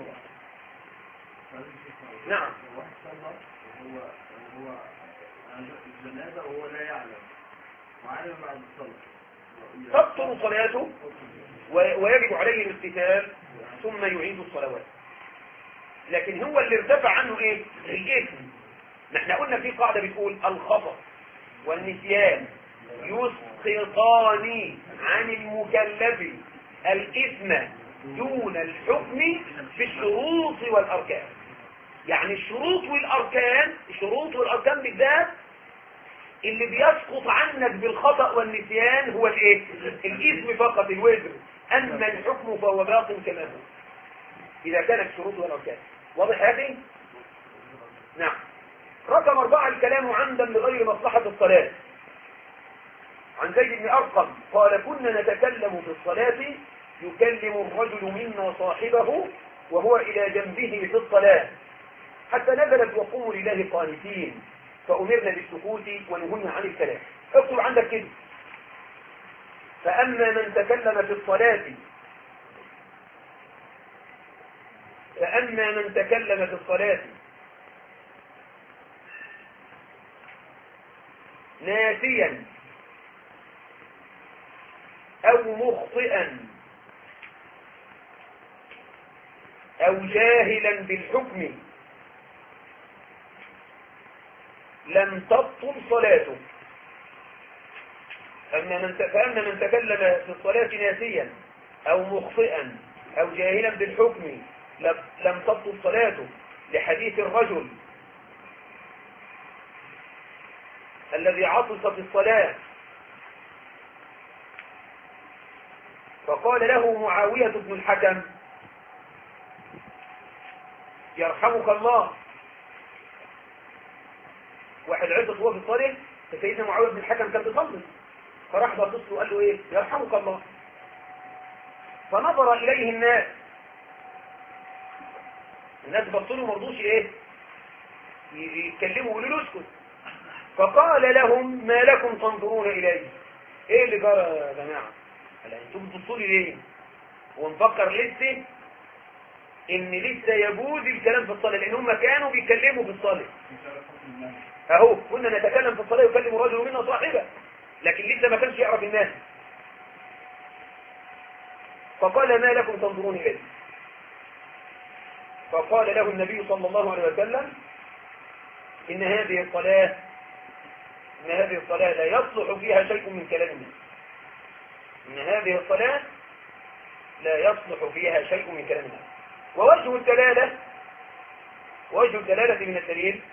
نعم هو الجنازة وهو لا يعلم وعلم بعد الصلاة تبطل صلاته ويجب عليه الاغتسال ثم يعيد الصلوات. لكن هو اللي ارتفع عنه ايه؟ الإثم. نحن قلنا في قاعدة بتقول الخطأ والنسيان يسقطان عن المكلف الإثم دون الحكم في الشروط والأركان. يعني الشروط والأركان بالذات اللي بيسقط عنك بالخطأ والنسيان هو الايه؟ الإثم فقط الوزر. أما الحكم فهو باق كما هو إذا كانت الشروط والأركان. واضح هذه؟ نعم. رقم 4 الكلام عمدا لغير مصلحة الصلاة. عن زيد بن أرقم قال كنا نتكلم في الصلاة يكلم الرجل منا صاحبه وهو إلى جنبه في الصلاة حتى نزلت وقوموا لله قانتين فأمرنا بالسكوت ونهينا عن الكلام. اكتب عندك كده فأما من تكلم في الصلاة ناسيا أو مخطئا أو جاهلا بالحكم لم تبطل صلاته. فأما من تكلم في الصلاة ناسيا أو مخطئا أو جاهلا بالحكم لم تبطل صلاته، لحديث الرجل الذي عطس في الصلاة فقال له معاوية بن الحكم يرحمك الله. واحد عطس وهو في الصلاة، فسيدنا معاوية بن الحكم كان بيصلي، فراح بص له وقال له ايه؟ يرحمك الله. فنظر اليه الناس بصوا له، ما رضوش ايه يتكلموا ويقولوا له اسكت. فقال لهم ما لكم تنظرون الي؟ ايه اللي جرى يا جماعه؟ قال انتم بتبصوا لي ليه؟ ونفكر لسه ان لسه يجوز الكلام في الصلاه، لان هم كانوا بيتكلموا في الصلاه اهو. كنا نتكلم في الصلاه يكلم رجل منا صاحبه، لكن لسه ما كانش يعرف الناس. فقال ما لكم تنظرون اليه؟ فقال له النبي صلى الله عليه وسلم إن هذه الصلاة لا يصلح فيها شيء من كلام الناس. إن هذه الصلاة لا يصلح فيها شيء من كلام الناس. ووجه الدلالة من الدليل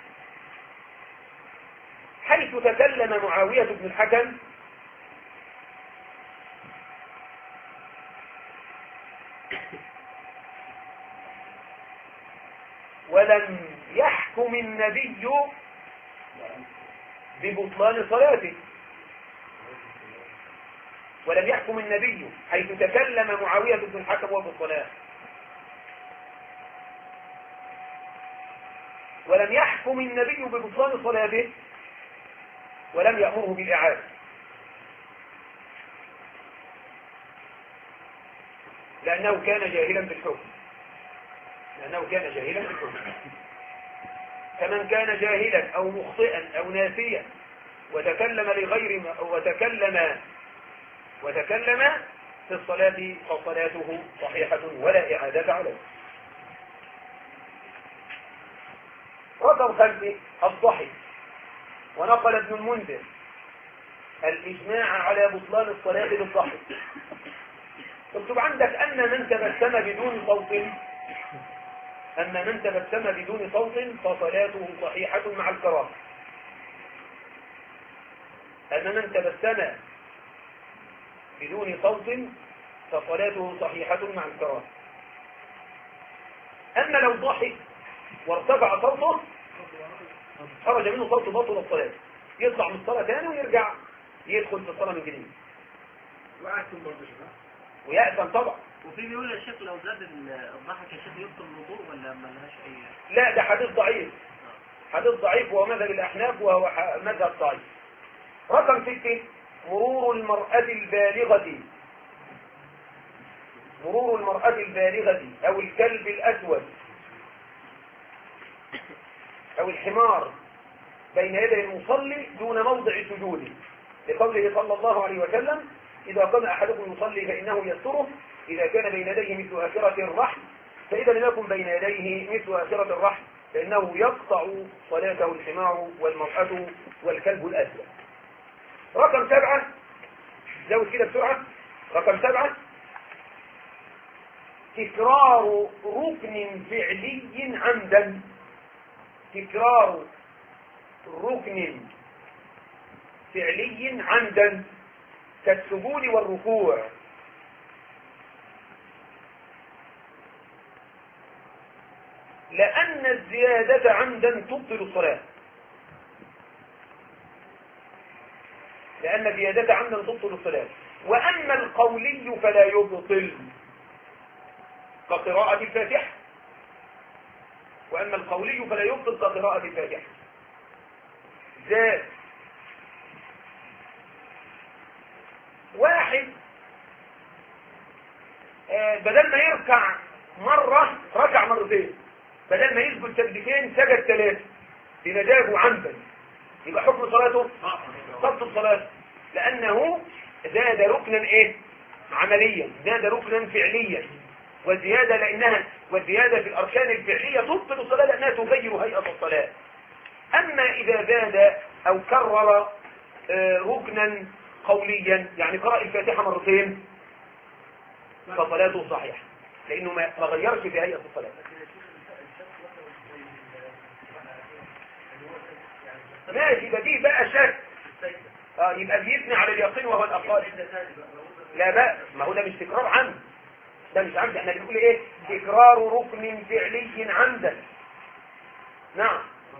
حيث تكلم معاوية بن الحكم ولم يحكم النبي ببطلان صلاته، ولم يحكم النبي حيث تكلم معاوية بن الحكم وبالصلاة، ولم يحكم النبي ببطلان صلاته ولم يأمره بالإعادة، لأنه كان جاهلا بالحكم. فمن كان جاهلا أو مخطئا أو ناسيا وتكلم في الصلاة فصلاته صحيحة ولا إعادة عليه. رقم 5 الضحك. ونقل ابن المنذر الإجماع على بطلان الصلاة بالضحك. اكتب عندك أن من تبسم بدون صوت فصلاته صحيحة مع الكراهة. أن من تبسم بدون صوت فصلاته صحيحة مع الكراهة. أما لو ضحك وارتفع صوته خرج منه صوت بطل الصلاة، يطلع من الصلاة ثاني ويرجع يدخل في الصلاة من جديد ويأثم طبعا. وفي بيقول الشيخ لو زاد الضحك يا شيخ يبطل الوضوء ولا ما لهاش اي؟ لا، ده حديث ضعيف وهو مذهب الأحناف وهو مذهب ضعيف. رقم 6 مرور المرأة البالغة أو الكلب الأسود أو الحمار بين يدي المصلي دون موضع سجوده، لقوله صلى الله عليه وسلم إذا قام أحدكم يصلي فإنه يستره إذا كان بين يديه مثل آخرة الرحل، فإذا لم يكن بين يديه مثل آخرة الرحل فإنه يقطع صلاته الحمار والمرأة والكلب الأسود. رقم 7 زود كده بسرعة. رقم 7 تكرار ركن فعلي عمدا. تكرار ركن فعلي عمدا كالسجود والركوع. لأن الزيادة عمدا تبطل الصلاة. وأما القولي فلا يبطل كقراءة الفاتحة. زاد واحد بدل ما يركع مرة ركع مرتين، بدل ما يسجد سجدتين سجد 3 بمزاجه عمدا، يبقى حكم صلاته تبطل صلاته، لأنه زاد ركنا عمليا، زاد ركنا فعليا، والزيادة في الأركان الفعلية تبطل الصلاة لأنها تغير هيئة الصلاة. أما إذا زاد أو كرر ركنا قوليا، يعني قرأ الفاتحة مرتين فصلاته صحيحة، لأنه ما غيرش في هيئة الصلاة. ماشي، ده دي بقى شك. يبقى بيثني على اليقين وهو الأقل. لا بقى، ما هو ده مش تكرار عمد، ده مش عمد. احنا بنقول ايه؟ تكرار ركن فعلي عمدا. نعم.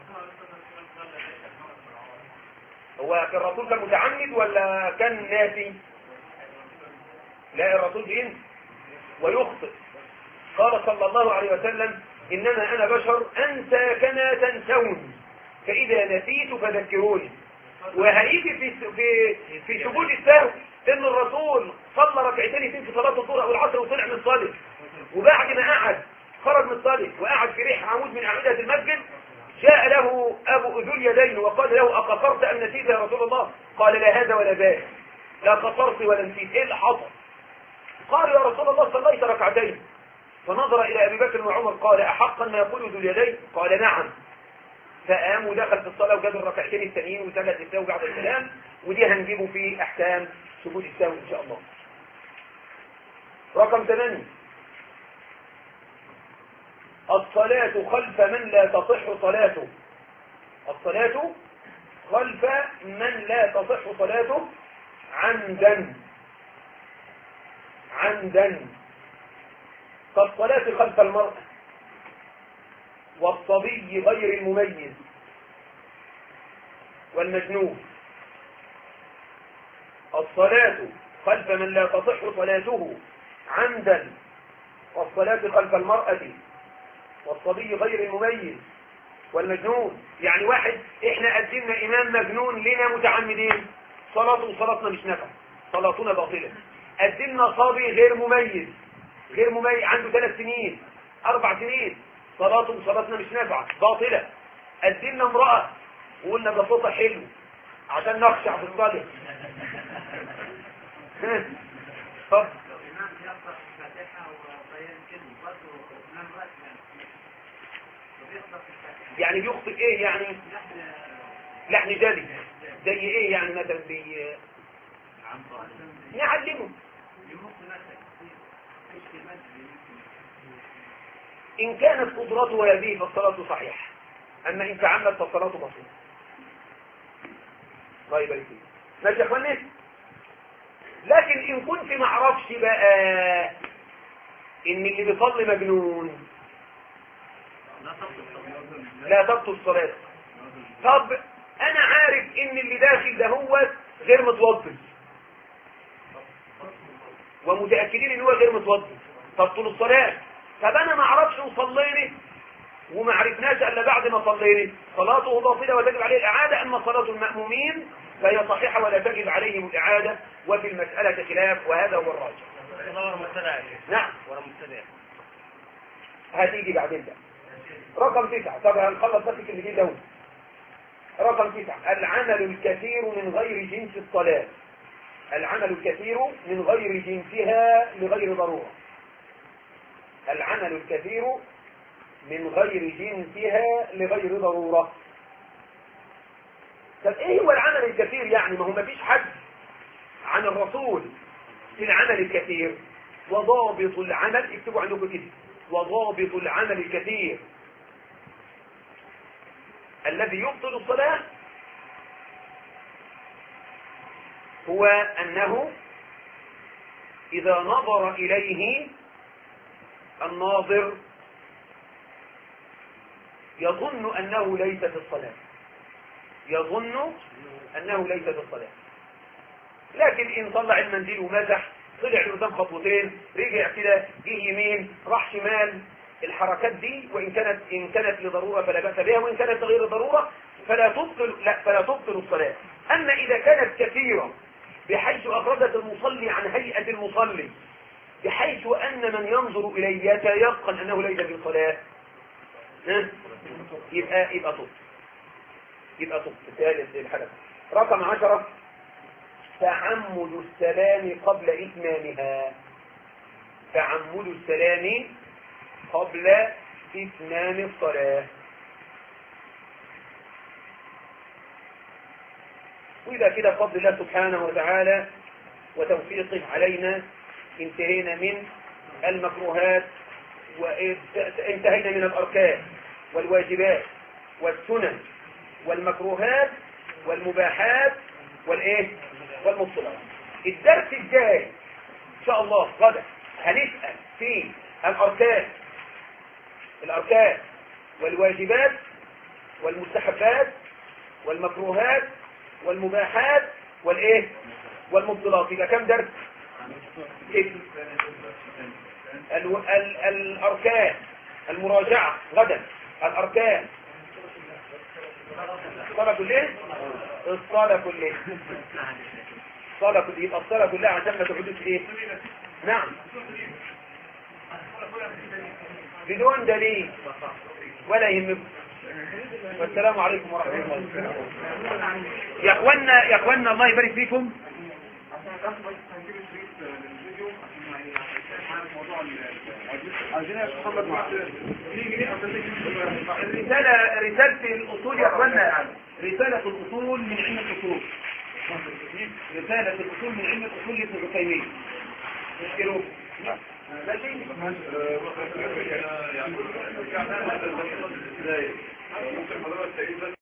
هو كان الرسول كان متعمد ولا كان ناسي؟ لا، الرسول بينسى ويخطئ. قال صلى الله عليه وسلم: إنما أنا بشر أنسى كما تنسون، فإذا نسيت فذكروني. وهيجي في سجود السهو إن الرسول صلى ركعتين في صلاة الظهر أو العصر وطلع من الصلاة، وبعد ما قعد خرج من الصلاة وقعد في ريح عمود من أعمدة المسجد، جاء له أبو ذو اليدين وقال له: أقصرت أم نسيت يا رسول الله؟ قال: لا هذا ولا ذاك، لا قصرت ولا نسيت. إيه اللي حصل؟ قال: يا رسول الله صليت ركعتين. فنظر إلى أبي بكر وعمر قال: أحقا ما يقول ذو اليدين؟ قال: نعم. فقام ودخل في الصلاة وجاب الركعتين الثانيين وسجد السهو بعد السلام، ودي هنجيبه في أحكام سجود السهو إن شاء الله. رقم 8: الصلاة خلف من لا تصح صلاته. الصلاة خلف من لا تصح صلاته عمدا كالصلاة خلف المرأة والصبي غير المميز والمجنون. الصلاة خلف من لا تصح صلاته عمدا والصلاة خلف المرأة والصبي غير المميز والمجنون. يعني واحد احنا قدمنا امام مجنون لنا متعمدين، صلاتنا مش نافعة، صلاتنا باطلة. قدمنا صبي غير مميز عنده 3 سنين 4 سنين، صلاتنا مش نافعة باطلة. قدمنا امرأة وقلنا ده صوتها حلو عشان نخشع في الصلاة. طب يعني بيخطئ ايه؟ يعني لحن جدي زي ايه؟ يعني مثلا نعلمه. ان كانت قدرته هذه فالصلاة صحيحة، اما ان تعمد فالصلاة باطلة. الله يبارك فيك. ماشي يا اخواني. لكن ان كنت ما اعرفش بقى ان اللي بيصلي مجنون لا تبطل الصلاة. طب انا عارف ان اللي داخل ده هو غير متوضي ومتأكدين ان هو غير متوضي، تبطل الصلاة. طب انا ما اعرفش وصليني وما عرفناش الا بعد ما صليني، صلاته باطلة وتجب عليه الاعادة. اما صلاة المأمومين فهي صحيحة ولا تجب عليهم الاعادة، وفي المسألة خلاف وهذا هو الراجح. نعم هتيجي بعدين ده. رقم 9. طبعا هنخلص بس الجديد ده. رقم 9: العمل الكثير من غير جنس الصلاة. العمل الكثير من غير جنسها لغير ضرورة. العمل الكثير من غير جنسها لغير ضرورة. طب ايه هو العمل الكثير؟ يعني ما هو مفيش حد عن الرسول في العمل الكثير. وضابط العمل، اكتبوا عندكم كده، وضابط العمل الكثير الذي يبطل الصلاة هو أنه إذا نظر إليه الناظر يظن أنه ليس في الصلاة، يظن أنه ليس في الصلاة. لكن إن طلع المنديل ومسح، طلع لقدام خطوتين، رجع كده، جه يمين، راح شمال، الحركات دي وإن كانت لضرورة فلا بأس بها، وإن كانت لغير ضرورة فلا تبطل الصلاة. أما إذا كانت كثيرة بحيث أخرجت المصلي عن هيئة المصلي، بحيث أن من ينظر إليه يتيقن أنه ليس في الصلاة، يبقى تبطل الحدث. رقم 10: تعمد السلام قبل إتمامها. تعمد السلام قبل إتمام الصلاة. وإذا كده بفضل الله سبحانه وتعالى وتوفيقه علينا انتهينا من المكروهات وانتهينا من الأركان والواجبات والسنن والمكروهات والمباحات والإيه والمبطلات. الدرس الجاي إن شاء الله غدا هنسأل في الأركان والواجبات والمستحبات والمكروهات والمباحات والإيه والمبطلات. يبقى كم درس؟ الأركان المراجعة غدا. الأركان الصلاة كلها يبقى الصلاة كلها عشان ما تحدث ايه؟ نعم بدون دليل ولا يهمكم. والسلام عليكم ورحمة الله وبركاته. يا اخوانا الله يبارك فيكم. رسالة الأصول يا أخوانا، رسالة الأصول من علم الأصول، رسالة الأصول من علم الأصول لابن عثيمين. تذكروا ماشي؟